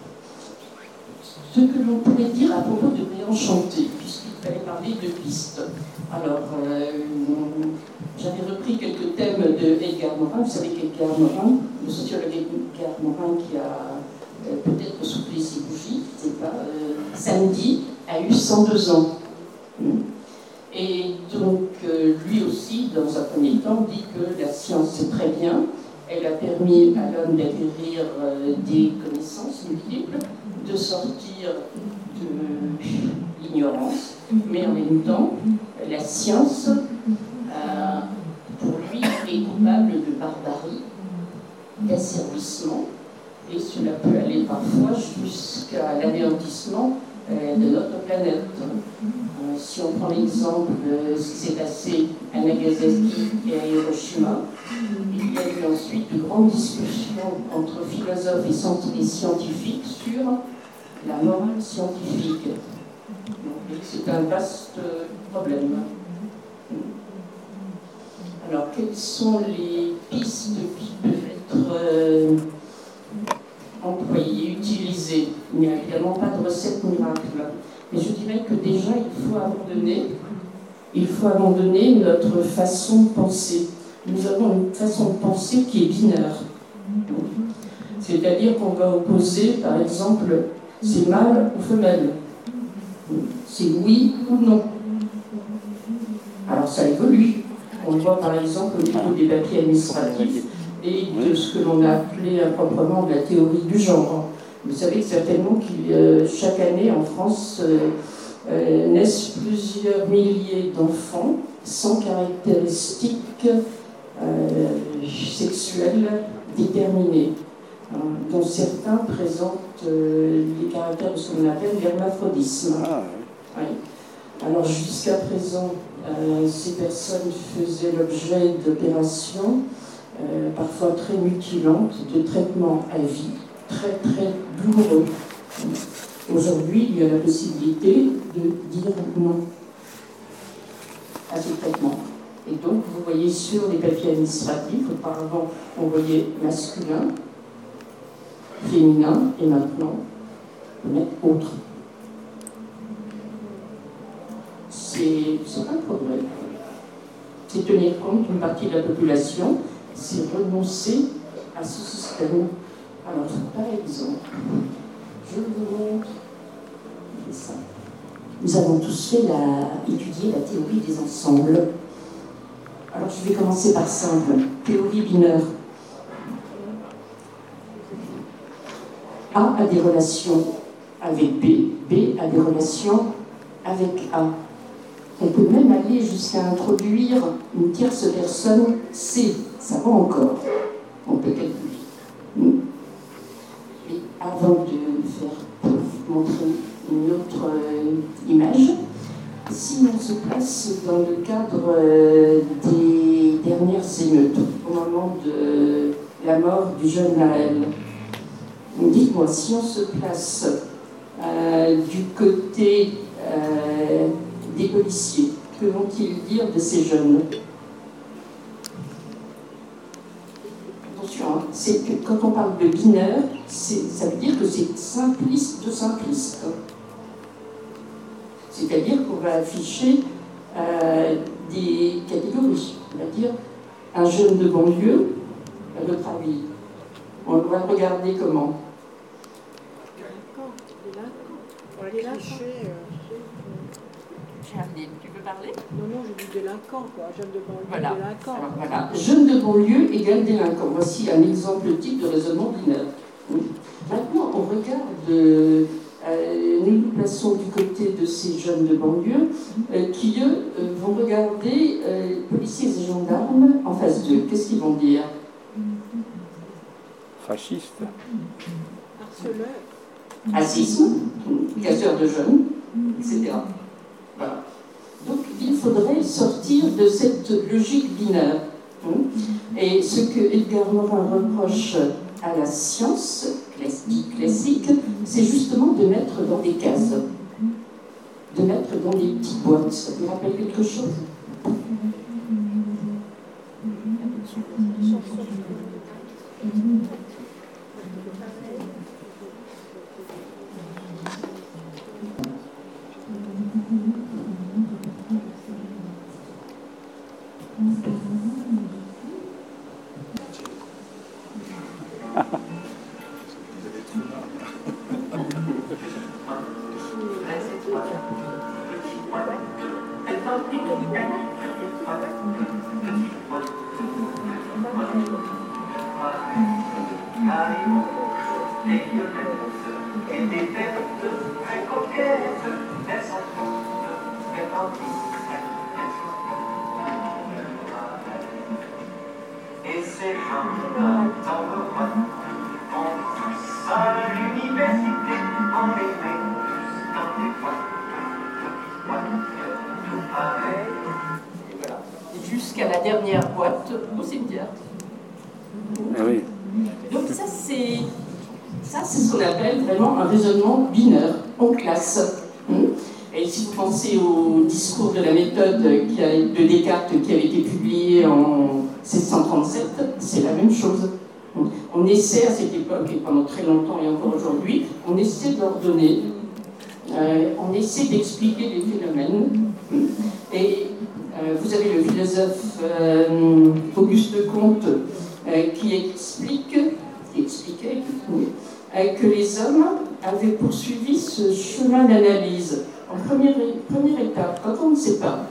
ce que l'on pourrait dire à propos de Réenchanté, puisqu'il fallait parler de pistes. Alors, euh, j'avais repris quelques thèmes de Edgar Morin. Vous savez qu'Edgar Morin, le sociologue Edgar Morin qui a euh, peut-être soufflé ses bougies, je ne sais pas, euh, samedi, a eu cent deux ans. Et donc, euh, lui aussi, dans un premier temps, dit que la science, c'est très bien. Elle a permis à l'homme d'acquérir euh, des connaissances multiples, de sortir de l'ignorance, mais en même temps, la science, euh, pour lui, est coupable de barbarie, d'asservissement, et cela peut aller parfois jusqu'à l'anéantissement euh, de notre planète. Euh, si on prend l'exemple de ce qui s'est passé à Nagasaki et à Hiroshima, il y a eu ensuite de grandes discussions entre philosophes et scientifiques sur la morale scientifique. C'est un vaste problème. Alors, quelles sont les pistes qui peuvent être euh, employées, utilisées? Il n'y a évidemment pas de recette miracle. Mais je dirais que déjà, il faut abandonner, il faut abandonner notre façon de penser. Nous avons une façon de penser qui est binaire. C'est-à-dire qu'on va opposer, par exemple, c'est mâle ou femelle. C'est oui ou non. Alors ça évolue. On le voit par exemple au niveau des papiers administratifs et de ce que l'on a appelé improprement de la théorie du genre. Vous savez certainement qu'il euh, chaque année en France euh, euh, naissent plusieurs milliers d'enfants sans caractéristiques euh, sexuelles déterminées, hein, dont certains présentent euh, les caractères de ce qu'on appelle l'hermaphrodisme. Ah, oui. Oui. Alors jusqu'à présent, euh, ces personnes faisaient l'objet d'opérations euh, parfois très mutilantes, de traitements à vie, très très douloureux. Aujourd'hui, il y a la possibilité de dire non à ces traitements. Et donc, vous voyez sur les papiers administratifs, auparavant, on voyait masculin, féminin, et maintenant, on met autre. C'est un progrès. C'est tenir compte d'une partie de la population, c'est renoncer à ce système. Alors, par exemple, je vous montre ça. Nous avons tous fait la, étudié la théorie des ensembles. Alors, je vais commencer par simple. Théorie binaire. A a des relations avec B, B a des relations avec A. On peut même aller jusqu'à introduire une tierce personne C. Ça va encore. On peut calculer. Et avant de faire, pour vous montrer une autre euh, image, si on se place dans le cadre euh, des dernières émeutes, au moment de la mort du jeune Naël, dites-moi, si on se place euh, du côté euh, des policiers, que vont-ils dire de ces jeunes? Attention, hein, c'est que quand on parle de binaire, ça veut dire que c'est simpliste de simpliste. C'est-à-dire qu'on va afficher euh, des catégories. On va dire un jeune de banlieue, à votre avis, on doit le regarder comment? Tu peux parler? Non, non, je dis délinquant, quoi. Jeune de banlieue, voilà. délinquant. Alors, voilà. Jeune de banlieue égale délinquant. Voici un exemple type de raisonnement binaire. Maintenant, on regarde, euh, nous nous plaçons du côté de ces jeunes de banlieue euh, qui, eux, euh, vont regarder euh, policiers et gendarmes en face d'eux. Qu'est-ce qu'ils vont dire? Fasciste. Harceleur. Racisme, casseur de jeunes, et cetera. Voilà. Donc il faudrait sortir de cette logique binaire. Et ce que Edgar Morin reproche à la science classique, classique c'est justement de mettre dans des cases, de mettre dans des petites boîtes. Ça vous rappelle quelque chose? Et ces gens t'envoient en tous à l'université, en les met tous dans des boîtes, tout pareil. Jusqu'à la dernière boîte au cimetière. Ah oui. Donc ça c'est ça c'est ce qu'on appelle vraiment un raisonnement binaire en classe. Et si vous pensez au discours de la méthode qui a, de Descartes qui avait été publié en sept cent trente-sept, c'est la même chose. On essaie à cette époque, et pendant très longtemps et encore aujourd'hui, on essaie d'ordonner, euh, on essaie d'expliquer les phénomènes. Et euh, vous avez le philosophe euh, Auguste Comte euh, qui explique, qui expliquait euh, que les hommes avaient poursuivi ce chemin d'analyse. En première, première étape, quand on ne sait pas,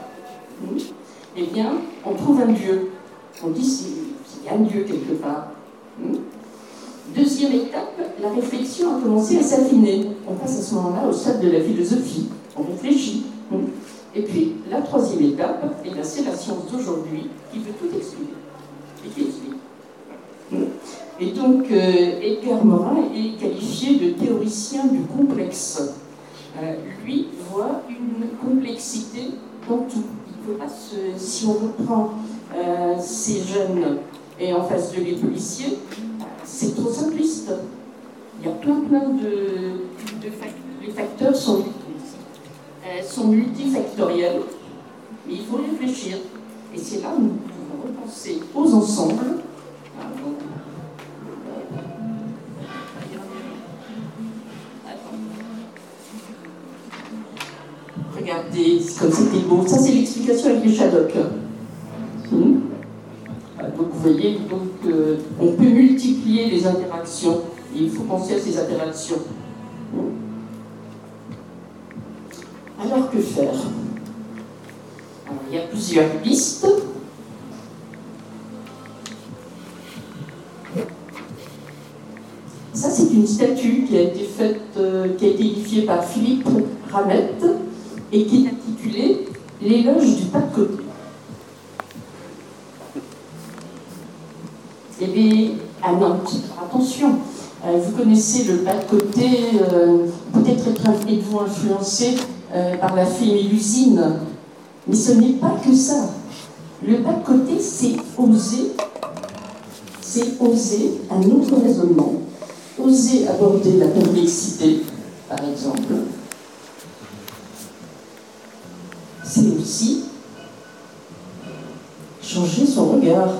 eh bien, on trouve un Dieu. On dit qu'il y a un Dieu quelque part. Deuxième étape, la réflexion a commencé à s'affiner. On passe à ce moment-là au stade de la philosophie. On réfléchit. Et puis, la troisième étape, eh bien, c'est la science d'aujourd'hui qui veut tout expliquer. Et qui explique. Et donc, euh, Edgar Morin est qualifié de théoricien du complexe. Euh, lui voit une complexité dans tout. Il faut pas se, si on reprend euh, ces jeunes et en face de les policiers, c'est trop simpliste. Il y a plein plein de, de facteurs. Les facteurs sont, euh, sont multifactoriels, mais il faut réfléchir. Et c'est là où nous pouvons repenser aux ensembles. Regardez, comme c'était beau. Ça, c'est l'explication avec les Shadocks. Hmm. Donc, vous voyez, donc, euh, on peut multiplier les interactions. Et il faut penser à ces interactions. Hmm. Alors, que faire? Alors, il y a plusieurs pistes. Ça, c'est une statue qui a été faite, euh, qui a été édifiée par Philippe Ramette, et qui est intitulé « L'éloge du pas de côté ». Eh bien, à Nantes, attention, euh, vous connaissez le pas de côté, euh, peut-être êtes-vous influencé euh, par la fée Mélusine, mais ce n'est pas que ça. Le pas de côté, c'est oser, c'est oser un autre raisonnement, oser aborder la complexité, par exemple. C'est aussi changer son regard.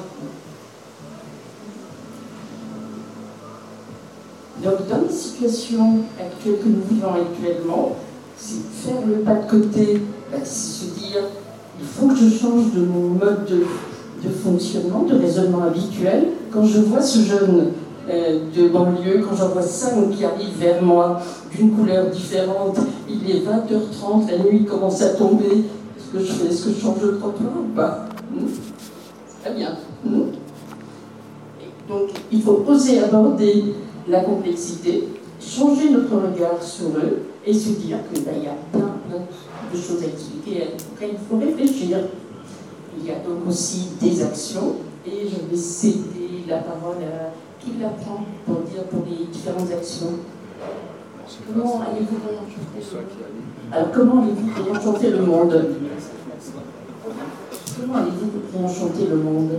Donc, dans les situations actuelles que nous vivons actuellement, c'est faire le pas de côté, c'est se dire il faut que je change de mon mode de, de fonctionnement, de raisonnement habituel. Quand je vois ce jeune euh, de banlieue, quand j'en vois cinq qui arrivent vers moi d'une couleur différente, il est vingt heures trente, la nuit commence à tomber. Est-ce que je fais, est-ce que je change de trottoir ou pas? mmh. Très bien. Mmh. Et donc, il faut oser aborder la complexité, changer notre regard sur eux et se dire qu'il ben, y a plein, plein de choses à expliquer, auxquelles il faut réfléchir. Il y a donc aussi des actions et je vais céder la parole à qui la prend pour dire pour les différentes actions. Comment allez-vous réenchanter le monde? Alors, comment allez-vous réenchanter le monde? Comment allez-vous pour enchanter le monde?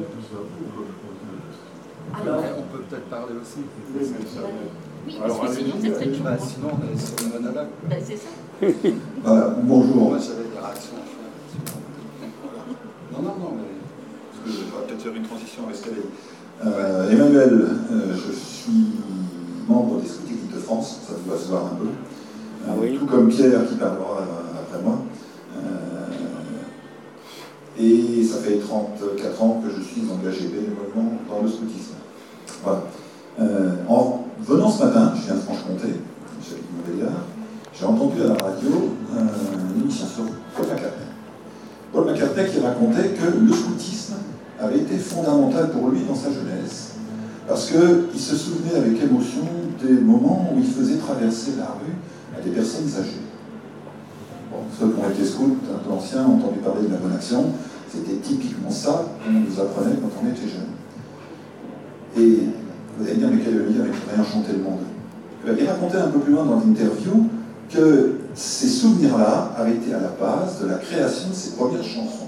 Alors, on peut peut-être parler aussi. Oui, parce que sinon, c'est très chaud. Bah, sinon, on est sur le monologue. Ben, c'est ça. Voilà, bonjour. Moi, j'avais des réactions à faire. Non, non, non, mais parce que je vais peut-être faire une transition avec ce qu'elle est. Euh, Emmanuel, euh, je suis membre des Scouts d'Île-de-France, ça doit se voir un peu. Euh, Ah oui. Tout comme Pierre qui parlera euh, après moi. Euh, et ça fait trente-quatre ans que je suis engagé bénévolement dans le scoutisme. Voilà. Euh, en venant ce matin, je viens de Franche-Comté, j'habite Montbéliard, j'ai entendu à la radio euh, une émission sur Paul McCartney. Paul McCartney qui racontait que le scoutisme avait été fondamental pour lui dans sa jeunesse, parce qu'il se souvenait avec émotion des moments où il faisait traverser la rue à des personnes âgées. Bon, ceux qui ont été scouts un peu anciens ont entendu parler de la bonne action, c'était typiquement ça qu'on nous apprenait quand on était jeune. Et vous allez dire, mais quel lien avec réenchanter le monde? Il racontait un peu plus loin dans l'interview que ces souvenirs-là avaient été à la base de la création de ses premières chansons.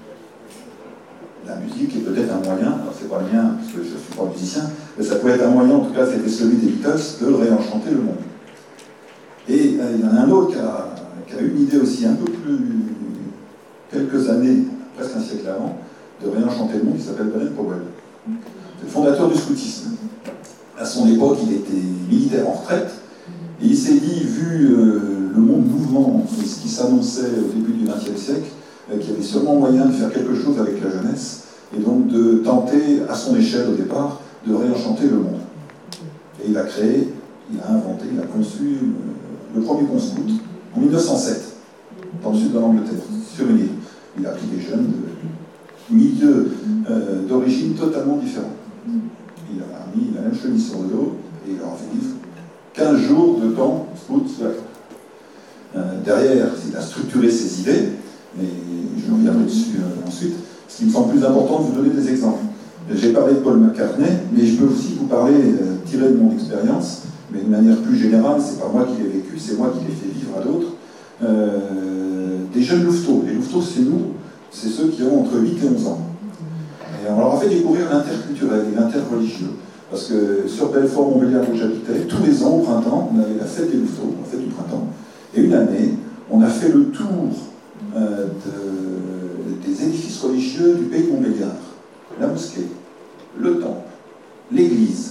La musique est peut-être un moyen, alors c'est pas le mien, parce que je ne suis pas musicien, mais ça pouvait être un moyen, en tout cas c'était celui des Beatles, de réenchanter le monde. Et euh, il y en a un autre qui a, qui a eu une idée aussi un peu plus, quelques années, presque un siècle avant, de réenchanter le monde, qui s'appelle Baden Powell. C'est le fondateur du scoutisme. À son époque, il était militaire en retraite, et il s'est dit, vu euh, le monde mouvement et ce qui s'annonçait au début du vingtième siècle, euh, qu'il y avait sûrement moyen de faire quelque chose avec la jeunesse, et donc de tenter, à son échelle au départ, de réenchanter le monde. Et il a créé, il a inventé, il a conçu euh, le premier camp scout en mille neuf cent sept, dans le sud de l'Angleterre, sur une île. Il a pris des jeunes de milieux euh, d'origine totalement différents. Il a mis la même chemise sur le dos et il leur a fait vivre quinze jours de camp scout sur la côte. Euh, derrière, il a structuré ses idées, mais je reviendrai dessus euh, ensuite. Ce qui me semble plus important de vous donner des exemples. J'ai parlé de Paul McCartney, mais je peux aussi vous parler, euh, tirer de mon expérience, mais de manière plus générale, c'est pas moi qui l'ai vécu, c'est moi qui l'ai fait vivre à d'autres. Euh, des jeunes louveteaux. Les louveteaux, c'est nous, c'est ceux qui ont entre huit et onze ans. Et on leur a fait découvrir l'interculturel et l'interreligieux. Parce que sur Belfort, Montbéliard, où j'habitais, tous les ans, au printemps, on avait la fête des louveteaux, la fête du printemps. Et une année, on a fait le tour euh, de, des édifices religieux du pays de Montbéliard. La mosquée, le temple, l'église.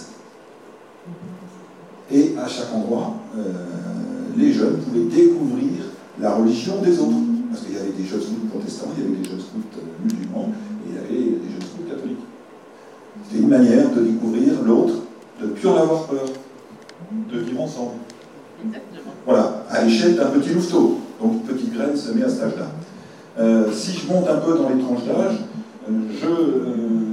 Et à chaque endroit, euh, les jeunes pouvaient découvrir la religion des autres. Parce qu'il y avait des jeunes scouts protestants, il y avait des jeunes scouts musulmans, et il y avait des jeunes scouts catholiques. C'était une manière de découvrir l'autre, de ne plus en avoir peur, de vivre ensemble. Exactement. Voilà, à l'échelle d'un petit louveteau. Donc une petite graine se met à cet âge-là. Euh, si je monte un peu dans les tranches d'âge, euh, je... Euh,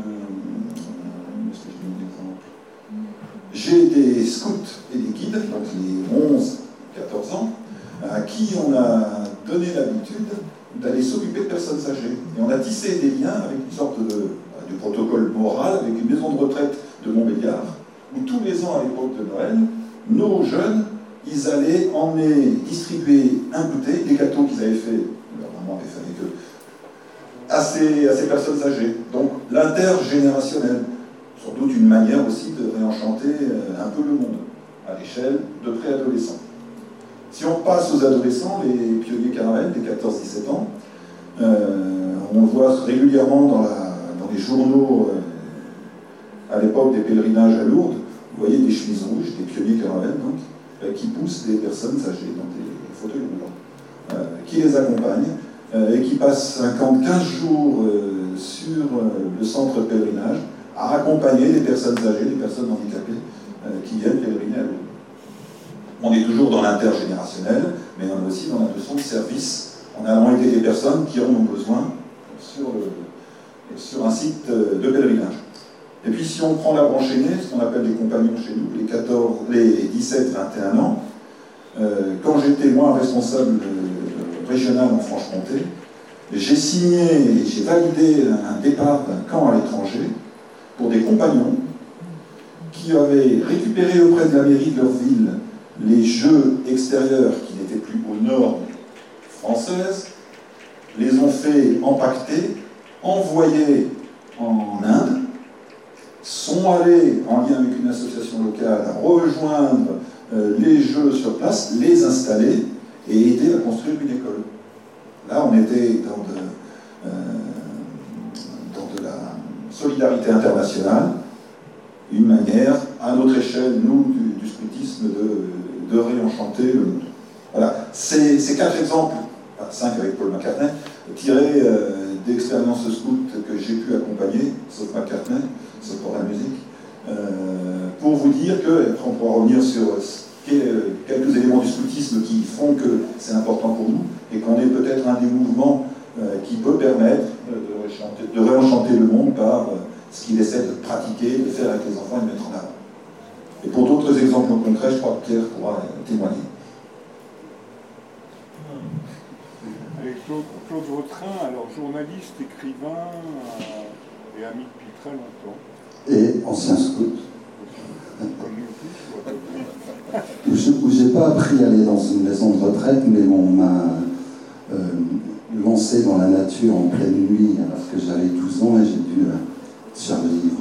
j'ai des scouts et des guides, donc les onze quatorze ans, à qui on a donné l'habitude d'aller s'occuper de personnes âgées. Et on a tissé des liens avec une sorte de, de protocole moral, avec une maison de retraite de Montbéliard, où tous les ans à l'époque de Noël, nos jeunes, ils allaient emmener, distribuer un goûter, des gâteaux qu'ils avaient fait, leur maman avait fait avec eux, à ces, à ces personnes âgées. Donc l'intergénérationnel, sans doute une manière aussi de réenchanter un peu le monde, à l'échelle de préadolescents. Si on passe aux adolescents, les pionniers caravelles des quatorze dix-sept ans, euh, on le voit régulièrement dans, la, dans les journaux euh, à l'époque des pèlerinages à Lourdes, vous voyez des chemises rouges, des pionniers caravelles donc, euh, qui poussent des personnes âgées dans des fauteuils roulants, euh, qui les accompagnent euh, et qui passent cinquante à quinze jours euh, sur euh, le centre de pèlerinage à accompagner des personnes âgées, des personnes handicapées euh, qui viennent pèleriner à Lourdes. On est toujours dans l'intergénérationnel, mais on est aussi dans la notion de service, en allant aider des personnes qui en ont besoin sur, le, sur un site de pèlerinage. Et puis si on prend la branche aînée, ce qu'on appelle les compagnons chez nous, les, quatorze, les dix-sept vingt et un ans, euh, quand j'étais moi responsable régional en Franche-Comté, j'ai signé et j'ai validé un départ d'un camp à l'étranger pour des compagnons qui avaient récupéré auprès de la mairie de leur ville les jeux extérieurs qui n'étaient plus aux normes françaises, les ont fait empaqueter envoyés en Inde, sont allés, en lien avec une association locale, rejoindre euh, les jeux sur place, les installer et aider à construire une école. Là, on était dans de, euh, dans de la solidarité internationale, une manière, à notre échelle, nous, du, du scoutisme, de, de réenchanter le monde. Voilà, ces, ces quatre exemples, enfin, cinq avec Paul McCartney, tirés euh, d'expériences scout que j'ai pu accompagner, sauf McCartney, sauf pour la musique, euh, pour vous dire que, et après on pourra revenir sur quelques éléments du scoutisme qui font que c'est important pour nous, et qu'on est peut-être un des mouvements euh, qui peut permettre euh, de, réenchanter, de réenchanter le monde par euh, ce qu'il essaie de pratiquer, de faire avec les enfants et de mettre en avant. Et pour d'autres exemples concrets, je crois que Pierre pourra témoigner. Avec Claude, Claude Vautrin, alors journaliste, écrivain euh, et ami depuis très longtemps. Et ancien scout. Comme nous tous, où je n'ai pas appris à aller dans une maison de retraite, mais on m'a euh, lancé dans la nature en pleine nuit alors que j'avais douze ans et j'ai dû euh, survivre.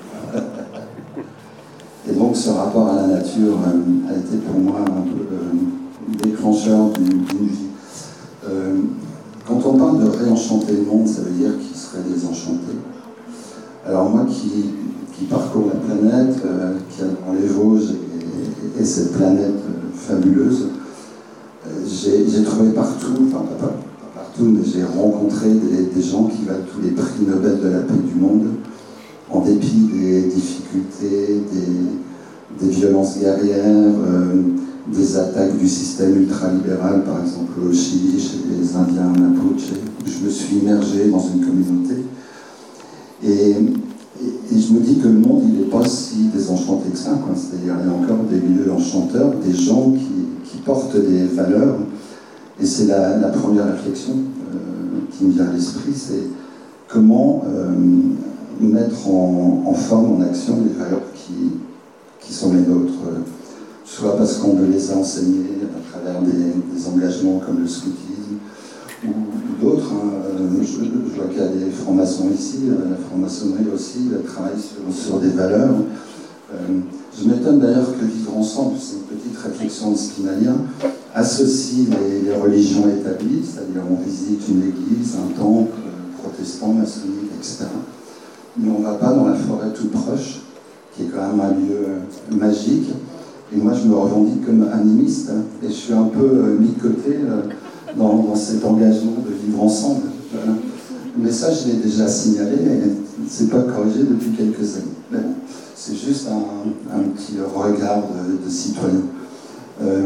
Et donc ce rapport à la nature euh, a été pour moi un peu euh, déclencheur d'une vie. Euh, quand on parle de réenchanter le monde, ça veut dire qu'il serait désenchanté. Alors moi qui, qui parcours la planète, euh, qui a dans les Vosges et, et cette planète euh, fabuleuse, euh, j'ai trouvé partout, enfin pas, pas, pas partout, mais j'ai rencontré des, des gens qui valent tous les prix Nobel de la paix du monde, en dépit des difficultés, des, des violences guerrières, euh, des attaques du système ultralibéral, par exemple au Chili, chez les Indiens Mapuche, où je me suis immergé dans une communauté. Et, et, et je me dis que le monde, il n'est pas si désenchanté que ça. C'est-à-dire qu'il y a encore des lieux enchanteurs, des gens qui, qui portent des valeurs. Et c'est la, la première réflexion euh, qui me vient à l'esprit, c'est comment euh, mettre en, en forme, en action, les valeurs qui, qui sont les nôtres. Soit parce qu'on me les a enseignées à travers des, des engagements comme le scoutisme ou, ou d'autres. Hein. Je, je vois qu'il y a des francs-maçons ici, la franc-maçonnerie aussi, elle travaille sur, sur des valeurs. Euh, je m'étonne d'ailleurs que vivre ensemble, c'est une petite réflexion de Spinalien, associe les, les religions établies, c'est-à-dire on visite une église, un temple, protestant, maçonnique, et cetera. Mais on ne va pas dans la forêt toute proche, qui est quand même un lieu magique. Et moi, je me revendique comme animiste, hein, et je suis un peu euh, mis de côté euh, dans, dans cet engagement de vivre ensemble. Voilà. Mais ça, je l'ai déjà signalé, et c'est pas corrigé depuis quelques années. Mais bon, c'est juste un, un petit regard de, de citoyen. Euh,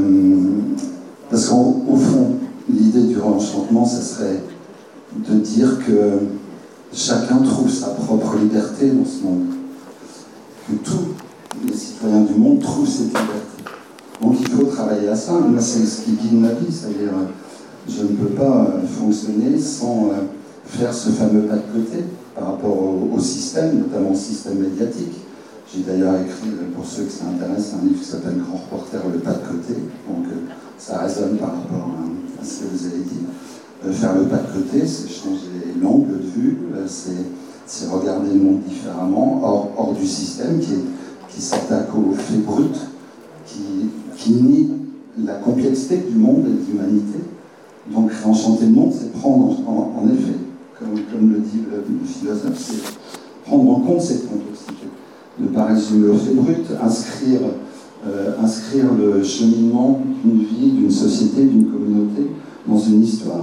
parce qu'au fond, l'idée du réenchantement, ça serait de dire que chacun trouve sa propre liberté dans ce monde. Que tous les citoyens du monde trouvent cette liberté. Donc il faut travailler à ça. Moi, c'est ce qui guide ma vie. C'est-à-dire, je ne peux pas fonctionner sans faire ce fameux pas de côté par rapport au, au système, notamment au système médiatique. J'ai d'ailleurs écrit, pour ceux que ça intéresse, un livre qui s'appelle Grand Reporter, le pas de côté. Donc ça résonne par rapport à, à ce que vous avez dit. Faire le pas de côté, c'est changer l'angle de vue, c'est regarder le monde différemment, hors, hors du système qui, est, qui s'attaque aux faits bruts, qui, qui nie la complexité du monde et de l'humanité. Donc réenchanter le monde, c'est prendre en, en effet, comme, comme le dit le, le philosophe, c'est prendre en compte cette complexité. Ne pas résumer aux faits bruts, inscrire, euh, inscrire le cheminement d'une vie, d'une société, d'une communauté dans une histoire.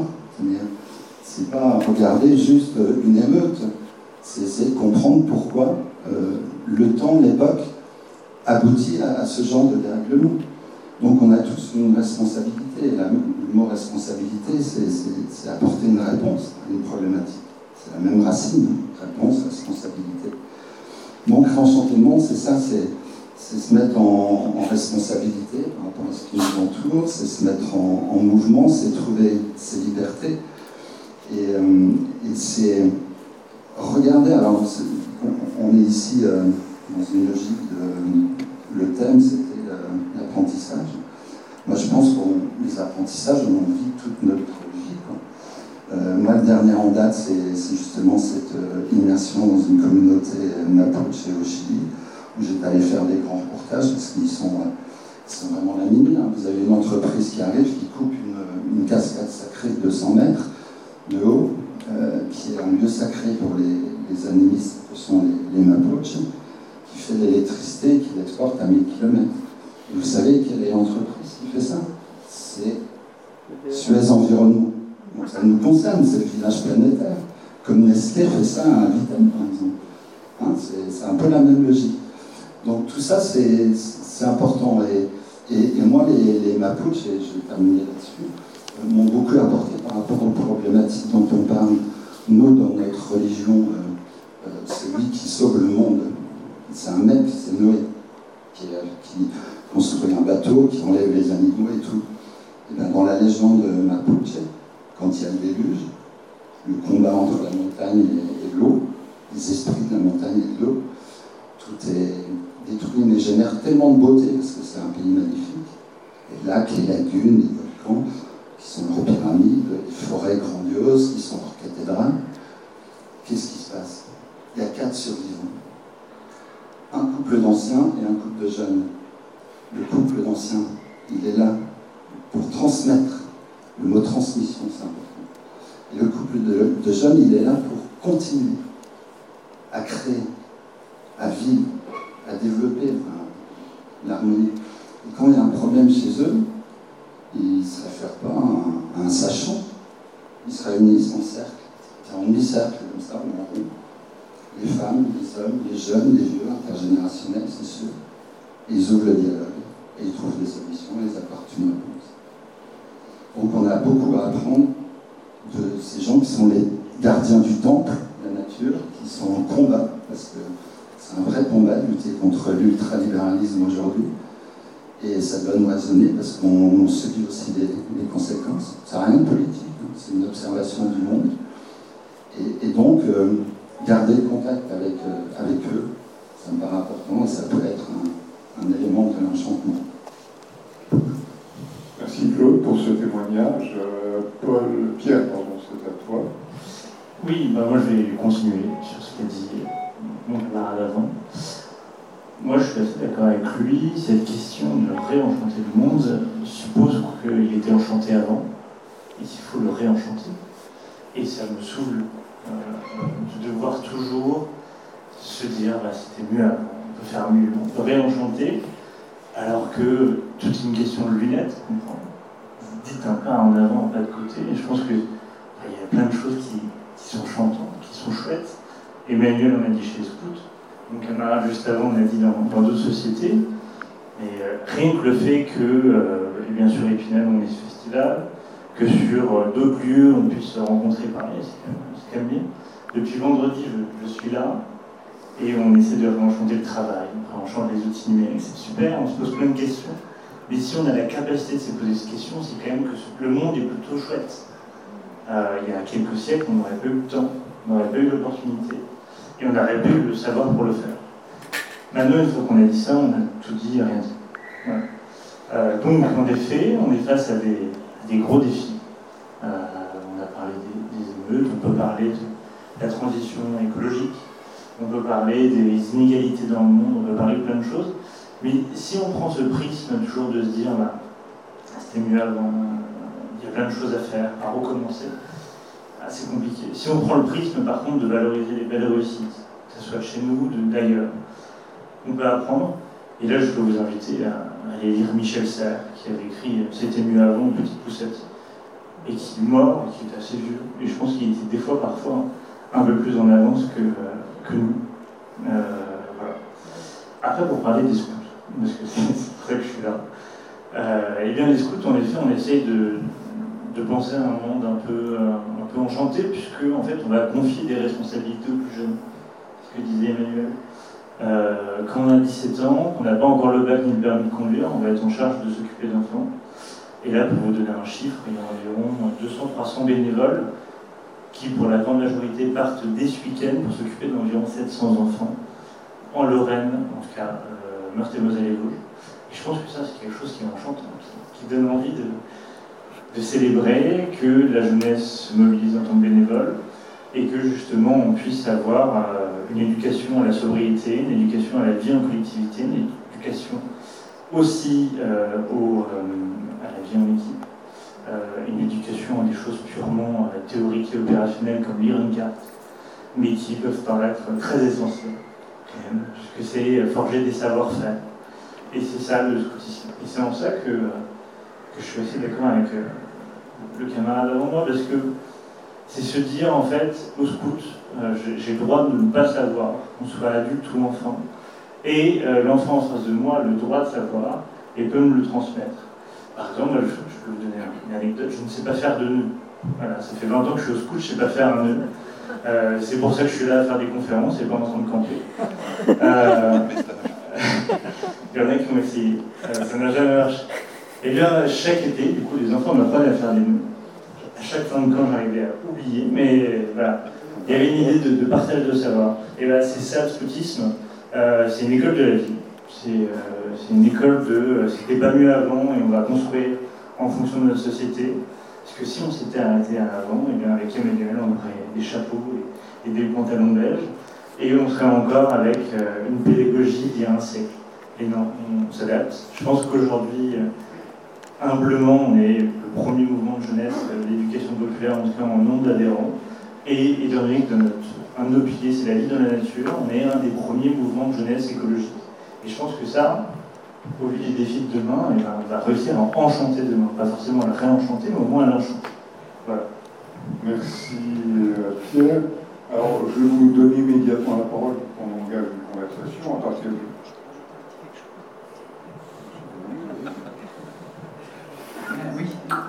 C'est pas regarder juste une émeute, c'est essayer de comprendre pourquoi euh, le temps, l'époque, aboutit à, à ce genre de dérèglement. Donc on a tous une responsabilité. La, le mot responsabilité, c'est apporter une réponse à une problématique. C'est la même racine, réponse, responsabilité. Donc réenchanter le monde, c'est ça, c'est se mettre en, en responsabilité par rapport à ce qui nous entoure, c'est se mettre en, en mouvement, c'est trouver ses libertés. Et, euh, et c'est regarder, alors on, on est ici euh, dans une logique de... Le thème, c'était euh, l'apprentissage. Moi, je pense que les apprentissages, on en vit toute notre vie. Euh, moi, le dernier en date, c'est justement cette euh, immersion dans une communauté euh, mapuche au Chili, où j'étais allé faire des grands reportages, parce qu'ils sont, euh, ils sont vraiment la minute. Hein. Vous avez une entreprise qui arrive, qui coupe une, une cascade sacrée de deux cents mètres de haut, euh, qui est un lieu sacré pour les, les animistes, que sont les, les mapuches, qui fait de l'électricité et qui l'exporte à mille kilomètres. Et vous savez quelle est l'entreprise qui fait ça? C'est Suez Environnement. Donc ça nous concerne, c'est le village planétaire. Comme Nestlé fait ça à Vitem, par exemple. Hein, c'est un peu la même logique. Donc tout ça, c'est important. Et, et, et moi, les, les Mapuches, et je vais terminer là-dessus, m'ont beaucoup apporté par rapport aux problématiques dont on parle. Nous, dans notre religion, euh, euh, c'est lui qui sauve le monde. C'est un mec, c'est Noé, qui, euh, qui construit un bateau, qui enlève les animaux et tout. Et bien, dans la légende Mapuche, quand il y a le déluge, le combat entre la montagne et, et l'eau, les esprits de la montagne et de l'eau, tout est détruit, mais génère tellement de beauté, parce que c'est un pays magnifique. Les lacs, les lagunes, les volcans, qui sont leurs pyramides, les forêts grandioses, qui sont leurs cathédrales. Qu'est-ce qui se passe? Il y a quatre survivants. Un couple d'anciens et un couple de jeunes. Le couple d'anciens, il est là pour transmettre. Le mot transmission, c'est important. Et le couple de, de jeunes, il est là pour continuer à créer, à vivre, à développer enfin, l'harmonie. Et quand il y a un problème chez eux, ils ne se réfèrent pas à un, à un sachant. Ils se réunissent en cercle, en demi-cercle, comme ça, en rond. Les femmes, les hommes, les jeunes, les vieux, intergénérationnels, c'est sûr. Et ils ouvrent le dialogue, et ils trouvent des solutions, et ils apportent une réponse. Donc on a beaucoup à apprendre de ces gens qui sont les gardiens du temple, de la nature, qui sont en combat, parce que c'est un vrai combat de lutter contre l'ultralibéralisme aujourd'hui. Et ça doit nous raisonner parce qu'on subit aussi des, des conséquences. Ça n'a rien de politique, hein, c'est une observation du monde. Et, et donc, euh, garder le contact avec, euh, avec eux, ça me paraît important et ça peut être un, un élément de l'enchantement. Merci Claude pour ce témoignage. Euh, Paul, Pierre, pardon, c'est à toi. Oui, bah moi je vais continuer sur ce qu'a dit mon camarade avant. Moi je suis assez d'accord avec lui, cette question de réenchanter le monde suppose qu'il était enchanté avant et qu'il faut le réenchanter. Et ça me saoule euh, de devoir toujours se dire bah, c'était mieux avant, on peut faire mieux, on peut réenchanter. Alors que tout est une question de lunettes, comprends. Vous dites un pas en avant, un pas de côté, et je pense qu'il bah, y a plein de choses qui, qui sont chantantes, qui sont chouettes. Emmanuel en a dit chez les scouts, mon camarade juste avant on a dit dans d'autres sociétés, et euh, rien que le fait que, euh, et bien sûr Épinal on est ce festival, que sur euh, d'autres lieux on puisse se rencontrer pareil, c'est quand même bien. Depuis vendredi je, je suis là, et on essaie de réenchanter le travail, on réenchante les outils numériques, c'est super, on se pose plein de questions. Mais si on a la capacité de se poser ces questions, c'est quand même que le monde est plutôt chouette. Euh, il y a quelques siècles, on n'aurait pas eu le temps, on n'aurait pas eu l'opportunité, et on n'aurait pas eu le savoir pour le faire. Maintenant, une fois qu'on a dit ça, on a tout dit et rien dit. Voilà. Euh, donc, en effet, on est face à des, des gros défis. Euh, on a parlé des, des émeutes, on peut parler de la transition écologique, on peut parler des inégalités dans le monde, on peut parler de plein de choses. Mais si on prend ce prisme toujours de se dire bah, c'était mieux avant, il y a plein de choses à faire, à recommencer, ah, c'est compliqué. Si on prend le prisme par contre de valoriser les belles réussites, que ce soit chez nous ou d'ailleurs, on peut apprendre. Et là je peux vous inviter à aller lire Michel Serres, qui avait écrit C'était mieux avant, une petite poussette, et qui est mort, et qui est assez vieux. Et je pense qu'il était des fois parfois un peu plus en avance que, euh, que nous. Euh, voilà. Après, pour parler des scouts, parce que c'est pour ça que je suis là, euh, eh bien les scouts, en effet, on essaye de, de penser à un monde un peu, euh, un peu enchanté, puisque en fait, on va confier des responsabilités aux plus jeunes. Ce que disait Emmanuel. Euh, quand on a dix-sept ans, qu'on n'a pas encore le bac ni le permis de conduire, on va être en charge de s'occuper d'enfants. Et là, pour vous donner un chiffre, il y a environ deux cents à trois cents bénévoles qui, pour la grande majorité, partent dès ce week-end pour s'occuper d'environ sept cents enfants, en Lorraine, en tout cas, euh, Meurthe-et-Moselle et Vosges. Et je pense que ça, c'est quelque chose qui est enchantant, qui, qui donne envie de, de célébrer, que la jeunesse se mobilise en tant que bénévole, et que justement on puisse avoir euh, une éducation à la sobriété, une éducation à la vie en collectivité, une éducation aussi euh, au, euh, à la vie en équipe, euh, une éducation à des choses purement euh, théoriques et opérationnelles comme lire une carte, mais qui peuvent paraître très essentielles, quand même, puisque c'est forger des savoir-faire. Et c'est ça le scoutisme. Et c'est en ça que, que je suis assez d'accord avec euh, le camarade avant moi, parce que c'est se dire, en fait, au scout, euh, j'ai le droit de ne pas savoir, qu'on soit adulte ou enfant, et euh, l'enfant en face de moi a le droit de savoir et peut me le transmettre. Par exemple, je, je peux vous donner une anecdote, je ne sais pas faire de nœud. Voilà, ça fait vingt ans que je suis au scout, je ne sais pas faire un nœud. Euh, c'est pour ça que je suis là à faire des conférences et pas en train de camper. Euh, Il y en a qui ont essayé, euh, ça n'a jamais marché. Et bien, chaque été, du coup, les enfants m'apprennent à faire des nœuds. À chaque fin de camp, j'arrivais à oublier, mais voilà, il y avait une idée de, de partage de savoir. Et voilà, c'est ça le scoutisme, euh, c'est une école de la vie. C'est euh, une école de euh, c'était pas mieux avant et on va construire en fonction de notre société. Parce que si on s'était arrêté à l'avant, et bien avec Emmanuel, on aurait des chapeaux et, et des pantalons belges, et on serait encore avec euh, une pédagogie d'il y a un siècle. Et non, on s'adapte. Je pense qu'aujourd'hui, euh, humblement, on est le premier mouvement de jeunesse de l'éducation populaire, en tout cas en nombre d'adhérents. Et étant donné que notre, un de nos piliers, c'est la vie dans la nature, on est un des premiers mouvements de jeunesse écologique. Et je pense que ça, au vu des défis de demain, et ben, on va réussir à enchanter demain. Pas forcément à la réenchanter, mais au moins à l'enchanter. Voilà. Merci euh, Pierre. Alors, je vais vous donner immédiatement la parole pour qu'on engage une conversation à partir de... Oui,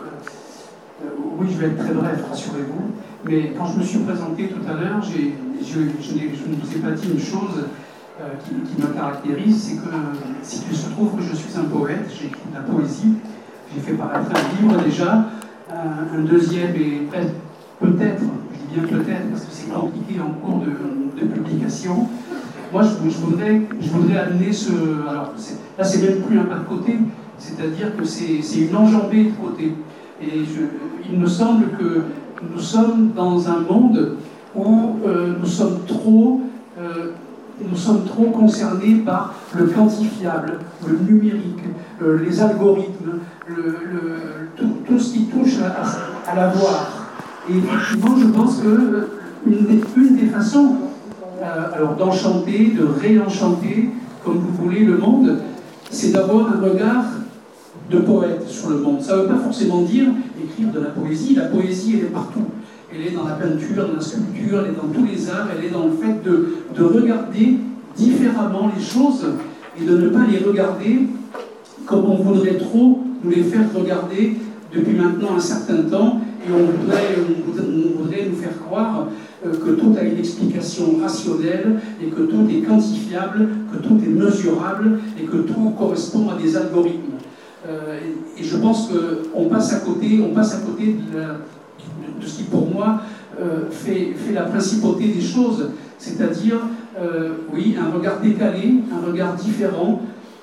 euh, oui, je vais être très bref, rassurez-vous. Mais quand je me suis présenté tout à l'heure, je, je, je ne vous ai pas dit une chose euh, qui, qui me caractérise, c'est que s'il se trouve que je suis un poète, j'ai écrit de la poésie, j'ai fait paraître un livre déjà, un, un deuxième et peut-être, je dis bien peut-être parce que c'est compliqué en cours de, de publication. Moi, je, je, voudrais, je voudrais amener ce... Alors, là, c'est même plus un pas de côté, c'est-à-dire que c'est une enjambée de côté. Et je, il me semble que nous sommes dans un monde où euh, nous sommes trop, euh, nous sommes trop concernés par le quantifiable, le numérique, euh, les algorithmes, le, le, tout, tout ce qui touche à, à l'avoir. Et effectivement, je pense que une des, une des façons euh, alors d'enchanter, de réenchanter, comme vous voulez, le monde, c'est d'avoir un regard de poète sur le monde. Ça ne veut pas forcément dire écrire de la poésie. La poésie, elle est partout. Elle est dans la peinture, dans la sculpture, elle est dans tous les arts, elle est dans le fait de, de regarder différemment les choses et de ne pas les regarder comme on voudrait trop nous les faire regarder depuis maintenant un certain temps, et on voudrait, on voudrait, on voudrait nous faire croire euh, que tout a une explication rationnelle et que tout est quantifiable, que tout est mesurable et que tout correspond à des algorithmes. Euh, et, et je pense qu'on passe à côté, on passe à côté de, la, de ce qui pour moi euh, fait, fait la principauté des choses, c'est-à-dire euh, oui, un regard décalé, un regard différent,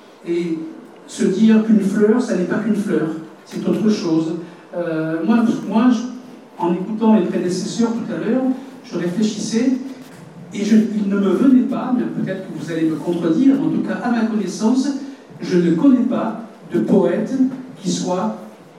et se dire qu'une fleur, ça n'est pas qu'une fleur, c'est autre chose. Euh, moi, moi je, en écoutant mes prédécesseurs tout à l'heure, je réfléchissais et je, il ne me venait pas, mais peut-être que vous allez me contredire, en tout cas à ma connaissance, je ne connais pas de poète qui soit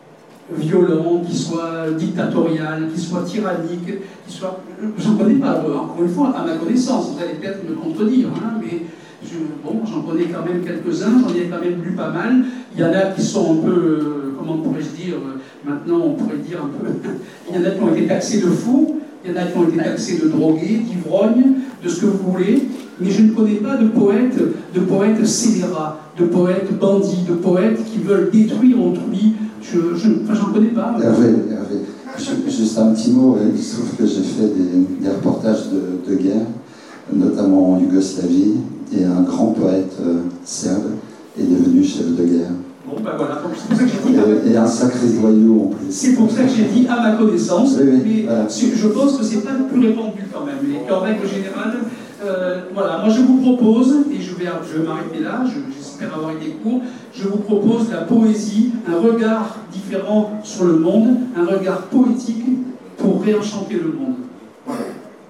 violent, qui soit dictatorial, qui soit tyrannique, qui soit... Je n'en connais pas, encore une fois, à ma connaissance, vous allez peut-être me contredire, hein, mais je, bon, j'en connais quand même quelques-uns, j'en ai quand même lu pas mal. Il y en a qui sont un peu, euh, comment pourrais-je dire, euh, maintenant on pourrait dire un peu... Il y en a qui ont été taxés de fous, il y en a qui ont été taxés de drogués, d'ivrognes, de ce que vous voulez, mais je ne connais pas de poètes, de poètes scélérats, de poètes bandits, de poètes qui veulent détruire autrui. Je, je, enfin, j'en connais pas. Hervé, Hervé, juste un petit mot. Il se trouve que j'ai fait des, des reportages de, de guerre, notamment en Yougoslavie, et un grand poète euh, serbe est devenu chef de guerre. Bon, ben voilà, c'est pour ça que j'ai dit... Et, et un sacré joyau en plus. C'est pour ça que j'ai dit à ma connaissance, oui, oui, mais voilà. Je pense que c'est pas le plus répandu quand même, et qu'en règle générale, euh, voilà, moi je vous propose, et je vais, je vais m'arrêter là, je, j'espère avoir été court, je vous propose la poésie, un regard différent sur le monde, un regard poétique pour réenchanter le monde. Voilà.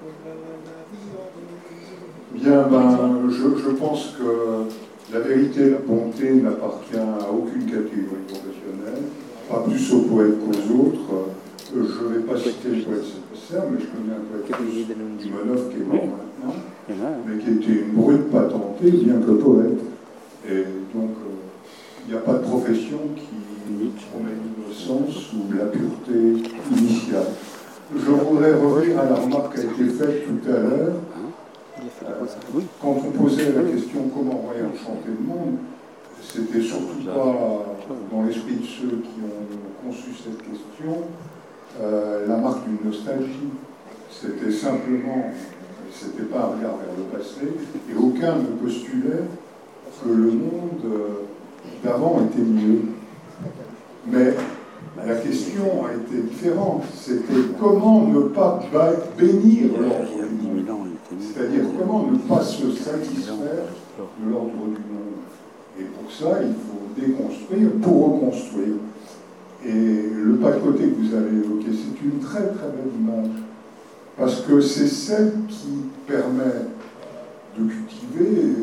Bien, ben, je, je pense que la vérité, la bonté n'appartient à aucune catégorie professionnelle, pas plus aux poètes qu'aux autres. Je ne vais pas citer le poète Serre, mais je connais un poète Limonov qui est mort maintenant, mais qui était une brute patentée, bien que poète. Et donc, il n'y a pas de profession qui promène l'innocence ou la pureté initiale. Je voudrais revenir à la remarque qui a été faite tout à l'heure. Euh, quand on posait la question comment réenchanter le monde, c'était surtout pas dans l'esprit de ceux qui ont conçu cette question euh, la marque d'une nostalgie. C'était simplement, c'était pas un regard vers le passé, et aucun ne postulait que le monde d'avant était mieux. Mais la question a été différente. C'était comment ne pas bénir l'ordre du monde. C'est-à-dire comment ne pas se satisfaire de l'ordre du monde. Et pour ça, il faut déconstruire pour reconstruire. Et le pas de côté que vous avez évoqué, c'est une très très belle image. Parce que c'est celle qui permet de cultiver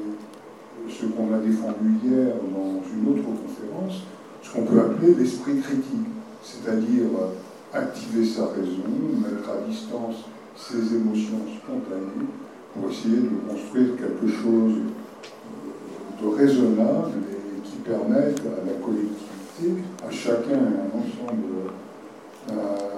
ce qu'on a défendu hier dans une autre conférence, ce qu'on peut appeler l'esprit critique, c'est-à-dire activer sa raison, mettre à distance ses émotions spontanées pour essayer de construire quelque chose de raisonnable et qui permette à la collectivité, à chacun et à l'ensemble euh,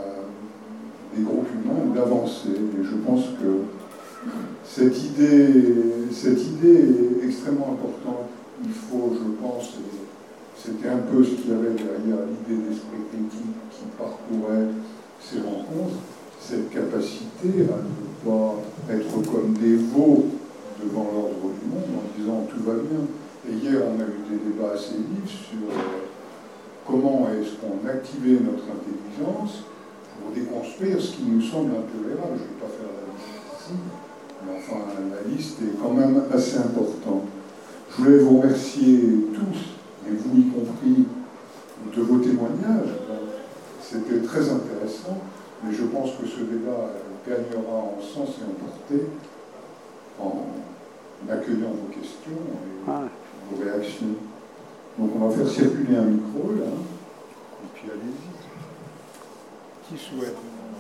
des groupes humains d'avancer. Et je pense que cette idée, cette idée est extrêmement importante. Il faut, je pense, c'était un peu ce qu'il y avait derrière l'idée d'esprit critique qui parcourait ces rencontres, cette capacité à ne pas être comme des veaux devant l'ordre du monde en disant tout va bien. Et hier, on a eu des débats assez vifs sur euh, comment est-ce qu'on activait notre intelligence pour déconstruire ce qui nous semble intolérable. Je ne vais pas faire la liste ici, mais enfin, la liste est quand même assez importante. Je voulais vous remercier tous, et vous y compris, de vos témoignages. C'était très intéressant, mais je pense que ce débat gagnera en sens et en portée en accueillant vos questions et vos réactions. Donc on va faire circuler un micro, là, et puis allez-y. Qui souhaite?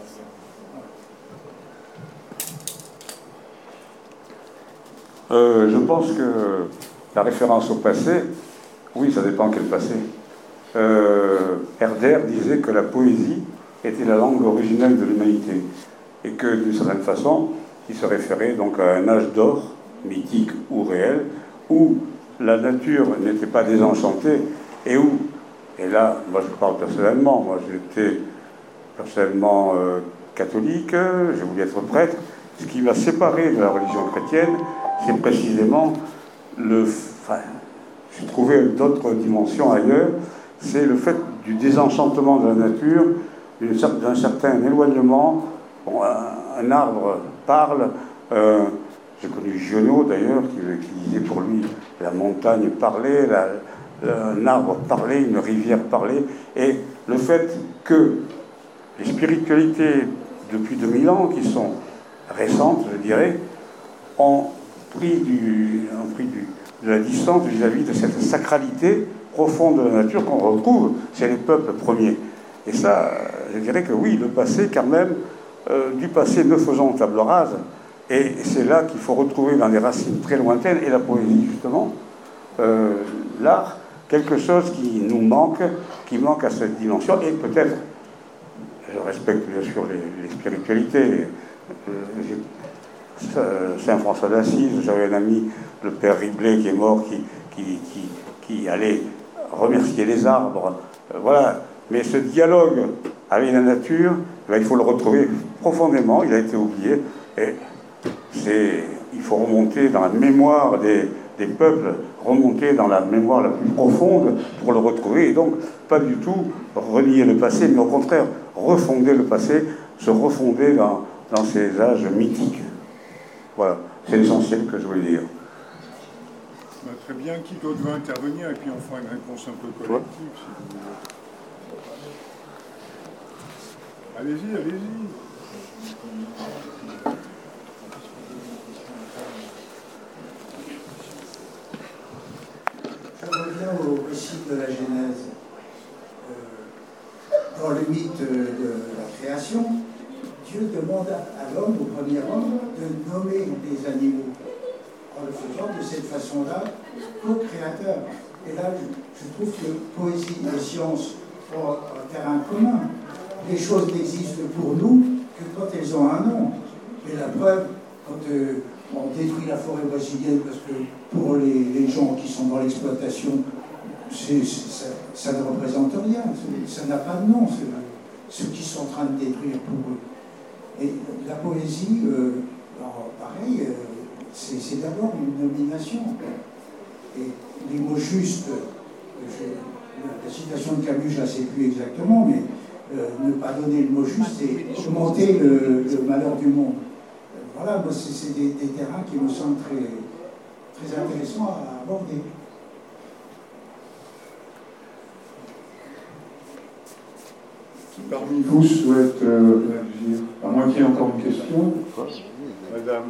Euh, je pense que la référence au passé, oui, ça dépend quel passé. Euh, Herder disait que la poésie était la langue originelle de l'humanité et que, d'une certaine façon, il se référait donc à un âge d'or, mythique ou réel, où la nature n'était pas désenchantée et où, et là, moi je parle personnellement, moi j'étais personnellement euh, catholique, j'ai voulu être prêtre. Ce qui m'a séparé de la religion chrétienne, c'est précisément le... Enfin, j'ai trouvé d'autres dimensions ailleurs, c'est le fait du désenchantement de la nature, d'un certain éloignement. Bon, un, un arbre parle, euh, j'ai connu Giono d'ailleurs, qui, qui disait pour lui la montagne parlait, la, la, un arbre parlait, une rivière parlait, et le fait que les spiritualités depuis deux mille ans, qui sont récentes, je dirais, ont pris, du, ont pris du, de la distance vis-à-vis de cette sacralité profonde de la nature qu'on retrouve chez les peuples premiers. Et ça, je dirais que oui, le passé, quand même, euh, du passé ne faisons table rase. Et c'est là qu'il faut retrouver dans des racines très lointaines, et la poésie, justement, euh, l'art, quelque chose qui nous manque, qui manque à cette dimension, et peut-être, je respecte bien sûr les, les spiritualités, euh, Saint François d'Assise, j'avais un ami, le père Riblet, qui est mort, qui, qui, qui, qui allait remercier les arbres, euh, voilà. Mais ce dialogue avec la nature, là, il faut le retrouver profondément, il a été oublié, et c'est, il faut remonter dans la mémoire des, des peuples, remonter dans la mémoire la plus profonde pour le retrouver, et donc pas du tout renier le passé, mais au contraire refonder le passé, se refonder dans, dans ces âges mythiques. Voilà, c'est l'essentiel que je voulais dire. Bah, très bien, qui d'autre veut intervenir et puis on fera une réponse un peu collective. Si vous voulez. Allez-y, allez-y. Je reviens au récit de la Genèse. Euh, dans le mythe de la création, Dieu demande à l'homme, au premier homme, de nommer les animaux, en le faisant de cette façon-là co-créateur. Et là, je, je trouve que poésie et science ont un terrain commun. Les choses n'existent pour nous que quand elles ont un nom. Et la preuve, quand euh, on détruit la forêt brésilienne, parce que pour les, les gens qui sont dans l'exploitation, c'est, ça, ça ne représente rien, ça n'a pas de nom, ceux qui sont en train de détruire pour eux. Et la poésie, euh, alors, pareil, euh, c'est, c'est d'abord une nomination. Et les mots justes, je, la citation de Camus, je ne la sais plus exactement, mais euh, ne pas donner le mot juste, c'est augmenter le, le malheur du monde. Voilà, moi, c'est, c'est des, des terrains qui me semblent très, très intéressants à aborder. Qui parmi vous souhaite euh, réagir? À moins qu'il y ait encore une question. Madame.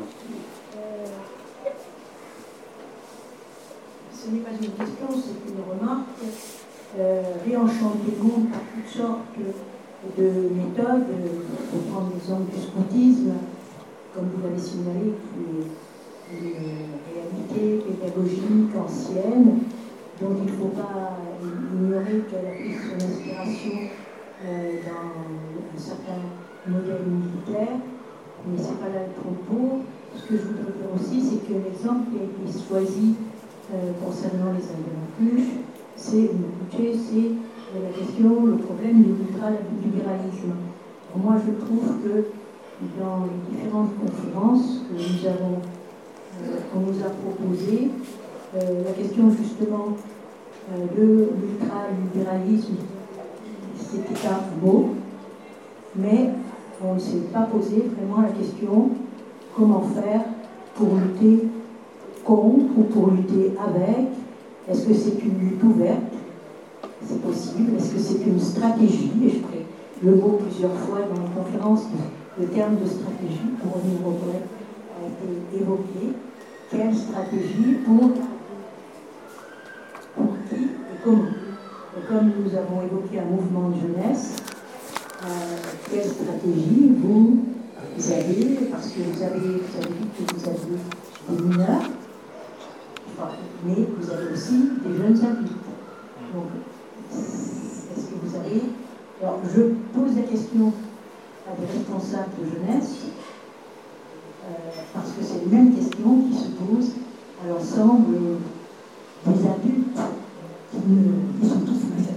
Ce n'est pas une question, c'est une remarque. Euh, réenchanter le monde par toutes sortes de méthodes, pour prendre l'exemple du scoutisme, comme vous l'avez signalé, qui est une réalité pédagogique ancienne, dont il ne faut pas ignorer qu'elle a pris son inspiration euh, dans un certain modèle militaire, mais ce n'est pas là le propos. Ce que je voudrais dire aussi, c'est que l'exemple qui a été choisi euh, concernant les Indiens, c'est c'est la question, le problème du libéralisme. Moi, je trouve que dans les différentes conférences que nous avons, euh, qu'on nous a proposées, euh, la question justement euh, de l'ultralibéralisme, c'était un mot, mais on ne s'est pas posé vraiment la question comment faire pour lutter contre ou pour lutter avec. Est-ce que c'est une lutte ouverte? C'est possible. Est-ce que c'est une stratégie? Et je ferai le mot plusieurs fois dans la conférence, le terme de stratégie, pour revenir au problème, a été évoqué. Quelle stratégie pour, pour qui et comment? Et comme nous avons évoqué un mouvement de jeunesse, euh, quelle stratégie vous, vous avez, parce que vous avez, vous avez dit que vous avez des mineurs, mais vous avez aussi des jeunes adultes. Donc, est-ce que vous avez... Alors, je pose la question à des responsables de jeunesse, euh, parce que c'est les mêmes questions qui se posent à l'ensemble des adultes qui, ne, qui sont tous mauvais.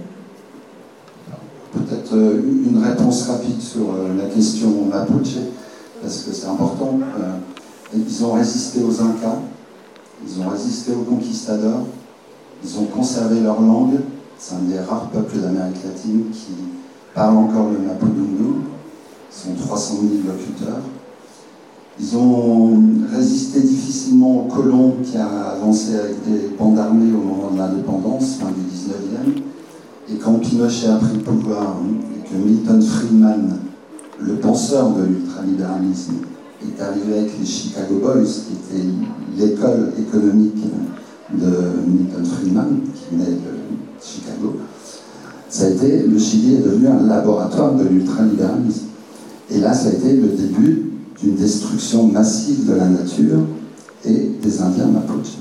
Peut-être euh, une réponse rapide sur euh, la question Mapuche, parce que c'est important. Euh, ils ont résisté aux Incas. Ils ont résisté aux conquistadors, ils ont conservé leur langue. C'est un des rares peuples d'Amérique latine qui parle encore le Mapudungun. Ils sont trois cent mille locuteurs. Ils ont résisté difficilement aux colons qui a avancé avec des bandes armées au moment de l'indépendance, fin du dix-neuvième. Et quand Pinochet a pris le pouvoir et que Milton Friedman, le penseur de l'ultralibéralisme, est arrivé avec les Chicago Boys, qui était l'école économique de Milton Friedman, qui venait de Chicago, ça a été, le Chili est devenu un laboratoire de l'ultralibéralisme. Et là, ça a été le début d'une destruction massive de la nature et des Indiens Mapuche.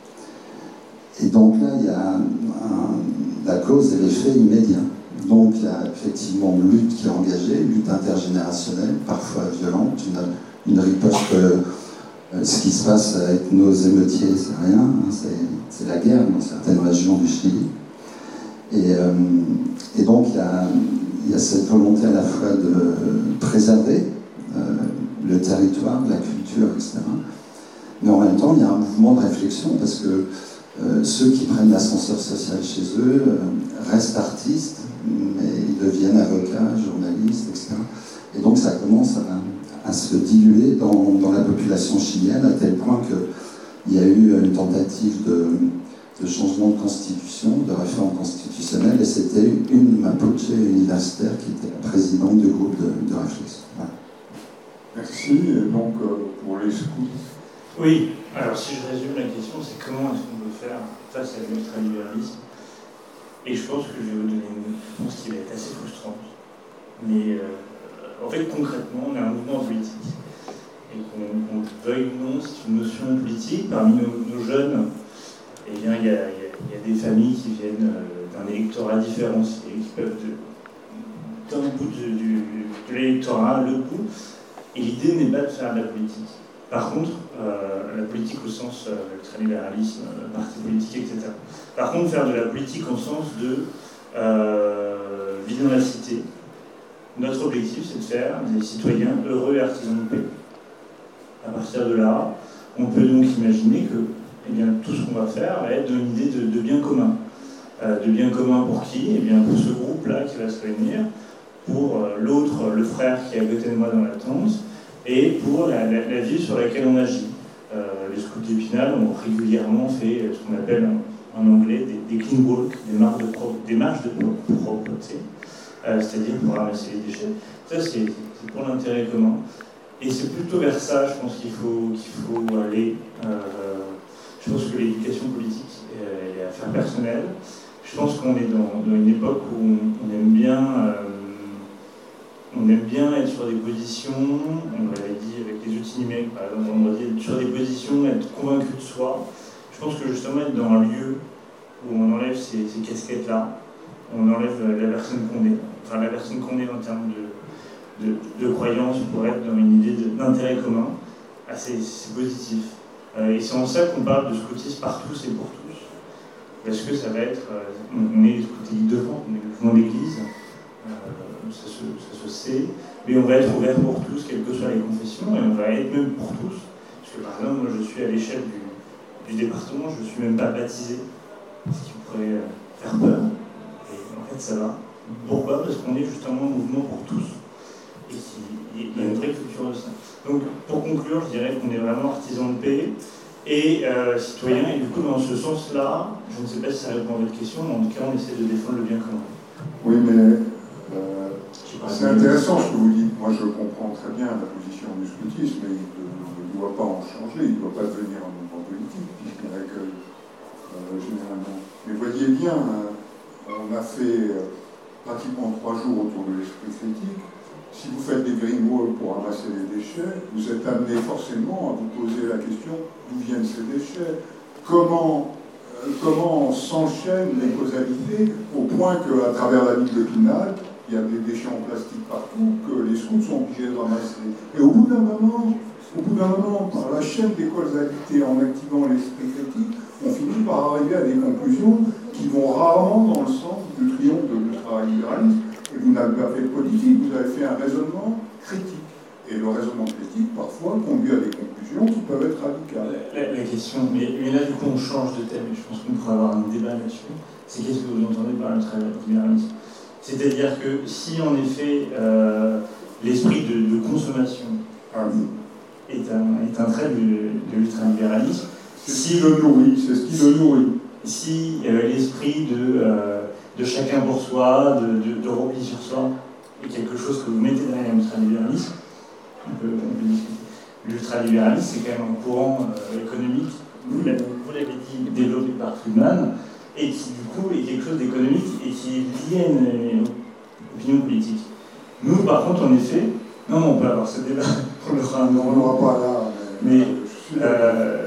Et donc là, il y a un, la cause et l'effet immédiat. Donc il y a effectivement une lutte qui est engagée, une lutte intergénérationnelle, parfois violente, une, une riposte. Euh, ce qui se passe avec nos émeutiers, c'est rien, hein, c'est, c'est la guerre dans certaines régions du Chili. Et, euh, et donc il y, a, il y a cette volonté à la fois de préserver euh, le territoire, la culture, et cetera. Mais en même temps, il y a un mouvement de réflexion parce que euh, ceux qui prennent l'ascenseur social chez eux euh, restent artistes, mais ils deviennent avocats, journalistes, et cetera. Et donc ça commence à, à se diluer dans, dans la population chilienne à tel point qu'il il y a eu une tentative de, de changement de constitution, de réforme constitutionnelle, et c'était une Mapuche universitaire qui était la présidente du groupe de, de réflexion. Voilà. Merci. Et donc, euh, pour les scouts. Oui, alors si je résume la question, c'est comment est-ce qu'on peut faire face à l'ultralibéralisme. Et je pense que je vais vous donner une réponse qui va être assez frustrante. Mais euh, en fait, concrètement, on a un mouvement politique. Et qu'on qu'on veuille ou non, c'est une notion politique. Parmi nos, nos jeunes, eh bien, il y, a, il y a des familles qui viennent euh, d'un électorat différencié, qui peuvent de, d'un bout de, du, de l'électorat à l'autre bout. Et l'idée n'est pas de faire de la politique. Par contre, euh, la politique au sens euh, ultralibéralisme, euh, parti politique, et cetera. Par contre, faire de la politique au sens de euh, vie dans la cité. Notre objectif, c'est de faire des citoyens heureux et artisans de paix. À partir de là, on peut donc imaginer que eh bien, tout ce qu'on va faire va être dans une idée de, de bien commun. Euh, de bien commun pour qui? Eh bien, pour ce groupe-là qui va se réunir, pour euh, l'autre, le frère qui est à côté de moi dans la tente, et pour la, la, la ville sur laquelle on agit. Euh, les scouts d'Épinal ont régulièrement fait ce qu'on appelle en, en anglais des, des clean walks, des marches de, pro, des marches de propreté, euh, c'est-à-dire pour ramasser les déchets. Ça, c'est pour l'intérêt commun. Et c'est plutôt vers ça, je pense qu'il faut, qu'il faut aller. Euh, je pense que l'éducation politique est affaire personnelle. Je pense qu'on est dans, dans une époque où on, on aime bien... Euh, On aime bien être sur des positions, on l'avait dit avec les outils numériques par exemple vendredi, être sur des positions, être convaincu de soi. Je pense que justement être dans un lieu où on enlève ces, ces casquettes-là, on enlève la personne qu'on est, enfin la personne qu'on est en termes de, de, de croyance pour être dans une idée d'intérêt commun, assez positif. Euh, et c'est en ça qu'on parle de scoutisme par tous et pour tous. Parce que ça va être, euh, on est les scouts d'Île-de-France, on est le mouvement d'église. Euh, ça, se, ça se sait, mais on va être ouvert pour tous, quelles que soient les confessions, et on va être même pour tous. Parce que par exemple, moi je suis à l'échelle du, du département, je ne suis même pas baptisé, ce qui pourrait faire peur. Et en fait, ça va. Pourquoi? Parce qu'on est justement un mouvement pour tous. Et il y a une vraie culture de ça. Donc, pour conclure, je dirais qu'on est vraiment artisans de paix et euh, citoyens, et du coup, dans ce sens-là, je ne sais pas si ça répond à votre question, mais en tout cas, on essaie de défendre le bien commun. Oui, mais. Euh, c'est intéressant ce que vous dites. Moi, je comprends très bien la position du scoutisme, mais il ne doit pas en changer, il ne doit pas devenir un mouvement politique, puisqu'il accueille euh, généralement. Mais voyez bien, euh, on a fait euh, pratiquement trois jours autour de l'esprit critique. Si vous faites des green walls pour ramasser les déchets, vous êtes amené forcément à vous poser la question d'où viennent ces déchets, comment. Comment s'enchaînent les causalités au point qu'à travers la ville d'Épinal, il y a des déchets en plastique partout, que les scouts sont obligés de ramasser. Et au bout d'un moment, au bout d'un moment, par la chaîne des causalités, en activant l'esprit critique, on finit par arriver à des conclusions qui vont rarement dans le sens du triomphe de l'ultralibéralisme. Et vous n'avez pas fait de politique, vous avez fait un raisonnement critique. Et le raisonnement critique, parfois, conduit à des conclusions qui peuvent être radicales. La, la question, mais, mais là, du coup, on change de thème, et je pense qu'on pourrait avoir un débat là-dessus. C'est qu'est-ce que vous entendez par l'ultralibéralisme? C'est-à-dire que si, en effet, euh, l'esprit de, de consommation ah, est, un, est un trait de, de l'ultralibéralisme, c'est si, ce qui le nourrit, c'est ce qui si, le nourrit. Si euh, l'esprit de, euh, de chacun pour soi, de, de, de repli sur soi, est quelque chose que vous mettez derrière l'ultralibéralisme, on peut, on peut discuter. L'ultralibéralisme, c'est quand même un courant euh, économique, vous l'avez dit, développé par Friedman, et qui, du coup, est quelque chose d'économique et qui est lié à une, une opinion politique. Nous, par contre, en effet, non, non, on peut avoir ce débat, on l'aura non, on l'aura pas là. Mais, mais euh,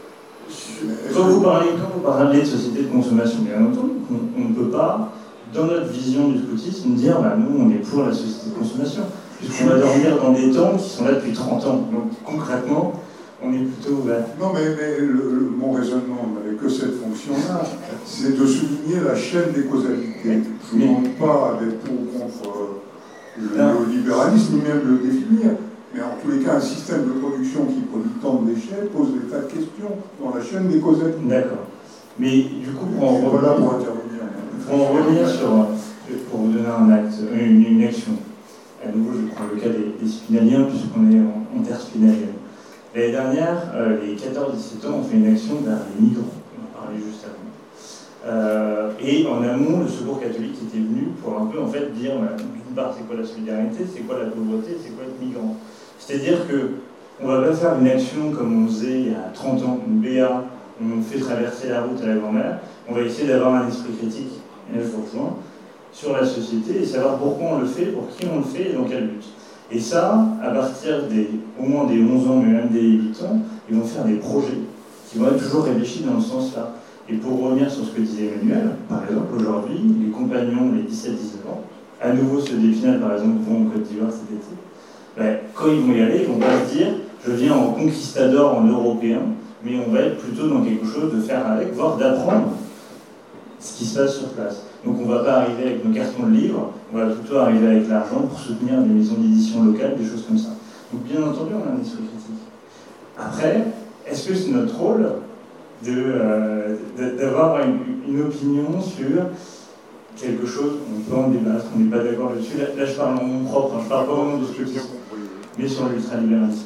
quand, vous parlez, quand vous parlez de société de consommation, bien entendu, on ne peut pas, dans notre vision du scoutisme, dire bah, nous, on est pour la société de consommation. Puisqu'on va dormir dans des temps qui sont là depuis trente ans. Donc concrètement, on est plutôt ouvert. Non, mais, mais le, le, mon raisonnement n'avait que cette fonction-là, c'est de souligner la chaîne des causalités. Je ne demande pas d'être pour ou contre le, le libéralisme, ni même le définir. Mais en tous les cas, un système de production qui produit tant de déchets pose des tas de questions dans la chaîne des causalités. D'accord. Mais du coup, pour en revenir, pour intervenir, pour en revenir sur, pour vous donner un acte, une, une action. À nouveau, je prends le cas des, des spinaliens, puisqu'on est en, en terre spinalienne. L'année dernière, euh, les quatorze dix-sept ans ont fait une action vers les migrants, on en parlait juste avant. Euh, et en amont, le Secours catholique était venu pour un peu en fait dire, bah, d'une part, c'est quoi la solidarité, c'est quoi la pauvreté, c'est quoi être migrant. C'est-à-dire que on ne va pas faire une action comme on faisait il y a trente ans, une B A, où on fait traverser la route à la grand-mère. On va essayer d'avoir un esprit critique, et je vous rejoins, sur la société et savoir pourquoi on le fait, pour qui on le fait et dans quel but. Et ça, à partir des, au moins des onze ans, mais même des huit ans, ils vont faire des projets qui vont être toujours réfléchis dans ce sens-là. Et pour revenir sur ce que disait Emmanuel, par exemple, aujourd'hui, les compagnons, les dix-sept dix-neuf ans, à nouveau ceux des finales, par exemple, vont en Côte d'Ivoire cet été, ben, quand ils vont y aller, ils vont pas se dire « je viens en conquistador, en européen », mais on va être plutôt dans quelque chose de faire avec, voire d'apprendre ce qui se passe sur place. Donc on ne va pas arriver avec nos cartons de livres, on va plutôt arriver avec l'argent pour soutenir des maisons d'édition locales, des choses comme ça. Donc bien entendu, on a un esprit critique. Après, est-ce que c'est notre rôle de, euh, d'avoir une, une opinion sur quelque chose, on peut en débattre, on n'est pas d'accord là-dessus. Là, là, je parle en nom propre, hein, je ne parle pas au nom de ce que je dis, mais sur l'ultralibéralisme.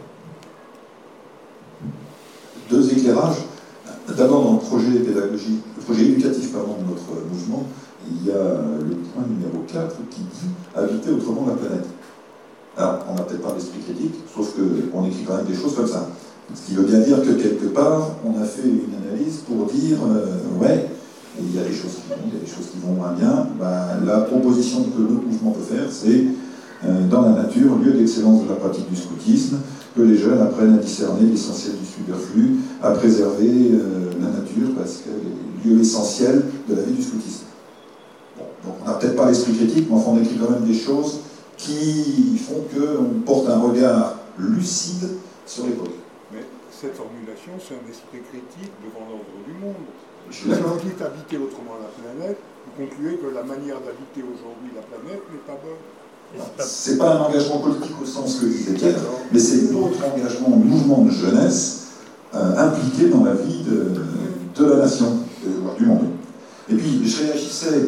Deux éclairages. D'abord, dans le projet pédagogique, le projet éducatif pardon, de notre mouvement, il y a le point numéro quatre qui dit « habiter autrement la planète ». Alors, on n'a peut-être pas l'esprit critique, sauf qu'on écrit quand même des choses comme ça. Ce qui veut bien dire que quelque part, on a fait une analyse pour dire euh, ouais, il y a des choses qui vont, il y a des choses qui vont moins bien. Ben, la proposition que notre mouvement peut faire, c'est euh, dans la nature, lieu d'excellence de la pratique du scoutisme, que les jeunes apprennent à discerner l'essentiel du superflu, à préserver euh, la nature, parce qu'elle est le lieu essentiel de la vie du scoutisme. Bon, donc on n'a peut-être pas l'esprit critique, mais enfin on écrit quand même des choses qui font qu'on porte un regard lucide sur l'époque. Mais cette formulation, c'est un esprit critique devant l'ordre du monde. Je suis d'accord. Si vous dites habiter autrement la planète, vous concluez que la manière d'habiter aujourd'hui la planète n'est pas bonne. C'est pas un engagement politique au sens que disait Pierre, mais c'est notre engagement, mouvement de jeunesse euh, impliqué dans la vie de, de la nation, de, du monde. Et puis, je réagissais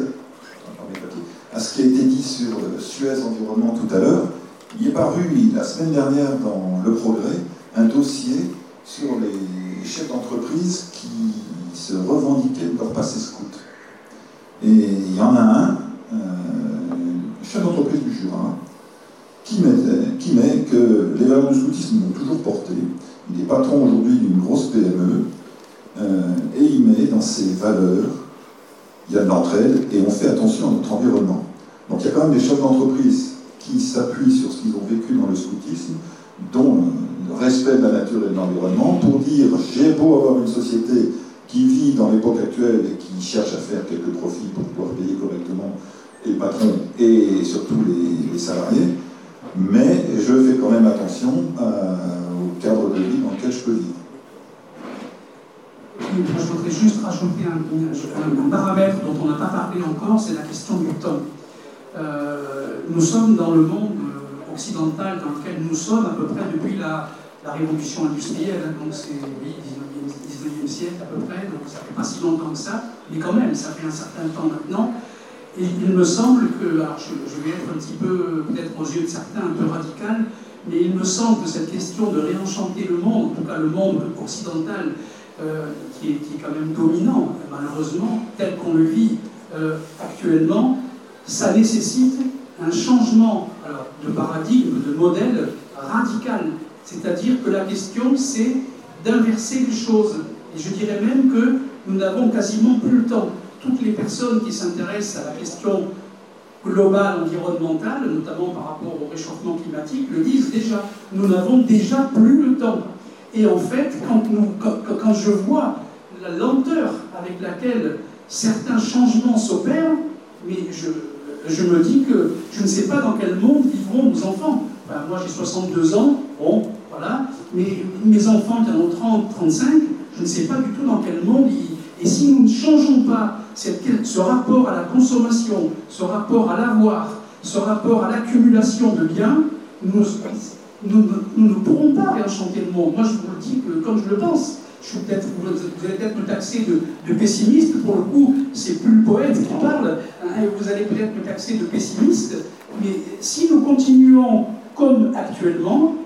à ce qui a été dit sur Suez Environnement tout à l'heure. Il est paru la semaine dernière dans Le Progrès un dossier sur les chefs d'entreprise qui se revendiquaient de leur passé scout. Et il y en a un, euh, chef d'entreprise du Jura, qui met, qui met que les valeurs du scoutisme l'ont toujours porté. Il est patron aujourd'hui d'une grosse P M E, euh, et il met dans ses valeurs, il y a de l'entraide, et on fait attention à notre environnement. Donc il y a quand même des chefs d'entreprise qui s'appuient sur ce qu'ils ont vécu dans le scoutisme, dont le respect de la nature et de l'environnement, pour dire j'ai beau avoir une société qui vit dans l'époque actuelle et qui cherche à faire quelques profits pour pouvoir payer correctement et le patron et surtout les, les salariés, mais je fais quand même attention à, au cadre de vie dans lequel je peux vivre. Je voudrais juste rajouter un, un, un paramètre dont on n'a pas parlé encore, c'est la question du temps. Euh, nous sommes dans le monde occidental dans lequel nous sommes à peu près depuis la, la révolution industrielle, donc c'est oui, dix-neuvième siècle à peu près, donc ça fait pas si longtemps que ça, mais quand même, ça fait un certain temps maintenant. Et il me semble que, alors je, je vais être un petit peu, peut-être aux yeux de certains, un peu radical, mais il me semble que cette question de réenchanter le monde, en tout cas le monde occidental, euh, qui, est, qui est quand même dominant, malheureusement, tel qu'on le vit euh, actuellement, ça nécessite un changement alors, de paradigme, de modèle radical. C'est-à-dire que la question, c'est d'inverser les choses. Et je dirais même que nous n'avons quasiment plus le temps. Toutes les personnes qui s'intéressent à la question globale, environnementale, notamment par rapport au réchauffement climatique, le disent déjà. Nous n'avons déjà plus le temps. Et en fait, quand, nous, quand, quand je vois la lenteur avec laquelle certains changements s'opèrent, mais je, je me dis que je ne sais pas dans quel monde vivront nos enfants. Enfin, moi j'ai soixante-deux ans, bon, voilà, mais mes enfants qui en ont trente, trente-cinq, je ne sais pas du tout dans quel monde ils... Et si nous ne changeons pas cette, ce rapport à la consommation, ce rapport à l'avoir, ce rapport à l'accumulation de biens, nous, nous, nous ne pourrons pas réenchanter le monde. Moi, je vous le dis que, comme je le pense. Je suis peut-être, vous allez peut-être me taxer de, de pessimiste, pour le coup, c'est plus le poète qui parle, hein, et vous allez peut-être me taxer de pessimiste, mais si nous continuons comme actuellement,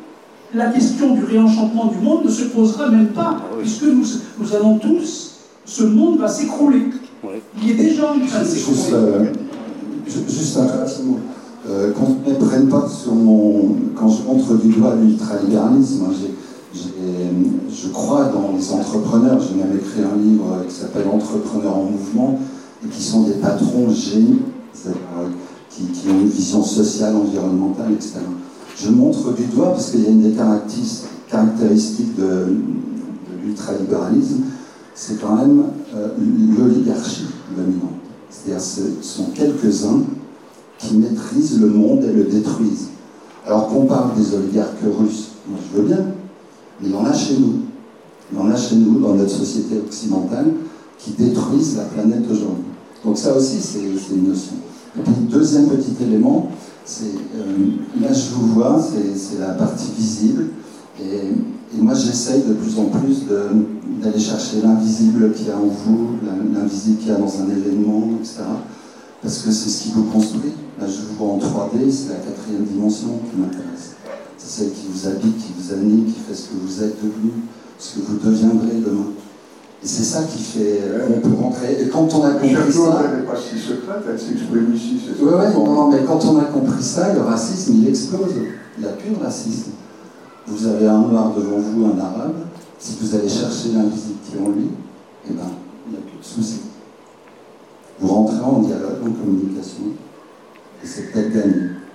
la question du réenchantement du monde ne se posera même pas, puisque nous, nous allons tous, ce monde va s'écrouler. Il est déjà en train de Juste, s'écrouler. euh, ju- juste un petit mot. Euh, qu'on ne prenne pas sur mon... Quand je montre du doigt l'ultralibéralisme, hein, j'ai- j'ai- je crois dans les entrepreneurs. J'ai même écrit un livre qui s'appelle Entrepreneurs en mouvement, et qui sont des patrons génies, c'est-à-dire euh, qui, qui ont une vision sociale, environnementale, et cetera. Je montre du doigt parce qu'il y a une des caractéris- caractéristiques de, de l'ultralibéralisme, c'est quand même euh, l'oligarchie dominante. C'est-à-dire ce sont quelques-uns qui maîtrisent le monde et le détruisent. Alors qu'on parle des oligarques russes, moi je veux bien, mais il y en a chez nous. Il y en a chez nous, dans notre société occidentale, qui détruisent la planète aujourd'hui. Donc ça aussi, c'est c'est une notion. Et puis, deuxième petit élément, c'est, euh, là je vous vois, c'est c'est la partie visible, et, et moi j'essaye de plus en plus de- d'aller chercher l'invisible qu'il y a en vous, l'invisible qu'il y a dans un événement, et cetera. Parce que c'est ce qui vous construit. Là je vous vois en trois D, c'est la quatrième dimension qui m'intéresse. C'est celle qui vous habite, qui vous anime, qui fait ce que vous êtes devenu, ce que vous deviendrez demain. Et c'est ça qui fait qu'on peut rentrer. Et quand on a compris Surtout, ça... elle n'est pas si secrète, elle s'exprime ici, c'est Ouais, ça. ouais, non, non, mais quand on a compris ça, le racisme, il explose. Il n'y a plus de racisme. Vous avez un noir devant vous, un arabe. Si vous allez chercher l'invisible qui est en lui, eh ben, il n'y a plus de souci. Vous rentrez en dialogue, en communication, et c'est peut-être gagné.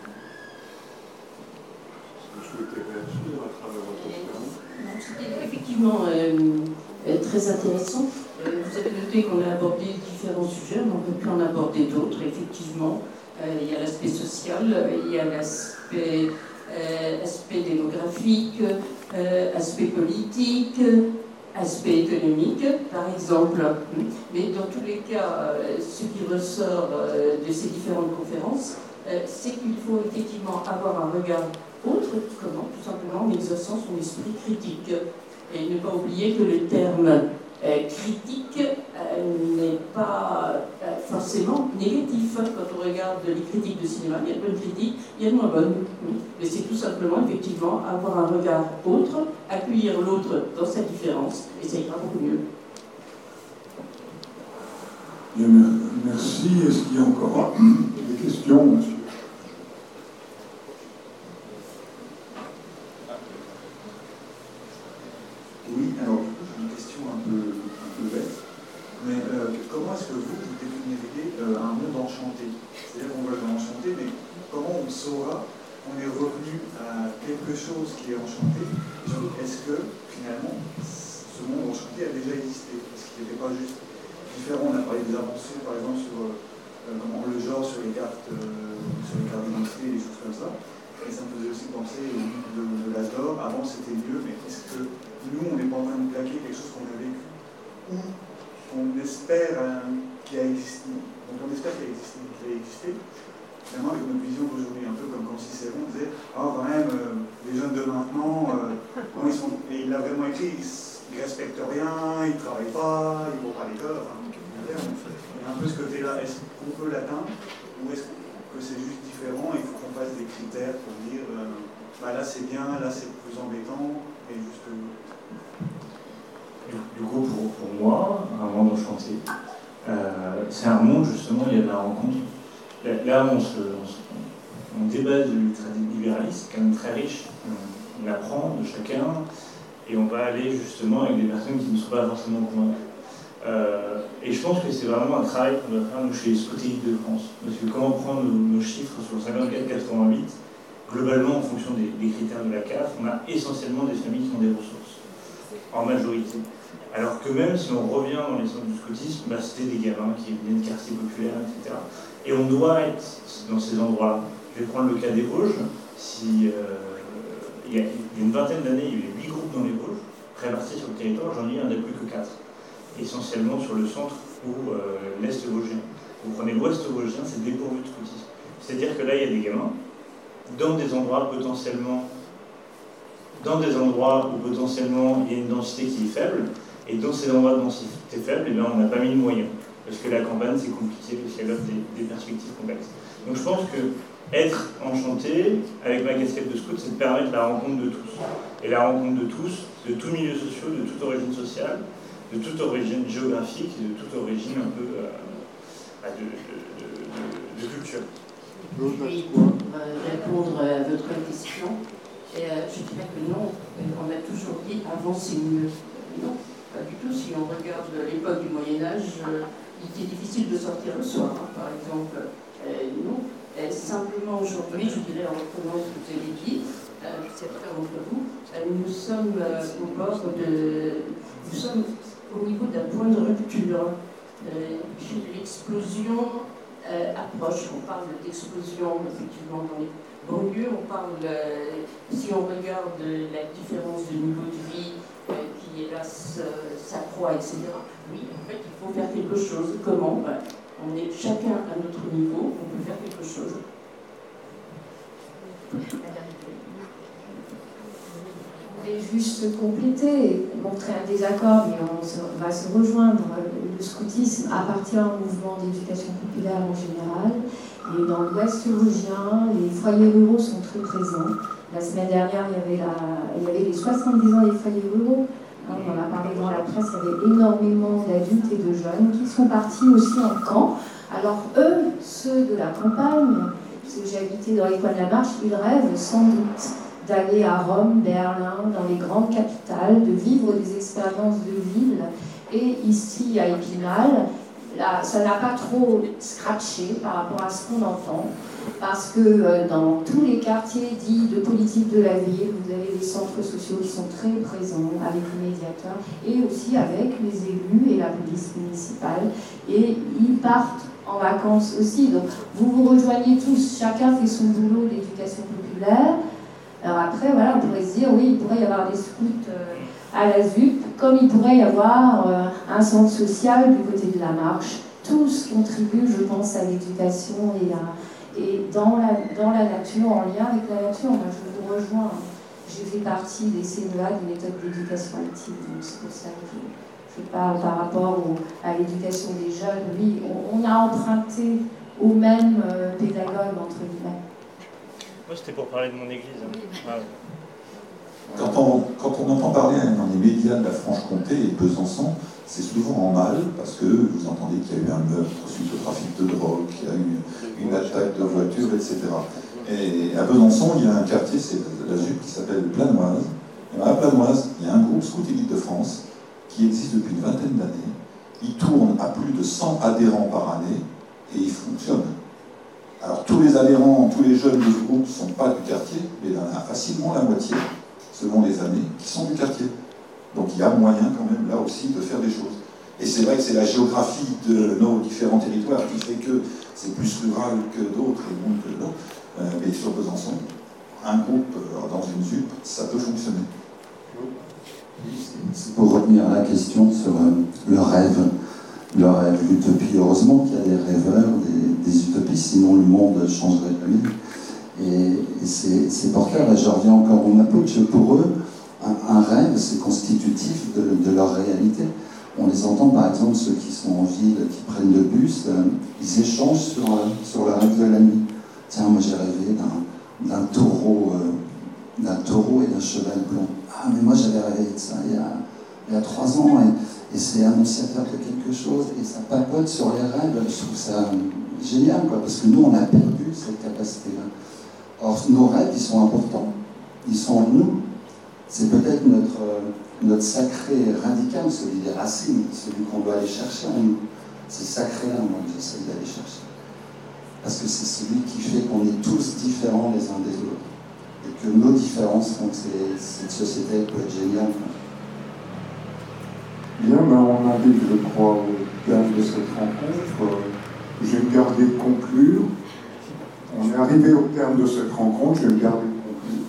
C'était effectivement euh, euh, très intéressant. Euh, vous avez noté qu'on a abordé différents sujets, mais on peut plus en aborder d'autres. Effectivement, euh, il y a l'aspect social, euh, il y a l'aspect euh, aspect démographique, euh, aspect politique, aspect économique, par exemple. Mais dans tous les cas, euh, ce qui ressort euh, de ces différentes conférences, euh, c'est qu'il faut effectivement avoir un regard autre, comment, tout simplement en exerçant son esprit critique. Et ne pas oublier que le terme euh, critique euh, n'est pas euh, forcément négatif. Quand on regarde les critiques de cinéma, il y a de bonnes critiques, il y a de moins bonnes. Mais c'est tout simplement, effectivement, avoir un regard autre, accueillir l'autre dans sa différence, et ça ira beaucoup mieux. Bien, merci. Est-ce qu'il y a encore des questions, monsieur? Oui, alors du coup j'ai une question un peu, un peu bête, mais euh, comment est-ce que vous, vous définiriez euh, un monde enchanté? C'est-à-dire qu'on va le enchanter, mais comment on saura qu'on est revenu à quelque chose qui est enchanté? Est-ce que finalement ce monde enchanté a déjà existé? Est-ce qu'il n'était pas juste différent? On a parlé des avancées par exemple sur euh, comment, le genre, sur les cartes, euh, sur les cartes d'identité, des choses comme ça. Et ça me faisait aussi penser au mythe de, de l'Azor. Avant c'était mieux, mais est-ce que nous on n'est pas en train de plaquer quelque chose qu'on a vécu ou qu'on espère euh, qui a existé, donc on espère qu'il a existé, qu'il a existé, finalement avec notre vision d'aujourd'hui, un peu comme quand Cicéron disait ah oh, quand même euh, les jeunes de maintenant, euh, comment ils sont, et il a vraiment écrit, ils, ils respectent rien, ils travaillent pas, ils vont pas à l'école, enfin, il y a un peu ce côté-là. Est-ce qu'on peut l'atteindre ou est-ce que c'est juste différent, il faut qu'on fasse des critères pour dire euh, bah là c'est bien, là c'est plus embêtant, et juste. Du, du coup, pour, pour moi, un monde enchanté, euh, c'est un monde justement où il y a de la rencontre. Là, là on, se, on, se, on débat de l'ultralibéralisme, quand même très riche. On, on apprend de chacun et on va aller justement avec des personnes qui ne sont pas forcément convaincues. Euh, et je pense que c'est vraiment un travail qu'on doit faire nous chez les Scouts de France. Parce que quand on prend nos, nos chiffres sur cinquante-quatre quatre-vingt-huit, globalement en fonction des, des critères de la C A F, on a essentiellement des familles qui ont des ressources, en majorité. Alors que même si on revient dans les centres du scoutisme, bah, c'était des gamins qui venaient de quartiers populaires, et cetera. Et on doit être dans ces endroits-là. Je vais prendre le cas des Vosges. Si, euh, il, y a, il y a une vingtaine d'années, il y avait huit groupes dans les Vosges, répartis sur le territoire, aujourd'hui il n'y en a plus que quatre. Essentiellement sur le centre ou euh, l'est vosgien. Vous prenez l'ouest vosgien, c'est dépourvu de scoutisme. C'est-à-dire que là, il y a des gamins, dans des endroits potentiellement, dans des endroits où potentiellement il y a une densité qui est faible, et dans ces endroits de densité faible, eh bien, on n'a pas mis de moyens. Parce que la campagne, c'est compliqué, parce qu'elle offre des, des perspectives complexes. Donc je pense que être enchanté, avec ma casquette de scout, c'est de permettre la rencontre de tous. Et la rencontre de tous, de tous milieux sociaux, de toute origine sociale, de toute origine géographique, et de toute origine un peu euh, de, de, de, de culture. Je vais répondre à votre question. Et, euh, je dirais que non, on a toujours dit avant c'est mieux. Non, pas du tout. Si on regarde l'époque du Moyen-Âge, euh, il était difficile de sortir le soir, hein, par exemple. Euh, non. Et simplement aujourd'hui, je dirais en reprenant ce que vous avez dit, euh, certains d'entre vous, euh, nous sommes euh, au bord de. Nous sommes au niveau d'un point de rupture. Euh, l'explosion euh, approche. On parle d'explosion effectivement dans les banlieues. On parle, euh, si on regarde la différence de niveau de vie euh, qui hélas euh, s'accroît, et cetera. Oui, en fait, il faut faire quelque chose. Comment? Ben, on est chacun à notre niveau, on peut faire quelque chose. Je voulais juste compléter et montrer un désaccord, mais on, se, on va se rejoindre. Le scoutisme appartient au mouvement d'éducation populaire en général. Et dans l'Ouest vosgien, les foyers ruraux sont très présents. La semaine dernière, il y avait, la, il y avait les soixante-dix ans des foyers ruraux. On en a parlé dans la presse, il y avait énormément d'adultes et de jeunes qui sont partis aussi en camp. Alors eux, ceux de la campagne, ceux que j'ai habité dans les coins de la Marche, ils rêvent sans doute d'aller à Rome, Berlin, dans les grandes capitales, de vivre des expériences de ville. Et ici, à Épinal, là, ça n'a pas trop scratché par rapport à ce qu'on entend, parce que euh, dans tous les quartiers dits de politique de la ville, vous avez des centres sociaux qui sont très présents avec les médiateurs et aussi avec les élus et la police municipale. Et ils partent en vacances aussi. Donc vous vous rejoignez tous, chacun fait son boulot d'éducation populaire. Alors après, voilà, on pourrait se dire, oui, il pourrait y avoir des scouts euh, à la Z U P, comme il pourrait y avoir euh, un centre social du côté de la Marche. Tous contribuent, je pense, à l'éducation et, à, et dans, la, dans la nature, en lien avec la nature. Moi, je vous rejoins. J'ai fait partie des C N E A, des méthodes d'éducation active, donc c'est pour ça que je, je parle par rapport au, à l'éducation des jeunes. Oui, on, on a emprunté aux mêmes euh, pédagogues, entre guillemets. Moi, c'était pour parler de mon église. Hein. Ah, ouais. Quand on, quand on entend parler dans les médias de la Franche-Comté et de Besançon, c'est souvent en mal, parce que vous entendez qu'il y a eu un meurtre suite au trafic de drogue, qu'il y a eu une attaque de voiture, et cetera. Et à Besançon, il y a un quartier, c'est la Z U P, qui s'appelle Planoise. Et à Planoise, il y a un groupe Scout Élite de France qui existe depuis une vingtaine d'années. Il tourne à plus de cent adhérents par année et il fonctionne. Alors tous les adhérents, tous les jeunes de ce groupe ne sont pas du quartier, mais il y en a facilement la moitié, selon les années, qui sont du quartier. Donc il y a moyen quand même là aussi de faire des choses. Et c'est vrai que c'est la géographie de nos différents territoires qui fait que c'est plus rural que d'autres et moins que d'autres. Euh, mais sur Besançon, un groupe euh, dans une Z U P, ça peut fonctionner. C'est pour revenir à la question sur euh, le rêve. Le rêve, l'utopie. Heureusement qu'il y a des rêveurs, des, des utopies, sinon le monde changerait jamais. Et, et c'est porteur. Là, je reviens encore au Mapuche. Pour eux, un, un rêve, c'est constitutif de, de leur réalité. On les entend, par exemple, ceux qui sont en ville, qui prennent le bus, euh, ils échangent sur, euh, sur le rêve de la nuit. Tiens, moi j'ai rêvé d'un taureau, euh, d'un taureau et d'un cheval blanc. Ah, mais moi j'avais rêvé de ça il y a, il y a trois ans. Et, Et c'est annonciateur de quelque chose, et ça papote sur les rêves. Je trouve ça génial, quoi, parce que nous, on a perdu cette capacité-là. Or, nos rêves, ils sont importants. Ils sont en nous. C'est peut-être notre, notre sacré radical, celui des racines, celui qu'on doit aller chercher en nous. C'est sacré-là, moi, que j'essaie d'aller chercher. Parce que c'est celui qui fait qu'on est tous différents les uns des autres. Et que nos différences font que cette société peut être géniale, quoi. Bien, ben on arrive, je crois, au terme de cette rencontre. Je vais me garder de conclure. On est arrivé au terme de cette rencontre, je vais me garder de conclure.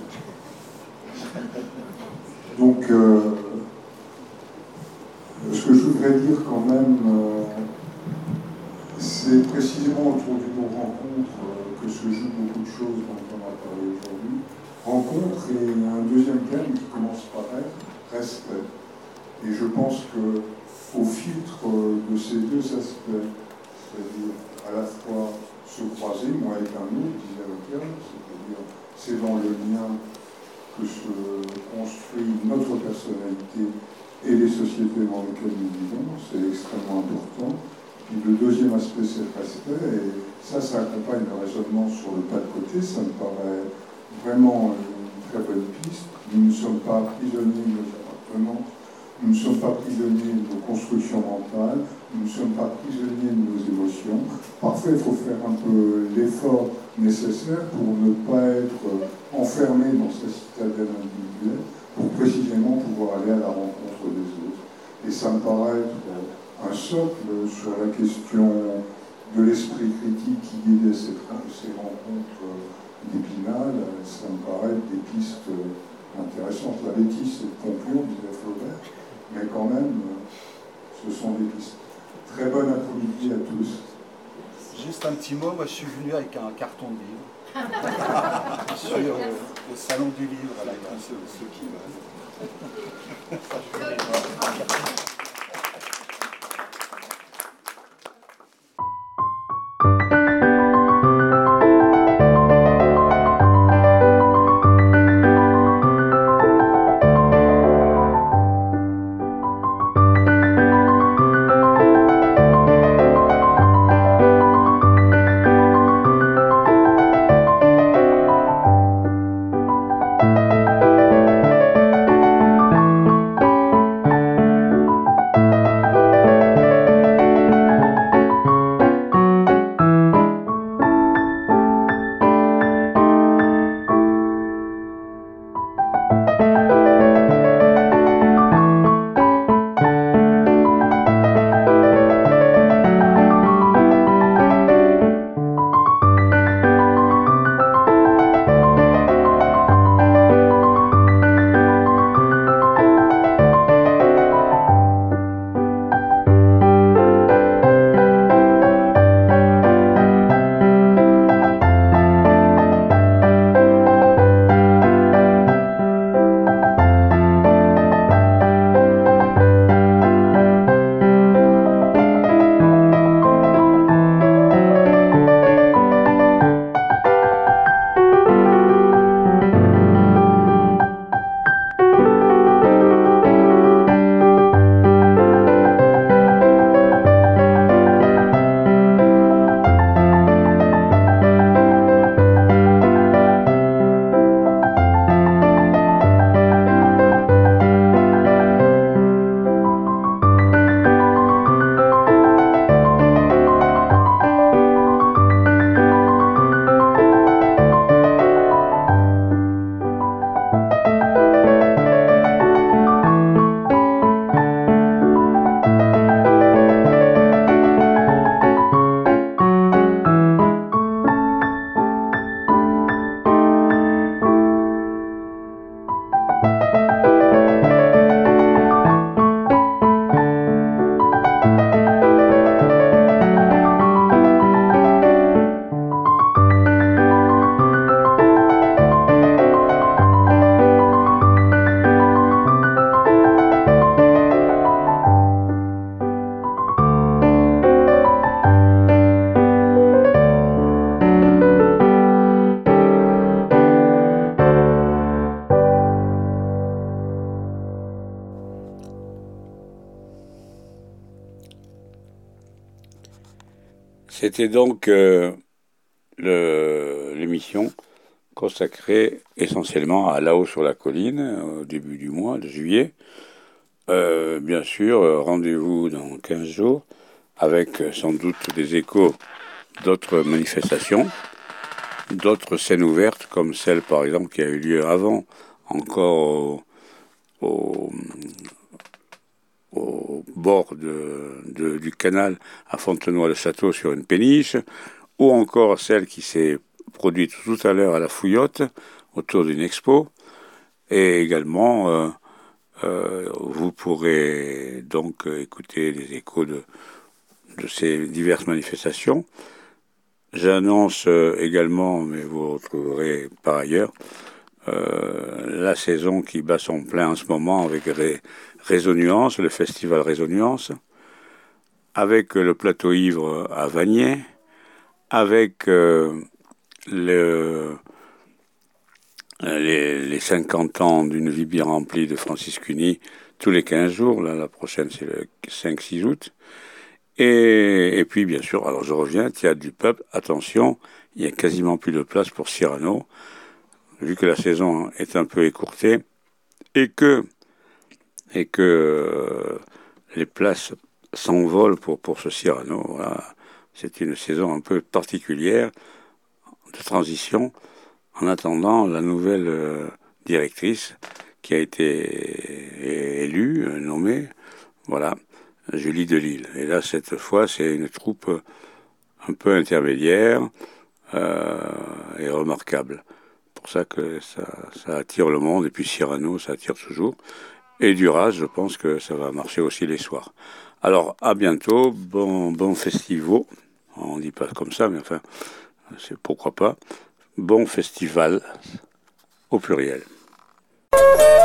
Donc, euh, ce que je voudrais dire quand même, euh, c'est précisément autour d'une rencontre euh, que se jouent beaucoup de choses dont on a parlé aujourd'hui. Rencontre et un deuxième terme qui commence par être respect. Et je pense qu'au filtre de ces deux aspects, c'est-à-dire à la fois se croiser, moi et un autre, disait l'auteur, c'est-à-dire c'est dans le lien que se construit notre personnalité et les sociétés dans lesquelles nous vivons, c'est extrêmement important. Puis le deuxième aspect, c'est le respect, et ça, ça accompagne le raisonnement sur le pas de côté, ça me paraît vraiment une très bonne piste. Nous ne sommes pas prisonniers de nos appartenances, nous ne sommes pas prisonniers de nos constructions mentales, nous ne sommes pas prisonniers de nos émotions. Parfois, il faut faire un peu l'effort nécessaire pour ne pas être enfermé dans sa citadelle individuelle, pour précisément pouvoir aller à la rencontre des autres. Et ça me paraît être un socle sur la question de l'esprit critique qui guidait ces, ces rencontres d'Épinal. Ça me paraît des pistes intéressantes. La bêtise, c'est de conclure, disait Flaubert, mais quand même, ce sont des pistes. Très bon après-midi à tous. Juste un petit mot, moi je suis venu avec un carton de livre sur le, le salon du livre à la gare, ceux, ceux qui veulent. C'était donc euh, l'émission consacrée essentiellement à Là-haut sur la colline, au début du mois de juillet. Euh, bien sûr, rendez-vous dans quinze jours, avec sans doute des échos d'autres manifestations, d'autres scènes ouvertes, comme celle par exemple qui a eu lieu avant, encore au, au, au bord de, de, du canal à Fontenoy-le-Château sur une péniche, ou encore celle qui s'est produite tout à l'heure à la Fouillotte, autour d'une expo, et également euh, euh, vous pourrez donc écouter les échos de, de ces diverses manifestations. J'annonce également, mais vous retrouverez par ailleurs, euh, la saison qui bat son plein en ce moment avec Ré, Réseau Nuance, le festival Réseau Nuance, avec le plateau ivre à Vanier, avec euh, le, les, les cinquante ans d'une vie bien remplie de Francis Cuny tous les quinze jours. Là, la prochaine, c'est le cinq six août. Et, et puis, bien sûr, alors je reviens, Théâtre du Peuple, attention, il n'y a quasiment plus de place pour Cyrano, vu que la saison est un peu écourtée, et que, et que euh, les places s'envolent pour, pour ce Cyrano. Voilà. C'est une saison un peu particulière de transition, en attendant la nouvelle euh, directrice qui a été élue, nommée, voilà, Julie Delisle. Et là, cette fois, c'est une troupe un peu intermédiaire euh, et remarquable. C'est pour ça que ça, ça attire le monde. Et puis Cyrano, ça attire toujours. Et Duras, je pense que ça va marcher aussi les soirs. Alors, à bientôt. Bon, bon festival. On dit pas comme ça, mais enfin, c'est pourquoi pas. Bon festival au pluriel.